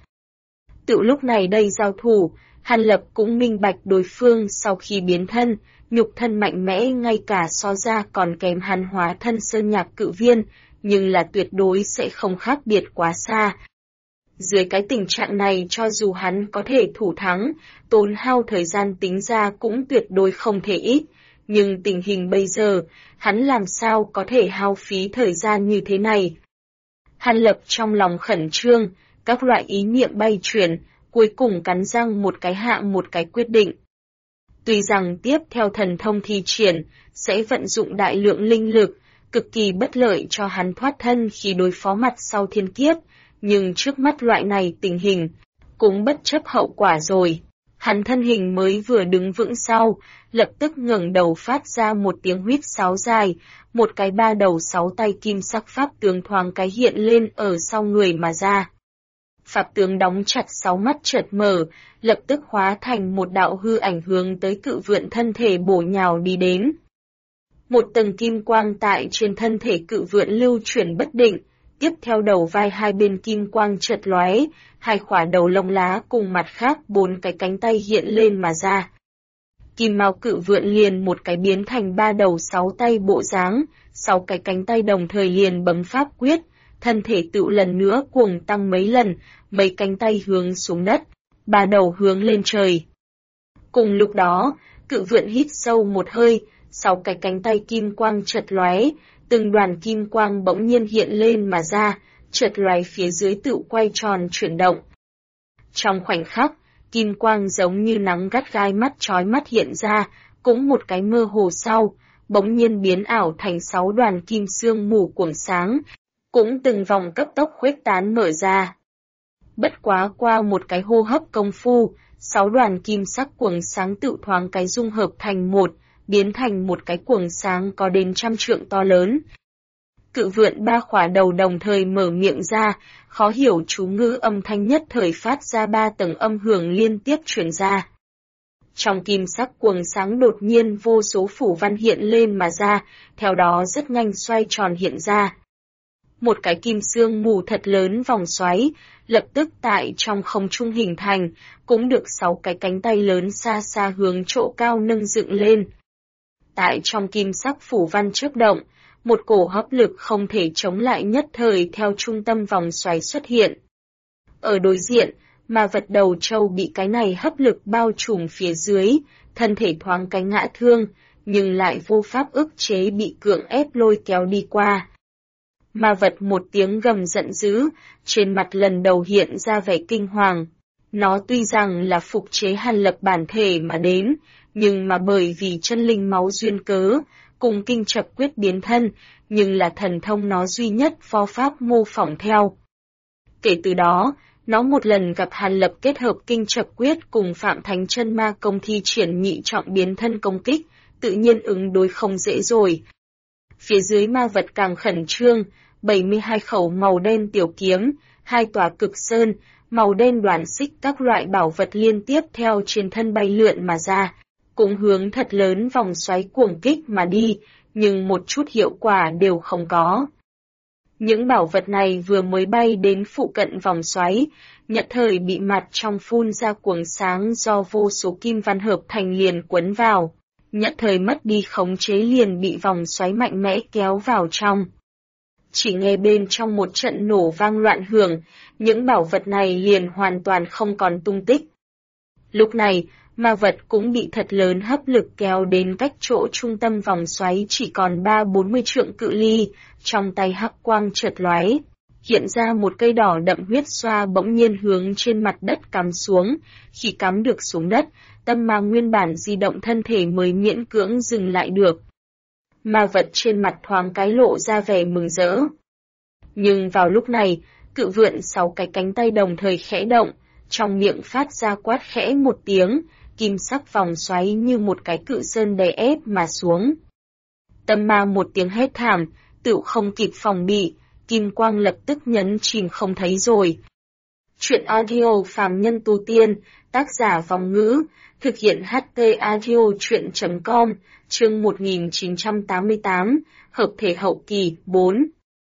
Tự lúc này đây giao thủ, Hàn Lập cũng minh bạch đối phương sau khi biến thân, nhục thân mạnh mẽ ngay cả so ra còn kém hắn hóa thân sơn nhạc cự viên, nhưng là tuyệt đối sẽ không khác biệt quá xa. Dưới cái tình trạng này cho dù hắn có thể thủ thắng, tốn hao thời gian tính ra cũng tuyệt đối không thể ít, nhưng tình hình bây giờ, hắn làm sao có thể hao phí thời gian như thế này. Hàn Lập trong lòng khẩn trương, các loại ý niệm bay chuyển, cuối cùng cắn răng một cái hạ một cái quyết định. Tuy rằng tiếp theo thần thông thi triển, sẽ vận dụng đại lượng linh lực, cực kỳ bất lợi cho hắn thoát thân khi đối phó mặt sau thiên kiếp, nhưng trước mắt loại này tình hình, cũng bất chấp hậu quả rồi. Hắn thân hình mới vừa đứng vững sau, lập tức ngẩng đầu phát ra một tiếng huýt sáo dài, một cái ba đầu sáu tay kim sắc pháp tướng thoáng cái hiện lên ở sau người mà ra. Pháp tướng đóng chặt sáu mắt chợt mở, lập tức hóa thành một đạo hư ảnh hướng tới cự vượn thân thể bổ nhào đi đến. Một tầng kim quang tại trên thân thể cự vượn lưu chuyển bất định, tiếp theo đầu vai hai bên kim quang chợt lóe, hai khỏa đầu lông lá cùng mặt khác bốn cái cánh tay hiện lên mà ra. Kim mao cự vượn liền một cái biến thành ba đầu sáu tay bộ dáng, sáu cái cánh tay đồng thời liền bấm pháp quyết, thân thể tựu lần nữa cuồng tăng mấy lần, mấy cánh tay hướng xuống đất, ba đầu hướng lên trời. Cùng lúc đó, cự vượn hít sâu một hơi, sáu cái cánh tay kim quang chợt lóe, từng đoàn kim quang bỗng nhiên hiện lên mà ra, chợt lóe phía dưới tựu quay tròn chuyển động. Trong khoảnh khắc, kim quang giống như nắng gắt gai mắt chói mắt hiện ra, cũng một cái mơ hồ sau, bỗng nhiên biến ảo thành sáu đoàn kim sương mù cuồng sáng, cũng từng vòng cấp tốc khuếch tán mở ra. Bất quá qua một cái hô hấp công phu, sáu đoàn kim sắc cuồng sáng tự thoáng cái dung hợp thành một, biến thành một cái cuồng sáng có đến 100 trượng to lớn. Cự vượn ba khỏa đầu đồng thời mở miệng ra, khó hiểu chú ngữ âm thanh nhất thời phát ra ba tầng âm hưởng liên tiếp truyền ra. Trong kim sắc cuồng sáng đột nhiên vô số phủ văn hiện lên mà ra, theo đó rất nhanh xoay tròn hiện ra. Một cái kim sương mù thật lớn vòng xoáy, lập tức tại trong không trung hình thành, cũng được 6 cái cánh tay lớn xa xa hướng chỗ cao nâng dựng lên. Tại trong kim sắc phủ văn chớp động, một cổ hấp lực không thể chống lại nhất thời theo trung tâm vòng xoáy xuất hiện. Ở đối diện, mà vật đầu trâu bị cái này hấp lực bao trùm phía dưới, thân thể thoáng cái ngã thương, nhưng lại vô pháp ức chế bị cưỡng ép lôi kéo đi qua. Ma vật một tiếng gầm giận dữ, trên mặt lần đầu hiện ra vẻ kinh hoàng. Nó tuy rằng là phục chế Hàn Lập bản thể mà đến, nhưng mà bởi vì chân linh máu duyên cớ, cùng kinh chập quyết biến thân, nhưng là thần thông nó duy nhất phó pháp mô phỏng theo. Kể từ đó, nó một lần gặp Hàn Lập kết hợp kinh chập quyết cùng Phạm Thánh Chân Ma công thi triển nhị trọng biến thân công kích, tự nhiên ứng đối không dễ rồi. Phía dưới ma vật càng khẩn trương, 72 khẩu màu đen tiểu kiếm, 2 tòa cực sơn, màu đen đoàn xích các loại bảo vật liên tiếp theo trên thân bay lượn mà ra, cũng hướng thật lớn vòng xoáy cuồng kích mà đi, nhưng một chút hiệu quả đều không có. Những bảo vật này vừa mới bay đến phụ cận vòng xoáy, nhất thời bị mặt trong phun ra cuồng sáng do vô số kim văn hợp thành liền quấn vào, nhất thời mất đi khống chế liền bị vòng xoáy mạnh mẽ kéo vào trong. Chỉ nghe bên trong một trận nổ vang loạn hưởng, những bảo vật này liền hoàn toàn không còn tung tích. Lúc này, ma vật cũng bị thật lớn hấp lực kéo đến cách chỗ trung tâm vòng xoáy chỉ còn 30-40 trượng cự ly, trong tay hắc quang chợt lóe, hiện ra một cây đỏ đậm huyết xoa bỗng nhiên hướng trên mặt đất cắm xuống, khi cắm được xuống đất, tâm ma nguyên bản di động thân thể mới miễn cưỡng dừng lại được. Ma vật trên mặt thoáng cái lộ ra vẻ mừng rỡ. Nhưng vào lúc này, cự vượn 6 cái cánh tay đồng thời khẽ động, trong miệng phát ra quát khẽ một tiếng, kim sắc vòng xoáy như một cái cự sơn đè ép mà xuống. Tâm ma một tiếng hét thảm, tựu không kịp phòng bị, kim quang lập tức nhấn chìm không thấy rồi. Chuyện audio phàm nhân tu tiên, tác giả Vòng Ngữ, thực hiện HT audio chuyện.com, chương 1988, hợp thể hậu kỳ, 4.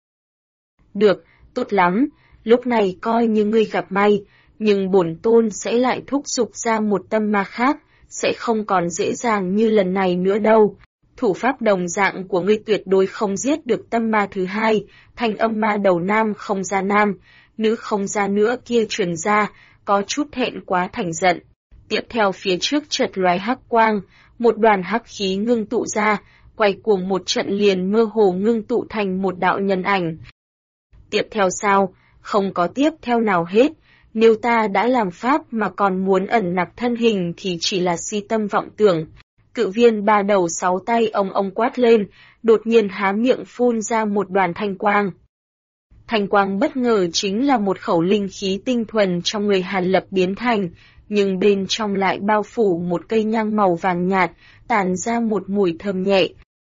Được, tốt lắm, lúc này coi như ngươi gặp may, nhưng bổn tôn sẽ lại thúc giục ra một tâm ma khác, sẽ không còn dễ dàng như lần này nữa đâu. Thủ pháp đồng dạng của ngươi tuyệt đối không giết được tâm ma thứ hai, thanh âm ma đầu nam không ra nam, nữ không ra nữa kia truyền ra, có chút thẹn quá thành giận. Tiếp theo phía trước chợt lóe hắc quang, một đoàn hắc khí ngưng tụ ra, quay cuồng một trận liền mơ hồ ngưng tụ thành một đạo nhân ảnh. Tiếp theo sao? Không có tiếp theo nào hết. Nếu ta đã làm pháp mà còn muốn ẩn nặc thân hình thì chỉ là si tâm vọng tưởng. Cự viên 3 đầu 6 tay ông quát lên, đột nhiên há miệng phun ra một đoàn thanh quang. Thanh quang bất ngờ chính là một khẩu linh khí tinh thuần trong người Hàn Lập biến thành, nhưng bên trong lại bao phủ một cây nhang màu vàng nhạt, tản ra một mùi thơm nhẹ.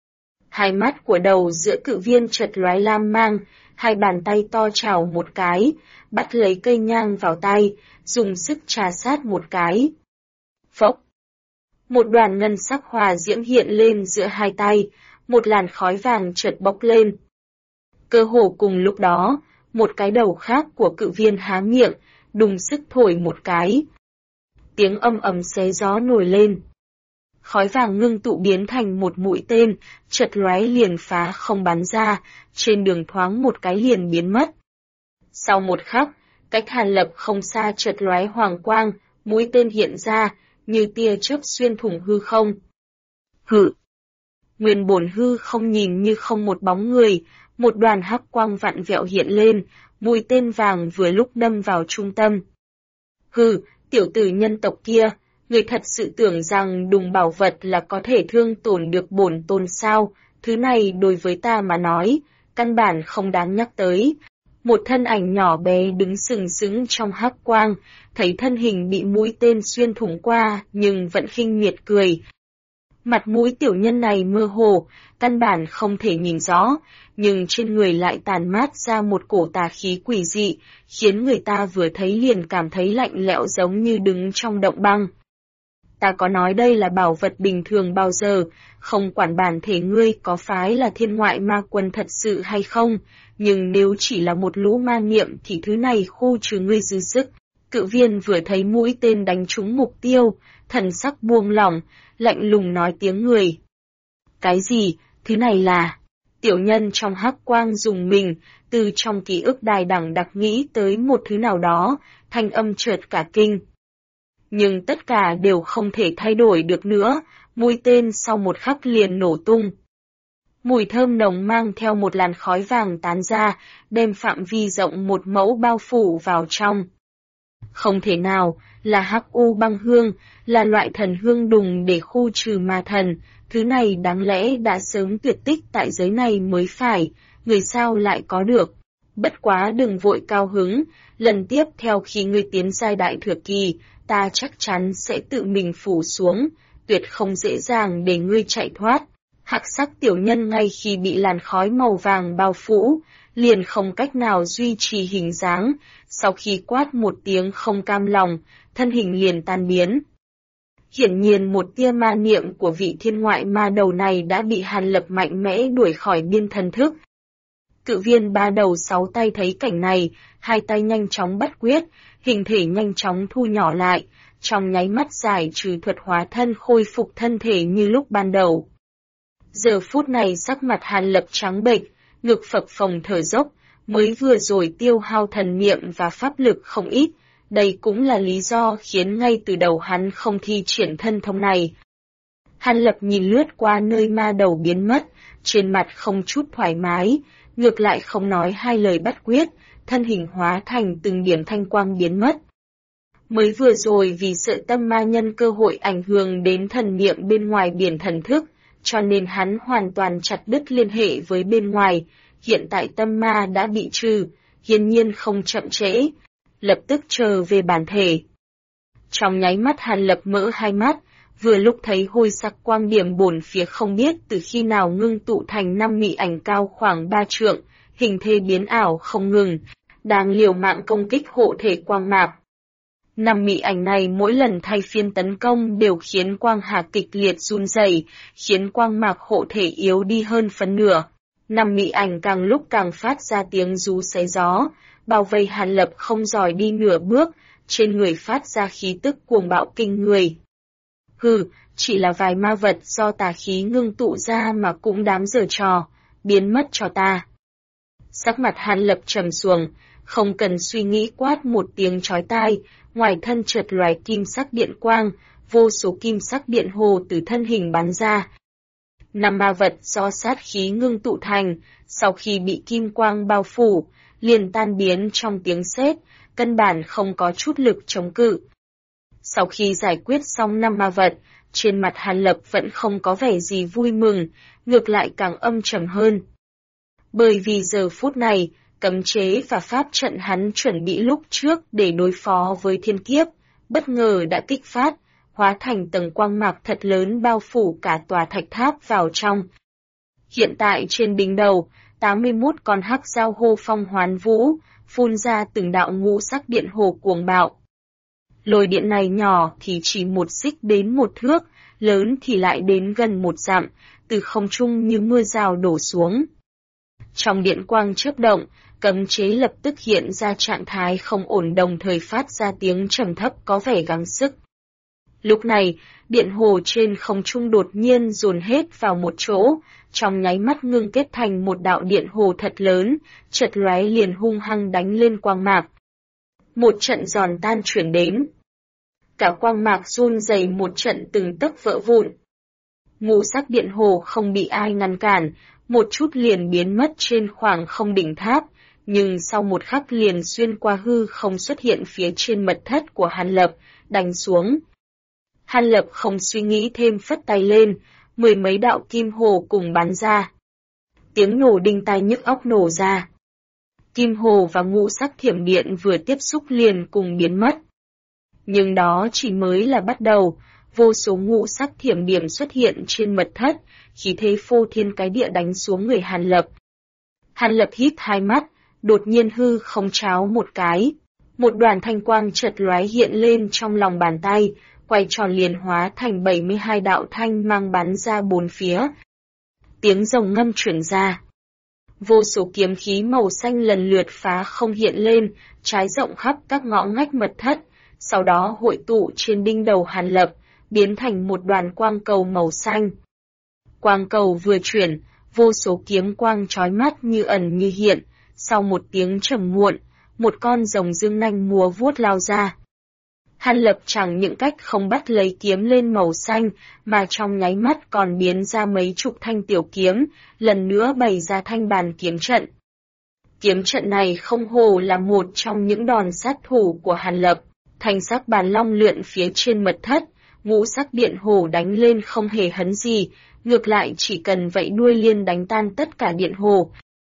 Hai mắt của đầu giữa cự viên chợt lóe lam mang, hai bàn tay to chảo một cái, bắt lấy cây nhang vào tay, dùng sức trà sát một cái. Phốc! Một đoàn ngân sắc hỏa diễm hiện lên giữa hai tay, một làn khói vàng chợt bốc lên. Cơ hồ cùng lúc đó, một cái đầu khác của cự viên há miệng, đùng sức thổi một cái. Tiếng âm ầm xé gió nổi lên. Khói vàng ngưng tụ biến thành một mũi tên, chợt lóe liền phá không bắn ra, trên đường thoáng một cái liền biến mất. Sau một khắc, cách Hàn Lập không xa chợt lóe hoàng quang, mũi tên hiện ra, như tia chớp xuyên thủng hư không. Hự! Nguyên bổn hư không nhìn như không một bóng người, một đoàn hắc quang vặn vẹo hiện lên, mũi tên vàng vừa lúc đâm vào trung tâm. Hừ, tiểu tử nhân tộc kia, người thật sự tưởng rằng đùng bảo vật là có thể thương tổn được bổn tôn sao, thứ này đối với ta mà nói, căn bản không đáng nhắc tới. Một thân ảnh nhỏ bé đứng sừng sững trong hắc quang, thấy thân hình bị mũi tên xuyên thủng qua nhưng vẫn khinh miệt cười. Mặt mũi tiểu nhân này mơ hồ, căn bản không thể nhìn rõ, nhưng trên người lại tàn mát ra một cổ tà khí quỷ dị, khiến người ta vừa thấy liền cảm thấy lạnh lẽo giống như đứng trong động băng. Ta có nói đây là bảo vật bình thường bao giờ, không quản bản thể ngươi có phái là thiên ngoại ma quân thật sự hay không, nhưng nếu chỉ là một lũ ma niệm thì thứ này khu trừ ngươi dư sức. Cự viên vừa thấy mũi tên đánh trúng mục tiêu, thần sắc buông lỏng, lạnh lùng nói tiếng người. Cái gì, thứ này là... Tiểu nhân trong hắc quang dùng mình, từ trong ký ức đài đẳng đặc nghĩ tới một thứ nào đó, thanh âm chợt cả kinh. Nhưng tất cả đều không thể thay đổi được nữa, mũi tên sau một khắc liền nổ tung. Mùi thơm nồng mang theo một làn khói vàng tán ra, đem phạm vi rộng một mẫu bao phủ vào trong. Không thể nào, là hắc u băng hương, là loại thần hương đùng để khu trừ ma thần, thứ này đáng lẽ đã sớm tuyệt tích tại giới này mới phải, người sao lại có được. Bất quá đừng vội cao hứng, lần tiếp theo khi ngươi tiến giai đại thừa kỳ, ta chắc chắn sẽ tự mình phủ xuống, tuyệt không dễ dàng để ngươi chạy thoát. Hắc sắc tiểu nhân ngay khi bị làn khói màu vàng bao phủ, liền không cách nào duy trì hình dáng, sau khi quát một tiếng không cam lòng, thân hình liền tan biến. Hiển nhiên một tia ma niệm của vị thiên ngoại ma đầu này đã bị Hàn Lập mạnh mẽ đuổi khỏi biên thần thức. Cự viên ba đầu sáu tay thấy cảnh này, hai tay nhanh chóng bắt quyết, hình thể nhanh chóng thu nhỏ lại, trong nháy mắt giải trừ thuật hóa thân khôi phục thân thể như lúc ban đầu. Giờ phút này sắc mặt Hàn Lập trắng bệch, ngực phập phồng thở dốc, mới vừa rồi tiêu hao thần niệm và pháp lực không ít, đây cũng là lý do khiến ngay từ đầu hắn không thi triển thân thông này. Hàn Lập nhìn lướt qua nơi ma đầu biến mất, trên mặt không chút thoải mái, ngược lại không nói hai lời bắt quyết, thân hình hóa thành từng điểm thanh quang biến mất. Mới vừa rồi vì sợ tâm ma nhân cơ hội ảnh hưởng đến thần niệm bên ngoài biển thần thức, cho nên hắn hoàn toàn chặt đứt liên hệ với bên ngoài, hiện tại tâm ma đã bị trừ, hiển nhiên không chậm trễ, lập tức trở về bản thể. Trong nháy mắt Hàn Lập mở hai mắt, vừa lúc thấy hôi sắc quang điểm bổn phía không biết từ khi nào ngưng tụ thành 5 mị ảnh cao khoảng 3 trượng, hình thê biến ảo không ngừng, đang liều mạng công kích hộ thể quang mạc. 5 mị ảnh này mỗi lần thay phiên tấn công đều khiến quang hà kịch liệt run rẩy, khiến quang mạc hộ thể yếu đi hơn phân nửa. 5 mị ảnh càng lúc càng phát ra tiếng rú xé gió, bao vây Hàn Lập không giỏi đi nửa bước, trên người phát ra khí tức cuồng bạo kinh người. Hừ, chỉ là vài ma vật do tà khí ngưng tụ ra mà cũng dám giở trò, biến mất cho ta. Sắc mặt Hàn Lập trầm xuồng, không cần suy nghĩ quát một tiếng chói tai, ngoài thân chợt lóe kim sắc điện quang, vô số kim sắc điện hồ từ thân hình bắn ra. 5 ma vật do sát khí ngưng tụ thành, sau khi bị kim quang bao phủ, liền tan biến trong tiếng sét, căn bản không có chút lực chống cự. Sau khi giải quyết xong 5 ma vật, trên mặt Hàn Lập vẫn không có vẻ gì vui mừng, ngược lại càng âm trầm hơn. Bởi vì giờ phút này, cấm chế và pháp trận hắn chuẩn bị lúc trước để đối phó với thiên kiếp, bất ngờ đã kích phát, hóa thành tầng quang mạc thật lớn bao phủ cả tòa thạch tháp vào trong. Hiện tại trên đỉnh đầu, 81 con hắc giao hô phong hoán vũ, phun ra từng đạo ngũ sắc điện hồ cuồng bạo. Lôi điện này nhỏ thì chỉ 1 xích đến 1 thước, lớn thì lại đến gần 1 dặm, từ không trung như mưa rào đổ xuống. Trong điện quang chớp động, cấm chế lập tức hiện ra trạng thái không ổn, đồng thời phát ra tiếng trầm thấp có vẻ gắng sức. Lúc này, điện hồ trên không trung đột nhiên dồn hết vào một chỗ, trong nháy mắt ngưng kết thành một đạo điện hồ thật lớn, chợt lóe liền hung hăng đánh lên quang mạc. Một trận giòn tan chuyển đến. Cả quang mạc run rẩy một trận từng tấc vỡ vụn. Ngũ sắc điện hồ không bị ai ngăn cản, một chút liền biến mất trên khoảng không đỉnh tháp, nhưng sau một khắc liền xuyên qua hư không xuất hiện phía trên mật thất của Hàn Lập, đánh xuống. Hàn Lập không suy nghĩ thêm phất tay lên, 10 mấy đạo kim hồ cùng bắn ra. Tiếng nổ đinh tai nhức óc nổ ra. Kim hồ và ngũ sắc thiểm điện vừa tiếp xúc liền cùng biến mất. Nhưng đó chỉ mới là bắt đầu, vô số ngũ sắc thiểm điểm xuất hiện trên mật thất, khí thế phô thiên cái địa đánh xuống người Hàn Lập. Hàn Lập hít hai mắt, đột nhiên hư không cháo một cái. Một đoàn thanh quang chợt lóe hiện lên trong lòng bàn tay, quay tròn liền hóa thành 72 đạo thanh mang bắn ra bốn phía. Tiếng rồng ngâm chuyển ra. Vô số kiếm khí màu xanh lần lượt phá không hiện lên, trái rộng khắp các ngõ ngách mật thất, sau đó hội tụ trên đỉnh đầu Hàn Lập, biến thành một đoàn quang cầu màu xanh. Quang cầu vừa chuyển, vô số kiếm quang chói mắt như ẩn như hiện, sau một tiếng trầm muộn, một con rồng dương nanh múa vuốt lao ra. Hàn Lập chẳng những cách không bắt lấy kiếm lên màu xanh, mà trong nháy mắt còn biến ra mấy chục thanh tiểu kiếm, lần nữa bày ra thanh bàn kiếm trận. Kiếm trận này không hồ là một trong những đòn sát thủ của Hàn Lập. Thanh sắc bàn long lượn phía trên mật thất, ngũ sắc điện hồ đánh lên không hề hấn gì, ngược lại chỉ cần vẫy đuôi liên đánh tan tất cả điện hồ.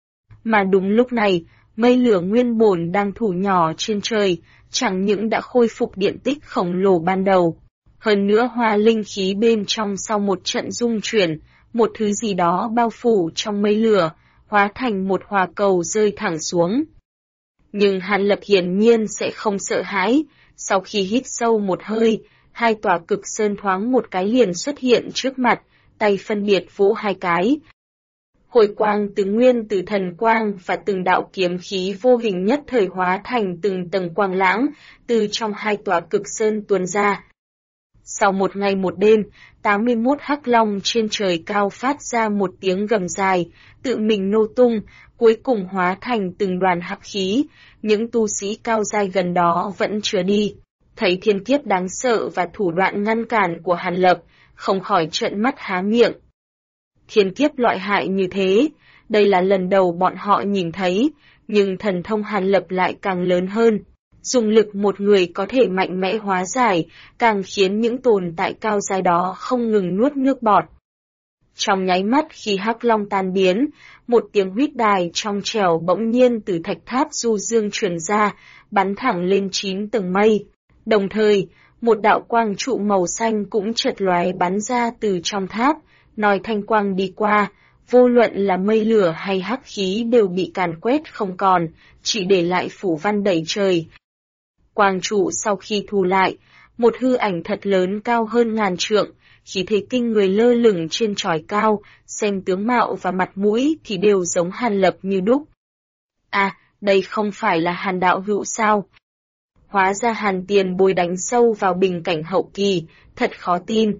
Mà đúng lúc này, mây lửa nguyên bổn đang thủ nhỏ trên trời, chẳng những đã khôi phục điện tích khổng lồ ban đầu. Hơn nữa hoa linh khí bên trong sau một trận rung chuyển, một thứ gì đó bao phủ trong mây lửa, hóa thành một hỏa cầu rơi thẳng xuống. Nhưng Hàn Lập hiển nhiên sẽ không sợ hãi, sau khi hít sâu một hơi, hai tòa cực sơn thoáng một cái liền xuất hiện trước mặt, tay phân biệt vỗ hai cái. Hồi quang từ nguyên từ thần quang và từng đạo kiếm khí vô hình nhất thời hóa thành từng tầng quang lãng, từ trong hai tòa cực sơn tuôn ra. Sau một ngày một đêm, 81 hắc long trên trời cao phát ra một tiếng gầm dài, tự mình nô tung, cuối cùng hóa thành từng đoàn hắc khí, những tu sĩ cao giai gần đó vẫn chưa đi. Thấy thiên kiếp đáng sợ và thủ đoạn ngăn cản của Hàn Lập, không khỏi trợn mắt há miệng. Thiên kiếp loại hại như thế, đây là lần đầu bọn họ nhìn thấy, nhưng thần thông Hàn Lập lại càng lớn hơn. Dùng lực một người có thể mạnh mẽ hóa giải, càng khiến những tồn tại cao giai đó không ngừng nuốt nước bọt. Trong nháy mắt khi hắc long tan biến, một tiếng huýt đài trong trẻo bỗng nhiên từ thạch tháp du dương truyền ra, bắn thẳng lên 9 tầng mây. Đồng thời, một đạo quang trụ màu xanh cũng chợt lóe bắn ra từ trong tháp, nói thanh quang đi qua, vô luận là mây lửa hay hắc khí đều bị càn quét không còn, chỉ để lại phủ văn đầy trời. Quang trụ sau khi thu lại, một hư ảnh thật lớn cao hơn ngàn trượng, khí thế kinh người lơ lửng trên chòi cao, xem tướng mạo và mặt mũi thì đều giống Hàn Lập như đúc. À, đây không phải là Hàn đạo hữu sao? Hóa ra Hàn Tiền Bối đánh sâu vào bình cảnh hậu kỳ, thật khó tin.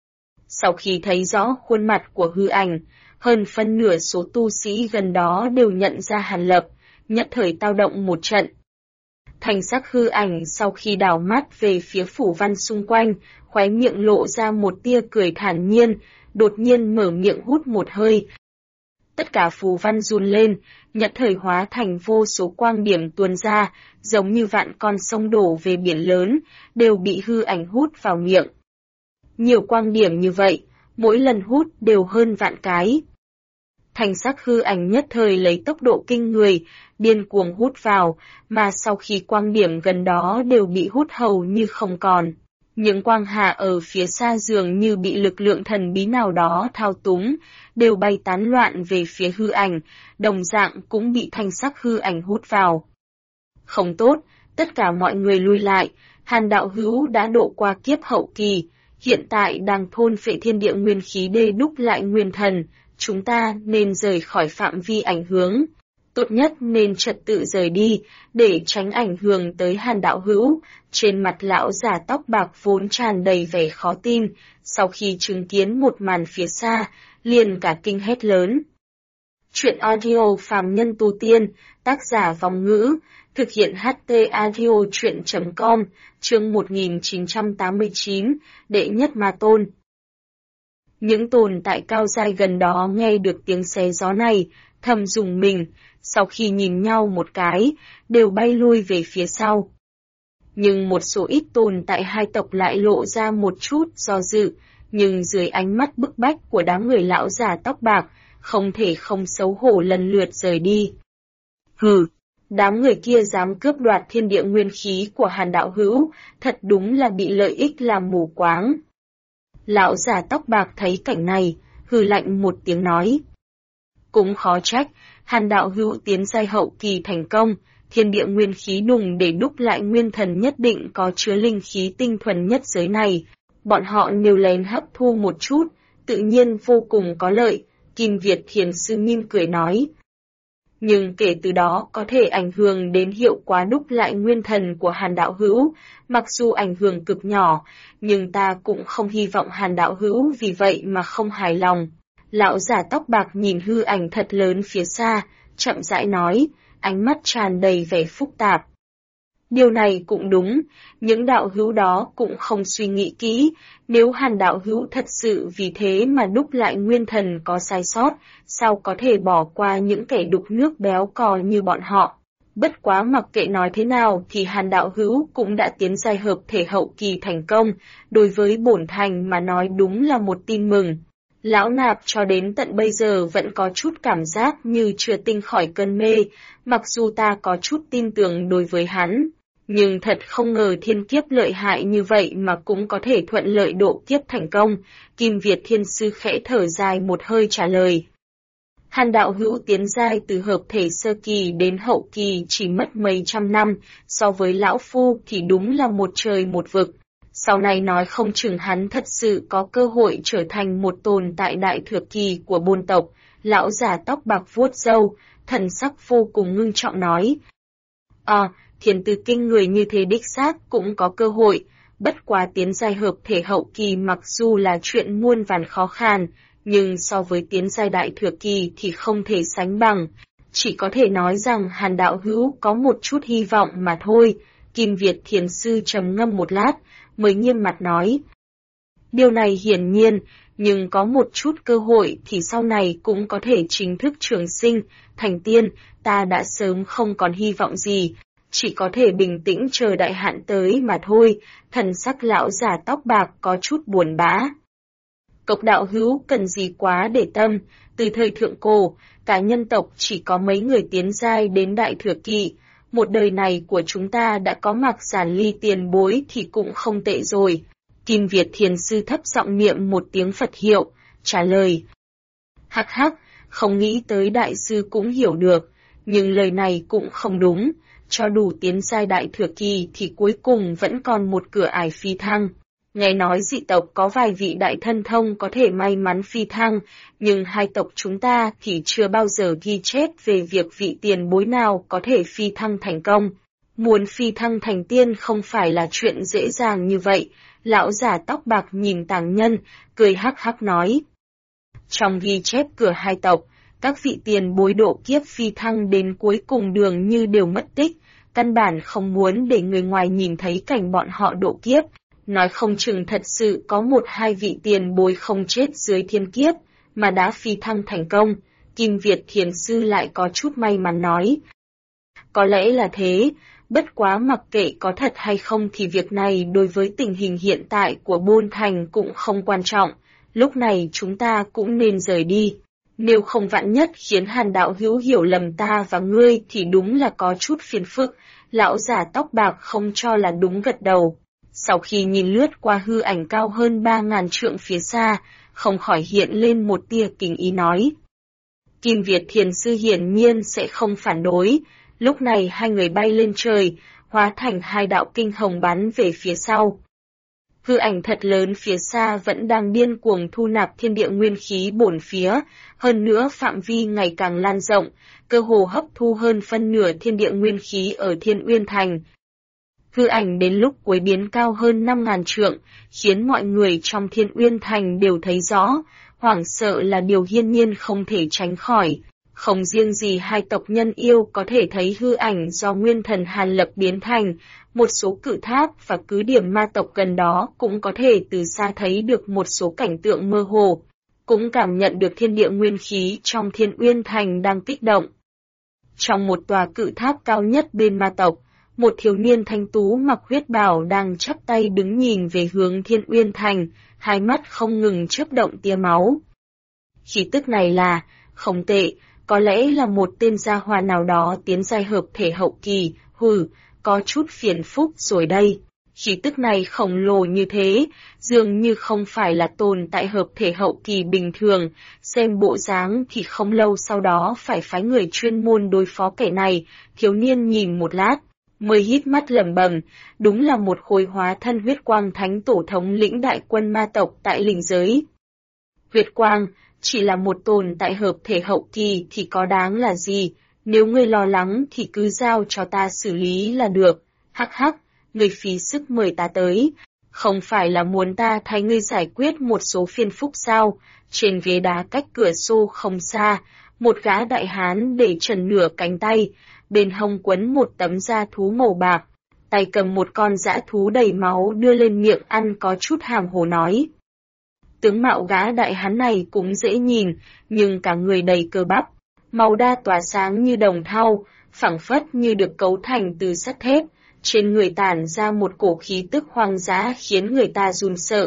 Sau khi thấy rõ khuôn mặt của hư ảnh, hơn phân nửa số tu sĩ gần đó đều nhận ra Hàn Lập, nhất thời tao động một trận. Thành sắc hư ảnh sau khi đảo mắt về phía phủ văn xung quanh, khóe miệng lộ ra một tia cười thản nhiên, đột nhiên mở miệng hút một hơi. Tất cả phù văn run lên, nhất thời hóa thành vô số quang điểm tuôn ra, giống như vạn con sông đổ về biển lớn, đều bị hư ảnh hút vào miệng. Nhiều quang điểm như vậy, mỗi lần hút đều hơn vạn cái. Thành sắc hư ảnh nhất thời lấy tốc độ kinh người, điên cuồng hút vào, mà sau khi quang điểm gần đó đều bị hút hầu như không còn. Những quang hà ở phía xa dường như bị lực lượng thần bí nào đó thao túng, đều bay tán loạn về phía hư ảnh, đồng dạng cũng bị thanh sắc hư ảnh hút vào. Không tốt, tất cả mọi người lui lại, Hàn đạo hữu đã độ qua kiếp hậu kỳ, hiện tại đang thôn phệ thiên địa nguyên khí đê đúc lại nguyên thần, chúng ta nên rời khỏi phạm vi ảnh hưởng. Tốt nhất nên trật tự rời đi, để tránh ảnh hưởng tới Hàn đạo hữu. Trên mặt lão già tóc bạc vốn tràn đầy vẻ khó tin, sau khi chứng kiến một màn phía xa, liền cả kinh hét lớn. Chuyện audio phàm nhân tu tiên, tác giả Vong Ngữ, thực hiện HT audio chuyện.com, chương 1989, đệ nhất ma tôn. Những tồn tại cao giai gần đó nghe được tiếng xé gió này, thầm rùng mình, sau khi nhìn nhau một cái, đều bay lui về phía sau. Nhưng một số ít tồn tại hai tộc lại lộ ra một chút do dự, nhưng dưới ánh mắt bức bách của đám người lão già tóc bạc, không thể không xấu hổ lần lượt rời đi. Hừ, đám người kia dám cướp đoạt thiên địa nguyên khí của Hàn đạo hữu, thật đúng là bị lợi ích làm mù quáng. Lão già tóc bạc thấy cảnh này, hừ lạnh một tiếng nói. Cũng khó trách, Hàn đạo hữu tiến giai hậu kỳ thành công, thiên địa nguyên khí đùng để đúc lại nguyên thần nhất định có chứa linh khí tinh thuần nhất giới này. Bọn họ nếu lén hấp thu một chút, tự nhiên vô cùng có lợi, Kim Việt Thiền Sư mỉm cười nói. Nhưng kể từ đó có thể ảnh hưởng đến hiệu quả đúc lại nguyên thần của Hàn đạo hữu, mặc dù ảnh hưởng cực nhỏ, nhưng ta cũng không hy vọng Hàn đạo hữu vì vậy mà không hài lòng. Lão già tóc bạc nhìn hư ảnh thật lớn phía xa, chậm rãi nói, ánh mắt tràn đầy vẻ phức tạp. Điều này cũng đúng, những đạo hữu đó cũng không suy nghĩ kỹ, nếu Hàn đạo hữu thật sự vì thế mà đúc lại nguyên thần có sai sót, sao có thể bỏ qua những kẻ đục nước béo cò như bọn họ. Bất quá mặc kệ nói thế nào thì Hàn đạo hữu cũng đã tiến giai hợp thể hậu kỳ thành công, đối với bổn thành mà nói đúng là một tin mừng. Lão Nạp cho đến tận bây giờ vẫn có chút cảm giác như chưa tinh khỏi cơn mê, mặc dù ta có chút tin tưởng đối với hắn. Nhưng thật không ngờ thiên kiếp lợi hại như vậy mà cũng có thể thuận lợi độ kiếp thành công, Kim Việt Thiên Sư khẽ thở dài một hơi trả lời. Hàn đạo hữu tiến giai từ hợp thể sơ kỳ đến hậu kỳ chỉ mất mấy trăm năm, so với lão phu thì đúng là một trời một vực. Sau này nói không chừng hắn thật sự có cơ hội trở thành một tồn tại đại thừa kỳ của bôn tộc. Lão già tóc bạc vuốt râu, thần sắc vô cùng ngưng trọng nói. Thiên tư kinh người như thế đích xác cũng có cơ hội, bất quá tiến giai hợp thể hậu kỳ mặc dù là chuyện muôn vàn khó khăn, nhưng so với tiến giai đại thừa kỳ thì không thể sánh bằng. Chỉ có thể nói rằng Hàn đạo hữu có một chút hy vọng mà thôi. Kim Việt Thiền Sư trầm ngâm một lát, mới nghiêm mặt nói. Điều này hiển nhiên, nhưng có một chút cơ hội thì sau này cũng có thể chính thức trường sinh, thành tiên, ta đã sớm không còn hy vọng gì, chỉ có thể bình tĩnh chờ đại hạn tới mà thôi. Thần sắc lão già tóc bạc có chút buồn bã. Cộc đạo hữu cần gì quá để tâm, từ thời thượng cổ, cả nhân tộc chỉ có mấy người tiến giai đến đại thừa kỳ, một đời này của chúng ta đã có Mạc Giản Ly tiền bối thì cũng không tệ rồi. Kim Việt Thiền Sư thấp giọng niệm một tiếng Phật hiệu, trả lời. Hắc hắc, không nghĩ tới đại sư cũng hiểu được, nhưng lời này cũng không đúng, cho đủ tiến giai đại thừa kỳ thì cuối cùng vẫn còn một cửa ải phi thăng. Nghe nói dị tộc có vài vị đại thân thông có thể may mắn phi thăng, nhưng hai tộc chúng ta thì chưa bao giờ ghi chép về việc vị tiền bối nào có thể phi thăng thành công. Muốn phi thăng thành tiên không phải là chuyện dễ dàng như vậy, lão già tóc bạc nhìn Tàng Nhân, cười hắc hắc nói. Trong ghi chép cửa hai tộc, các vị tiền bối độ kiếp phi thăng đến cuối cùng đường như đều mất tích, căn bản không muốn để người ngoài nhìn thấy cảnh bọn họ độ kiếp. Nói không chừng thật sự có một hai vị tiền bối không chết dưới thiên kiếp, mà đã phi thăng thành công. Kim Việt Thiền Sư lại có chút may mắn nói. Có lẽ là thế, bất quá mặc kệ có thật hay không thì việc này đối với tình hình hiện tại của Bôn Thành cũng không quan trọng, lúc này chúng ta cũng nên rời đi. Nếu không vạn nhất khiến Hàn đạo hữu hiểu lầm ta và ngươi thì đúng là có chút phiền phức, lão già tóc bạc không cho là đúng gật đầu. Sau khi nhìn lướt qua hư ảnh cao hơn 3.000 trượng phía xa, không khỏi hiện lên một tia kính ý nói. Kim Việt Thiền Sư hiển nhiên sẽ không phản đối, lúc này hai người bay lên trời, hóa thành hai đạo kinh hồng bắn về phía sau. Hư ảnh thật lớn phía xa vẫn đang điên cuồng thu nạp thiên địa nguyên khí bổn phía, hơn nữa phạm vi ngày càng lan rộng, cơ hồ hấp thu hơn phân nửa thiên địa nguyên khí ở Thiên Uyên Thành. Hư ảnh đến lúc cuối biến cao hơn 5.000 trượng, khiến mọi người trong Thiên Uyên Thành đều thấy rõ, hoảng sợ là điều hiển nhiên không thể tránh khỏi. Không riêng gì hai tộc nhân yêu có thể thấy hư ảnh do nguyên thần Hàn Lập biến thành, một số cự tháp và cứ điểm ma tộc gần đó cũng có thể từ xa thấy được một số cảnh tượng mơ hồ, cũng cảm nhận được thiên địa nguyên khí trong Thiên Uyên Thành đang kích động. Trong một tòa cự tháp cao nhất bên ma tộc, một thiếu niên thanh tú mặc huyết bào đang chắp tay đứng nhìn về hướng Thiên Uyên Thành, hai mắt không ngừng chớp động tia máu. Khí tức này là, không tệ, có lẽ là một tên gia hỏa nào đó tiến giai hợp thể hậu kỳ, có chút phiền phúc rồi đây. Khí tức này khổng lồ như thế, dường như không phải là tồn tại hợp thể hậu kỳ bình thường, xem bộ dáng thì không lâu sau đó phải phái người chuyên môn đối phó kẻ này. Thiếu niên nhìn một lát, mới hít mắt lẩm bẩm, đúng là một khối hóa thân huyết quang thánh tổ thống lĩnh đại quân ma tộc tại linh giới. Huyết quang, chỉ là một tồn tại hợp thể hậu kỳ thì có đáng là gì, nếu ngươi lo lắng thì cứ giao cho ta xử lý là được. Hắc hắc, ngươi phí sức mời ta tới, không phải là muốn ta thay ngươi giải quyết một số phiền phúc sao? Trên ghế đá cách cửa sổ không xa, một gã đại hán để trần nửa cánh tay, bên hông quấn một tấm da thú màu bạc, tay cầm một con dã thú đầy máu đưa lên miệng ăn có chút hàm hồ nói. Tướng mạo gã đại hán này cũng dễ nhìn, nhưng cả người đầy cơ bắp, màu da tỏa sáng như đồng thau, phảng phất như được cấu thành từ sắt thép, trên người tản ra một cổ khí tức hoang dã khiến người ta run sợ.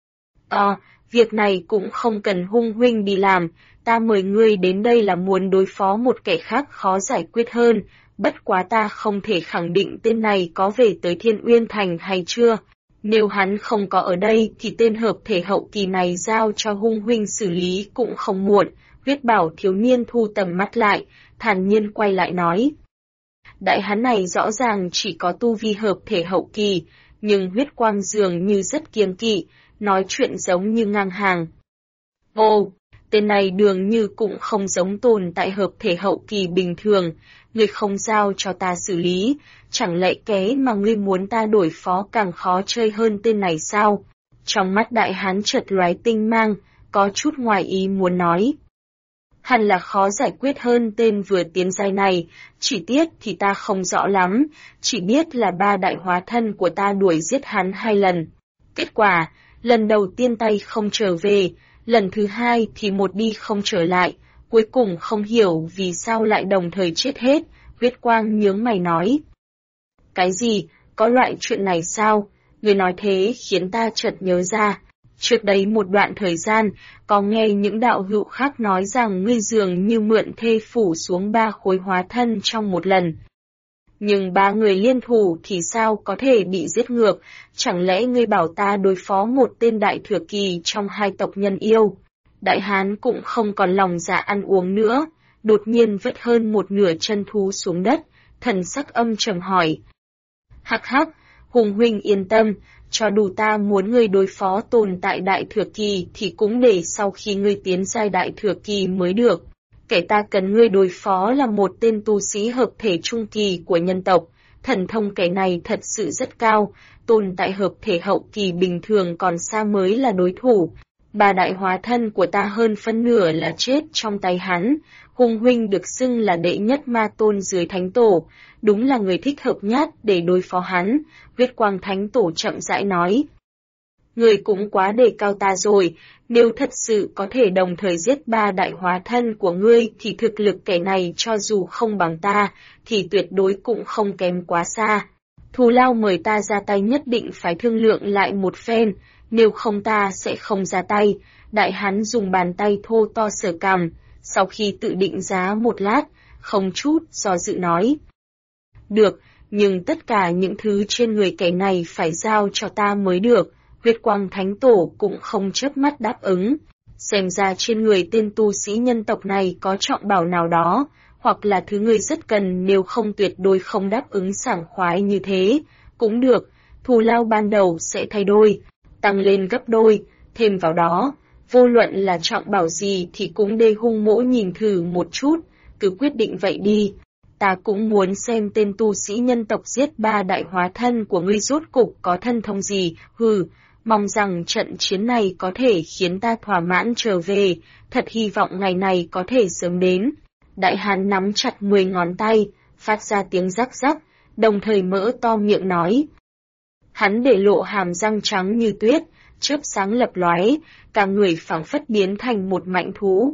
Việc này cũng không cần Hung huynh đi làm, ta mời ngươi đến đây là muốn đối phó một kẻ khác khó giải quyết hơn, bất quá ta không thể khẳng định tên này có về tới Thiên Uyên Thành hay chưa. Nếu hắn không có ở đây thì tên hợp thể hậu kỳ này giao cho Hung huynh xử lý cũng không muộn. Huyết Bảo thiếu niên thu tầm mắt lại, thản nhiên quay lại nói. Đại hán này rõ ràng chỉ có tu vi hợp thể hậu kỳ, nhưng huyết quang dường như rất kiêng kỵ, nói chuyện giống như ngang hàng. Tên này dường như cũng không giống tồn tại hợp thể hậu kỳ bình thường, ngươi không giao cho ta xử lý, chẳng lẽ cái mà ngươi muốn ta đổi phó càng khó chơi hơn tên này sao? Trong mắt đại hán chợt lóe tinh mang, có chút ngoài ý muốn nói. Hẳn là khó giải quyết hơn tên vừa tiến giai này, chỉ tiếc thì ta không rõ lắm, chỉ biết là 3 đại hóa thân của ta đuổi giết hắn 2 lần. Kết quả, lần đầu tiên tay không trở về, lần thứ 2 thì một đi không trở lại, cuối cùng không hiểu vì sao lại đồng thời chết hết, huyết quang nhướng mày nói. Cái gì, có loại chuyện này sao? Người nói thế khiến ta chợt nhớ ra. Trước đấy một đoạn thời gian, có nghe những đạo hữu khác nói rằng ngươi dường như mượn thê phủ xuống 3 khối hóa thân trong một lần. Nhưng 3 người liên thủ thì sao có thể bị giết ngược, chẳng lẽ ngươi bảo ta đối phó một tên đại thừa kỳ trong 2 tộc nhân yêu? Đại hán cũng không còn lòng dạ ăn uống nữa, đột nhiên vứt hơn một nửa chân thú xuống đất, thần sắc âm trầm hỏi. Hắc hắc, Hung huynh yên tâm, cho dù ta muốn ngươi đối phó tồn tại đại thừa kỳ thì cũng để sau khi ngươi tiến giai đại thừa kỳ mới được. Kẻ ta cần ngươi đối phó là một tên tu sĩ hợp thể trung kỳ của nhân tộc, thần thông kẻ này thật sự rất cao, tồn tại hợp thể hậu kỳ bình thường còn xa mới là đối thủ. 3 đại hóa thân của ta hơn phân nửa là chết trong tay hắn, Hung huynh được xưng là đệ nhất ma tôn dưới thánh tổ, đúng là người thích hợp nhất để đối phó hắn, huyết quang thánh tổ chậm rãi nói. Người cũng quá đề cao ta rồi, nếu thật sự có thể đồng thời giết 3 đại hóa thân của ngươi thì thực lực kẻ này cho dù không bằng ta, thì tuyệt đối cũng không kém quá xa. Thù lao mời ta ra tay nhất định phải thương lượng lại một phen, nếu không ta sẽ không ra tay. Đại hán dùng bàn tay thô to sờ cằm, sau khi tự định giá một lát, không chút do dự nói. Được, nhưng tất cả những thứ trên người kẻ này phải giao cho ta mới được. Huyết quang thánh tổ cũng không chớp mắt đáp ứng. Xem ra trên người tên tu sĩ nhân tộc này có trọng bảo nào đó, hoặc là thứ người rất cần, nếu không tuyệt đối không đáp ứng sảng khoái như thế. Cũng được, thù lao ban đầu sẽ thay đôi, tăng lên gấp đôi, thêm vào đó, vô luận là trọng bảo gì thì cũng để Hung mỗ nhìn thử một chút, cứ quyết định vậy đi. Ta cũng muốn xem tên tu sĩ nhân tộc giết 3 đại hóa thân của ngươi rốt cục có thân thông gì, mong rằng trận chiến này có thể khiến ta thỏa mãn trở về, thật hy vọng ngày này có thể sớm đến. Đại hán nắm chặt 10 ngón tay, phát ra tiếng rắc rắc, đồng thời mở to miệng nói. Hắn để lộ hàm răng trắng như tuyết, chớp sáng lập lóe, cả người phảng phất biến thành một mãnh thú.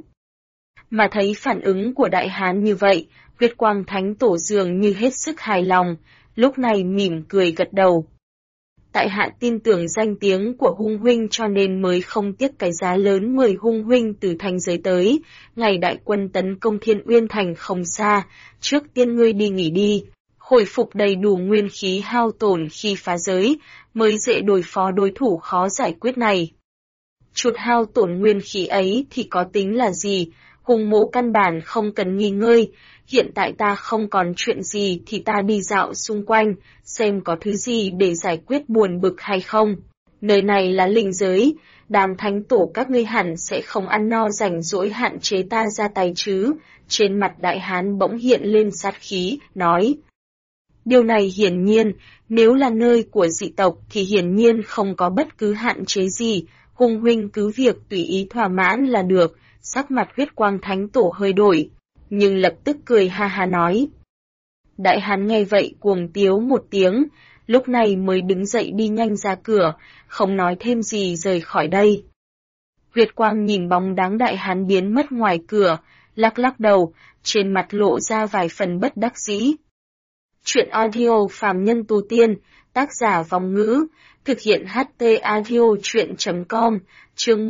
Mà thấy phản ứng của đại hán như vậy, huyết quang thánh tổ dường như hết sức hài lòng, lúc này mỉm cười gật đầu. Tại hạ tin tưởng danh tiếng của Hung huynh cho nên mới không tiếc cái giá lớn mời Hung huynh từ thành giới tới, ngày đại quân tấn công Thiên Uyên Thành không xa, trước tiên ngươi đi nghỉ đi, hồi phục đầy đủ nguyên khí hao tổn khi phá giới, mới dễ đối phó đối thủ khó giải quyết này. Chút hao tổn nguyên khí ấy thì có tính là gì, Hung mỗ căn bản không cần nghỉ ngơi, hiện tại ta không còn chuyện gì thì ta đi dạo xung quanh, xem có thứ gì để giải quyết buồn bực hay không. Nơi này là linh giới, đám thánh tổ các ngươi hẳn sẽ không ăn no rảnh rỗi hạn chế ta ra tay chứ. Trên mặt đại hán bỗng hiện lên sát khí, nói. Điều này hiển nhiên, nếu là nơi của dị tộc thì hiển nhiên không có bất cứ hạn chế gì, Hung huynh cứ việc tùy ý thỏa mãn là được. Sắc mặt huyết quang thánh tổ hơi đổi, nhưng lập tức cười ha ha nói. Đại hán nghe vậy cuồng tiếu một tiếng, lúc này mới đứng dậy đi nhanh ra cửa, không nói thêm gì rời khỏi đây. Huyết Quang nhìn bóng dáng đại hán biến mất ngoài cửa, lắc lắc đầu, trên mặt lộ ra vài phần bất đắc dĩ. Chuyện audio phàm nhân tu tiên, tác giả Vong Ngữ, thực hiện HT audio chuyện.com, chương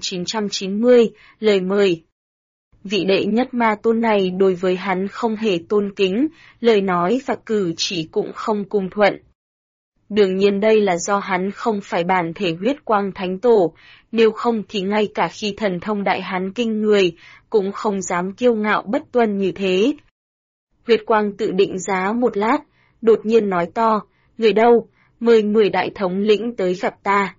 1990, lời mời. Vị đệ nhất ma tôn này đối với hắn không hề tôn kính, lời nói và cử chỉ cũng không cùng thuận. Đương nhiên đây là do hắn không phải bản thể Huyết Quang Thánh Tổ, nếu không thì ngay cả khi thần thông đại hán kinh người, cũng không dám kiêu ngạo bất tuân như thế. Huyết Quang tự định giá một lát, đột nhiên nói to, người đâu, mời 10 đại thống lĩnh tới gặp ta.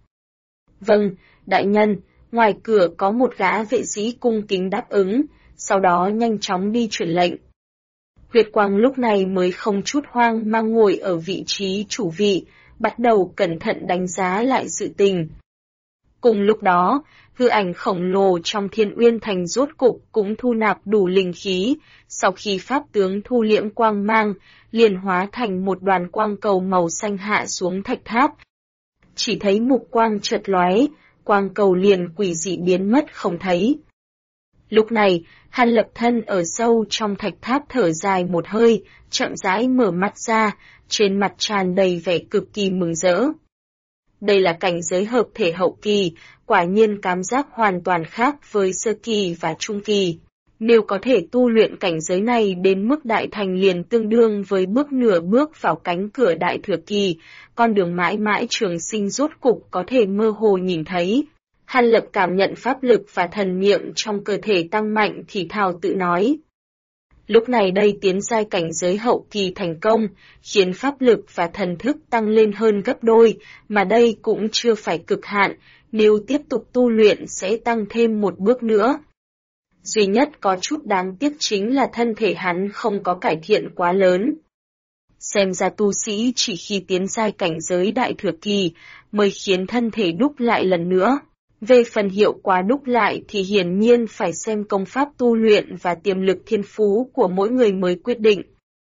Vâng, đại nhân, ngoài cửa có một gã vệ sĩ cung kính đáp ứng, sau đó nhanh chóng đi truyền lệnh. Huyết Quang lúc này mới không chút hoang mang ngồi ở vị trí chủ vị, bắt đầu cẩn thận đánh giá lại sự tình. Cùng lúc đó, hư ảnh khổng lồ trong Thiên Uyên Thành rốt cục cũng thu nạp đủ linh khí, sau khi pháp tướng thu liễm quang mang, liền hóa thành một đoàn quang cầu màu xanh hạ xuống thạch tháp. Chỉ thấy mục quang chợt lóe, quang cầu liền quỷ dị biến mất không thấy. Lúc này, Hàn Lập thân ở sâu trong thạch tháp thở dài một hơi, chậm rãi mở mắt ra, trên mặt tràn đầy vẻ cực kỳ mừng rỡ. Đây là cảnh giới hợp thể hậu kỳ, quả nhiên cảm giác hoàn toàn khác với sơ kỳ và trung kỳ. Nếu có thể tu luyện cảnh giới này đến mức đại thành liền tương đương với bước nửa bước vào cánh cửa đại thừa kỳ, con đường mãi mãi trường sinh rốt cục có thể mơ hồ nhìn thấy. Hàn Lập cảm nhận pháp lực và thần niệm trong cơ thể tăng mạnh thì thào tự nói. Lúc này đây tiến giai cảnh giới hậu kỳ thành công, khiến pháp lực và thần thức tăng lên hơn gấp đôi, mà đây cũng chưa phải cực hạn, nếu tiếp tục tu luyện sẽ tăng thêm một bước nữa. Duy nhất có chút đáng tiếc chính là thân thể hắn không có cải thiện quá lớn. Xem ra tu sĩ chỉ khi tiến giai cảnh giới đại thừa kỳ mới khiến thân thể đúc lại lần nữa. Về phần hiệu quả đúc lại thì hiển nhiên phải xem công pháp tu luyện và tiềm lực thiên phú của mỗi người mới quyết định.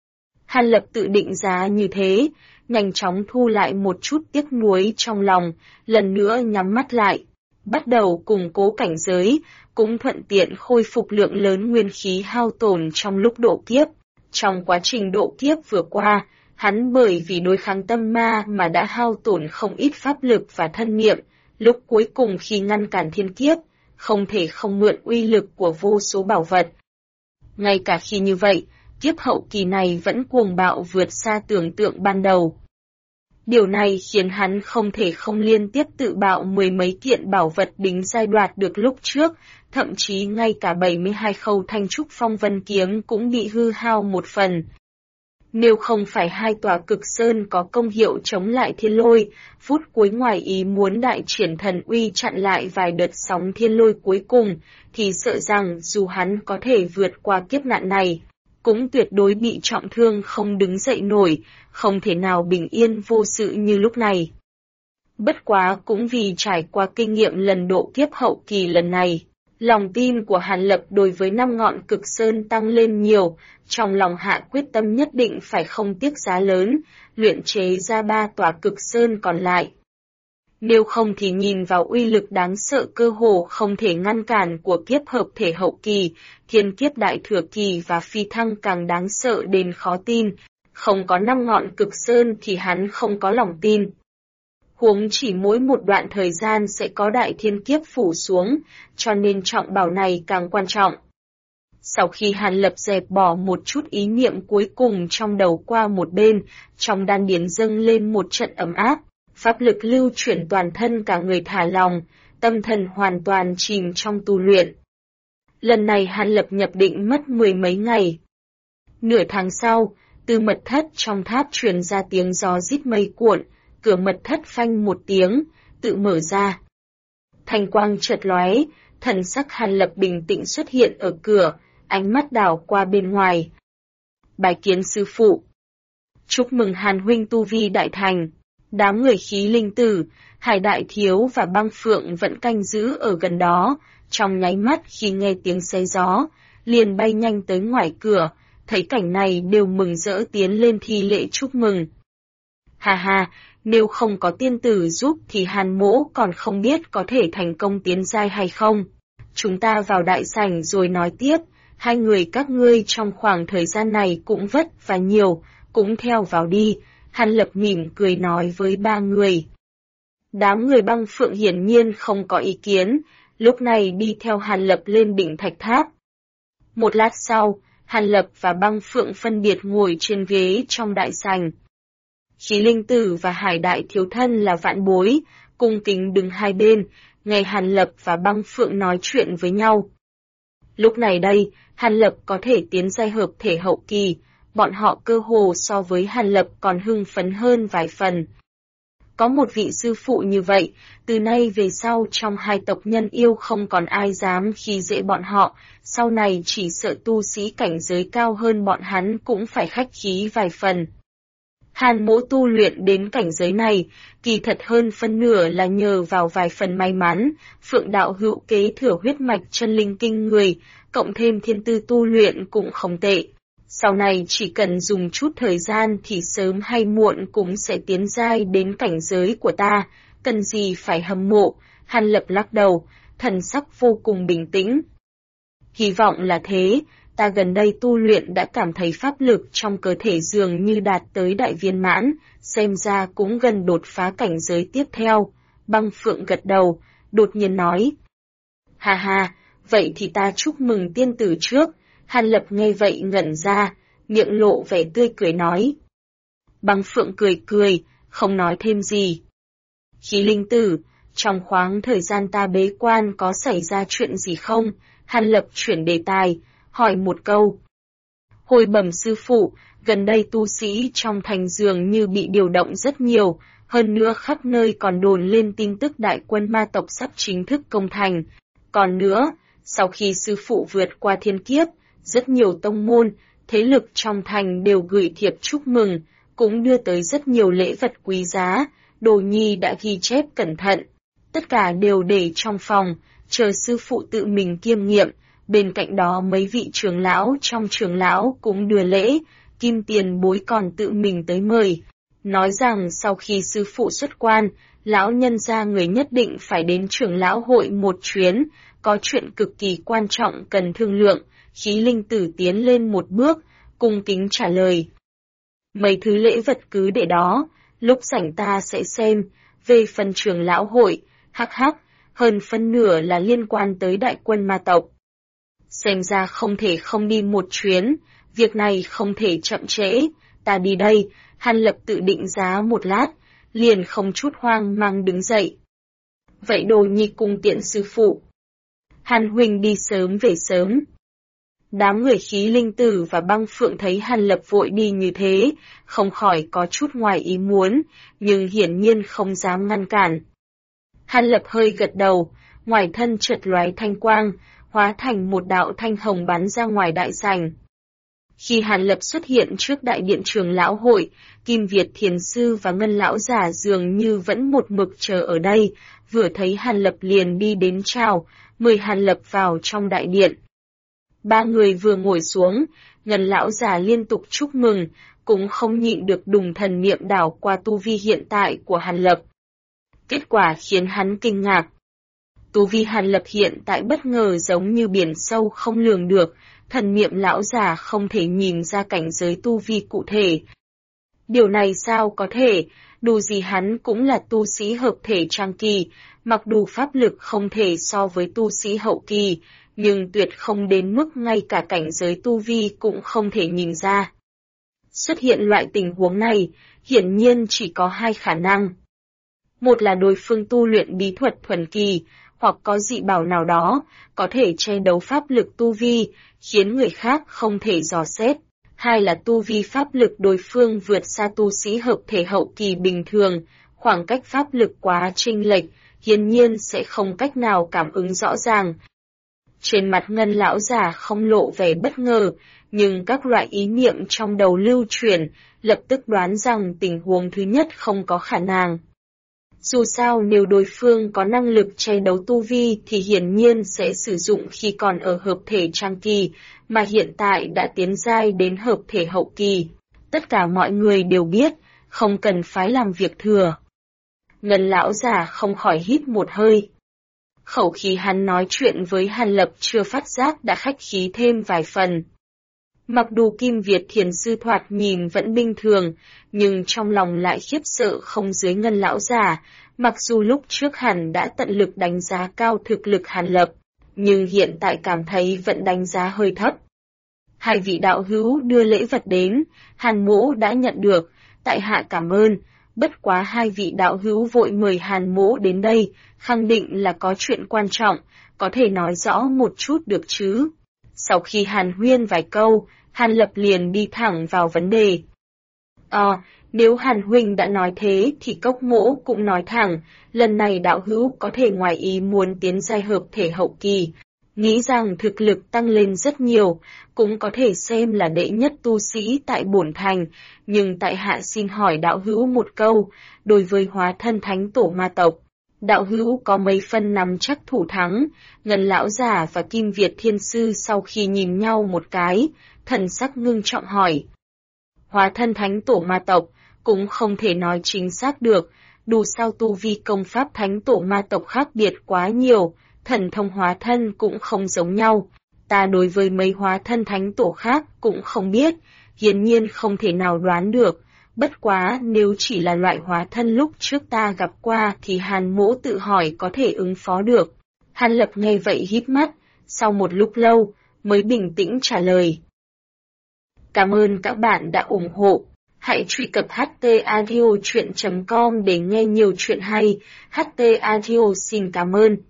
Hàn Lập tự định giá như thế, nhanh chóng thu lại một chút tiếc nuối trong lòng, lần nữa nhắm mắt lại, bắt đầu củng cố cảnh giới, cũng thuận tiện khôi phục lượng lớn nguyên khí hao tổn trong lúc độ kiếp. Trong quá trình độ kiếp vừa qua, hắn bởi vì đối kháng tâm ma mà đã hao tổn không ít pháp lực và thân niệm. Lúc cuối cùng khi ngăn cản thiên kiếp, không thể không mượn uy lực của vô số bảo vật. Ngay cả khi như vậy, kiếp hậu kỳ này vẫn cuồng bạo vượt xa tưởng tượng ban đầu. Điều này khiến hắn không thể không liên tiếp tự bạo mười mấy kiện bảo vật đính giai đoạt được lúc trước, thậm chí ngay cả 72 khâu thanh trúc phong vân kiếm cũng bị hư hao một phần. Nếu không phải hai tòa cực sơn có công hiệu chống lại thiên lôi, phút cuối ngoài ý muốn đại triển thần uy chặn lại vài đợt sóng thiên lôi cuối cùng, thì sợ rằng dù hắn có thể vượt qua kiếp nạn này, cũng tuyệt đối bị trọng thương không đứng dậy nổi, không thể nào bình yên vô sự như lúc này. Bất quá cũng vì trải qua kinh nghiệm lần độ kiếp hậu kỳ lần này, lòng tin của Hàn Lập đối với 5 ngọn cực sơn tăng lên nhiều, trong lòng hạ quyết tâm nhất định phải không tiếc giá lớn, luyện chế ra 3 tòa cực sơn còn lại. Nếu không thì nhìn vào uy lực đáng sợ cơ hồ không thể ngăn cản của kiếp hợp thể hậu kỳ, thiên kiếp đại thừa kỳ và phi thăng càng đáng sợ đến khó tin, không có 5 ngọn cực sơn thì hắn không có lòng tin. Huống chỉ mỗi một đoạn thời gian sẽ có đại thiên kiếp phủ xuống, cho nên trọng bảo này càng quan trọng. Sau khi Hàn Lập dẹp bỏ một chút ý niệm cuối cùng trong đầu qua một bên, trong đan điền dâng lên một trận ấm áp, pháp lực lưu chuyển toàn thân cả người thả lòng, tâm thần hoàn toàn chìm trong tu luyện. Lần này Hàn Lập nhập định mất 10 mấy ngày. Nửa tháng sau, từ mật thất trong tháp truyền ra tiếng gió rít mây cuộn, cửa mật thất phanh một tiếng, tự mở ra. Thanh quang chợt lóe, thần sắc Hàn Lập bình tĩnh xuất hiện ở cửa, ánh mắt đảo qua bên ngoài. Bái kiến sư phụ. Chúc mừng Hàn huynh tu vi đại thành. Đám người khí linh tử, Hải Đại Thiếu và Băng Phượng vẫn canh giữ ở gần đó, trong nháy mắt khi nghe tiếng xé gió, liền bay nhanh tới ngoài cửa, thấy cảnh này đều mừng rỡ tiến lên thi lễ chúc mừng. Ha ha, nếu không có tiên tử giúp thì Hàn Mỗ còn không biết có thể thành công tiến giai hay không. Chúng ta vào đại sảnh rồi nói tiếp, hai người các ngươi trong khoảng thời gian này cũng vất và nhiều, cũng theo vào đi, Hàn Lập mỉm cười nói với ba người. Đám người Băng Phượng hiển nhiên không có ý kiến, lúc này đi theo Hàn Lập lên đỉnh thạch tháp. Một lát sau, Hàn Lập và Băng Phượng phân biệt ngồi trên ghế trong đại sảnh. Khí Linh Tử và Hải Đại Thiếu Thân là vạn bối, cung kính đứng hai bên, nghe Hàn Lập và Băng Phượng nói chuyện với nhau. Lúc này đây, Hàn Lập có thể tiến giai hợp thể hậu kỳ, bọn họ cơ hồ so với Hàn Lập còn hưng phấn hơn vài phần. Có một vị sư phụ như vậy, từ nay về sau trong hai tộc nhân yêu không còn ai dám khi dễ bọn họ, sau này chỉ sợ tu sĩ cảnh giới cao hơn bọn hắn cũng phải khách khí vài phần. Hàn Mỗ tu luyện đến cảnh giới này, kỳ thật hơn phân nửa là nhờ vào vài phần may mắn, Phượng đạo hữu kế thừa huyết mạch chân linh kinh người, cộng thêm thiên tư tu luyện cũng không tệ. Sau này chỉ cần dùng chút thời gian thì sớm hay muộn cũng sẽ tiến giai đến cảnh giới của ta, cần gì phải hâm mộ, Hàn Lập lắc đầu, thần sắc vô cùng bình tĩnh. Hy vọng là thế, ta gần đây tu luyện đã cảm thấy pháp lực trong cơ thể dường như đạt tới đại viên mãn, xem ra cũng gần đột phá cảnh giới tiếp theo. Băng Phượng gật đầu, đột nhiên nói. Ha ha, vậy thì ta chúc mừng tiên tử trước. Hàn Lập nghe vậy ngẩn ra, miệng lộ vẻ tươi cười nói. Băng Phượng cười cười, không nói thêm gì. Khí Linh Tử, trong khoảng thời gian ta bế quan có xảy ra chuyện gì không? Hàn Lập chuyển đề tài, hỏi một câu. Hồi bẩm sư phụ, gần đây tu sĩ trong thành dường như bị điều động rất nhiều, hơn nữa khắp nơi còn đồn lên tin tức đại quân ma tộc sắp chính thức công thành. Còn nữa, sau khi sư phụ vượt qua thiên kiếp, rất nhiều tông môn, thế lực trong thành đều gửi thiệp chúc mừng, cũng đưa tới rất nhiều lễ vật quý giá, Đồ Nhi đã ghi chép cẩn thận. Tất cả đều để trong phòng, chờ sư phụ tự mình kiêm nghiệm, bên cạnh đó mấy vị trưởng lão trong trưởng lão cũng đưa lễ, Kim Tiền Bối còn tự mình tới mời. Nói rằng sau khi sư phụ xuất quan, lão nhân gia người nhất định phải đến trưởng lão hội một chuyến, có chuyện cực kỳ quan trọng cần thương lượng. Khí Linh Tử tiến lên một bước, cung kính trả lời. Mấy thứ lễ vật cứ để đó, lúc rảnh ta sẽ xem, về phần trưởng lão hội, hắc hắc, hơn phân nửa là liên quan tới đại quân ma tộc. Xem ra không thể không đi một chuyến, việc này không thể chậm trễ, ta đi đây, Hàn Lập tự định giá một lát, liền không chút hoang mang đứng dậy. Vậy Đồ Nhi cùng tiện sư phụ. Hàn huynh đi sớm về sớm. Đám người Khí Linh Tử và Băng Phượng thấy Hàn Lập vội đi như thế, không khỏi có chút ngoài ý muốn, nhưng hiển nhiên không dám ngăn cản. Hàn Lập hơi gật đầu, ngoài thân chợt lóe thanh quang, hóa thành một đạo thanh hồng bắn ra ngoài đại sảnh. Khi Hàn Lập xuất hiện trước đại điện trưởng lão hội, Kim Việt Thiền Sư và Ngân Lão Giả dường như vẫn một mực chờ ở đây, vừa thấy Hàn Lập liền đi đến chào, mời Hàn Lập vào trong đại điện. Ba người vừa ngồi xuống, Ngân Lão Giả liên tục chúc mừng, cũng không nhịn được đùng thần niệm đảo qua tu vi hiện tại của Hàn Lập. Kết quả khiến hắn kinh ngạc. Tu vi Hàn Lập hiện tại bất ngờ giống như biển sâu không lường được, thần niệm lão giả không thể nhìn ra cảnh giới tu vi cụ thể. Điều này sao có thể, dù gì hắn cũng là tu sĩ hợp thể trang kỳ, mặc dù pháp lực không thể so với tu sĩ hậu kỳ, nhưng tuyệt không đến mức ngay cả cảnh giới tu vi cũng không thể nhìn ra. Xuất hiện loại tình huống này, hiển nhiên chỉ có hai khả năng. Một là đối phương tu luyện bí thuật thuần kỳ, hoặc có dị bảo nào đó, có thể che đấu pháp lực tu vi, khiến người khác không thể dò xét. Hai là tu vi pháp lực đối phương vượt xa tu sĩ hợp thể hậu kỳ bình thường, khoảng cách pháp lực quá chênh lệch, hiển nhiên sẽ không cách nào cảm ứng rõ ràng. Trên mặt Ngân lão giả không lộ vẻ bất ngờ, nhưng các loại ý niệm trong đầu lưu chuyển, lập tức đoán rằng tình huống thứ nhất không có khả năng. Dù sao nếu đối phương có năng lực che đấu tu vi thì hiển nhiên sẽ sử dụng khi còn ở hợp thể trang kỳ, mà hiện tại đã tiến giai đến hợp thể hậu kỳ. Tất cả mọi người đều biết, không cần phái làm việc thừa. Ngân lão già không khỏi hít một hơi. Khẩu khí hắn nói chuyện với Hàn Lập chưa phát giác đã khách khí thêm vài phần. Mặc dù Kim Việt Thiền Sư thoạt nhìn vẫn bình thường, nhưng trong lòng lại khiếp sợ không dưới Ngân lão già, mặc dù lúc trước hẳn đã tận lực đánh giá cao thực lực Hàn Lập, nhưng hiện tại cảm thấy vẫn đánh giá hơi thấp. Hai vị đạo hữu đưa lễ vật đến, Hàn Mỗ đã nhận được, tại hạ cảm ơn, bất quá hai vị đạo hữu vội mời Hàn Mỗ đến đây, khẳng định là có chuyện quan trọng, có thể nói rõ một chút được chứ. Sau khi Hàn huyên vài câu, Hàn Lập liền đi thẳng vào vấn đề. Nếu Hàn huynh đã nói thế thì Cốc Mỗ cũng nói thẳng, lần này đạo hữu có thể ngoài ý muốn tiến giai hợp thể hậu kỳ, nghĩ rằng thực lực tăng lên rất nhiều, cũng có thể xem là đệ nhất tu sĩ tại bổn thành, nhưng tại hạ xin hỏi đạo hữu một câu, đối với hóa thân thánh tổ ma tộc, đạo hữu có mấy phân nắm chắc thủ thắng? Ngân lão già và Kim Việt Thiên Sư sau khi nhìn nhau một cái, thần sắc ngưng trọng hỏi. Hóa thân thánh tổ ma tộc, cũng không thể nói chính xác được, dù sao tu vi công pháp thánh tổ ma tộc khác biệt quá nhiều, thần thông hóa thân cũng không giống nhau. Ta đối với mấy hóa thân thánh tổ khác cũng không biết, hiển nhiên không thể nào đoán được. Bất quá nếu chỉ là loại hóa thân lúc trước ta gặp qua thì Hàn Mỗ tự hỏi có thể ứng phó được. Hàn Lập nghe vậy híp mắt, sau một lúc lâu mới bình tĩnh trả lời. Cảm ơn các bạn đã ủng hộ. Hãy truy cập htaudio.com để nghe nhiều chuyện hay. HT Audio xin cảm ơn.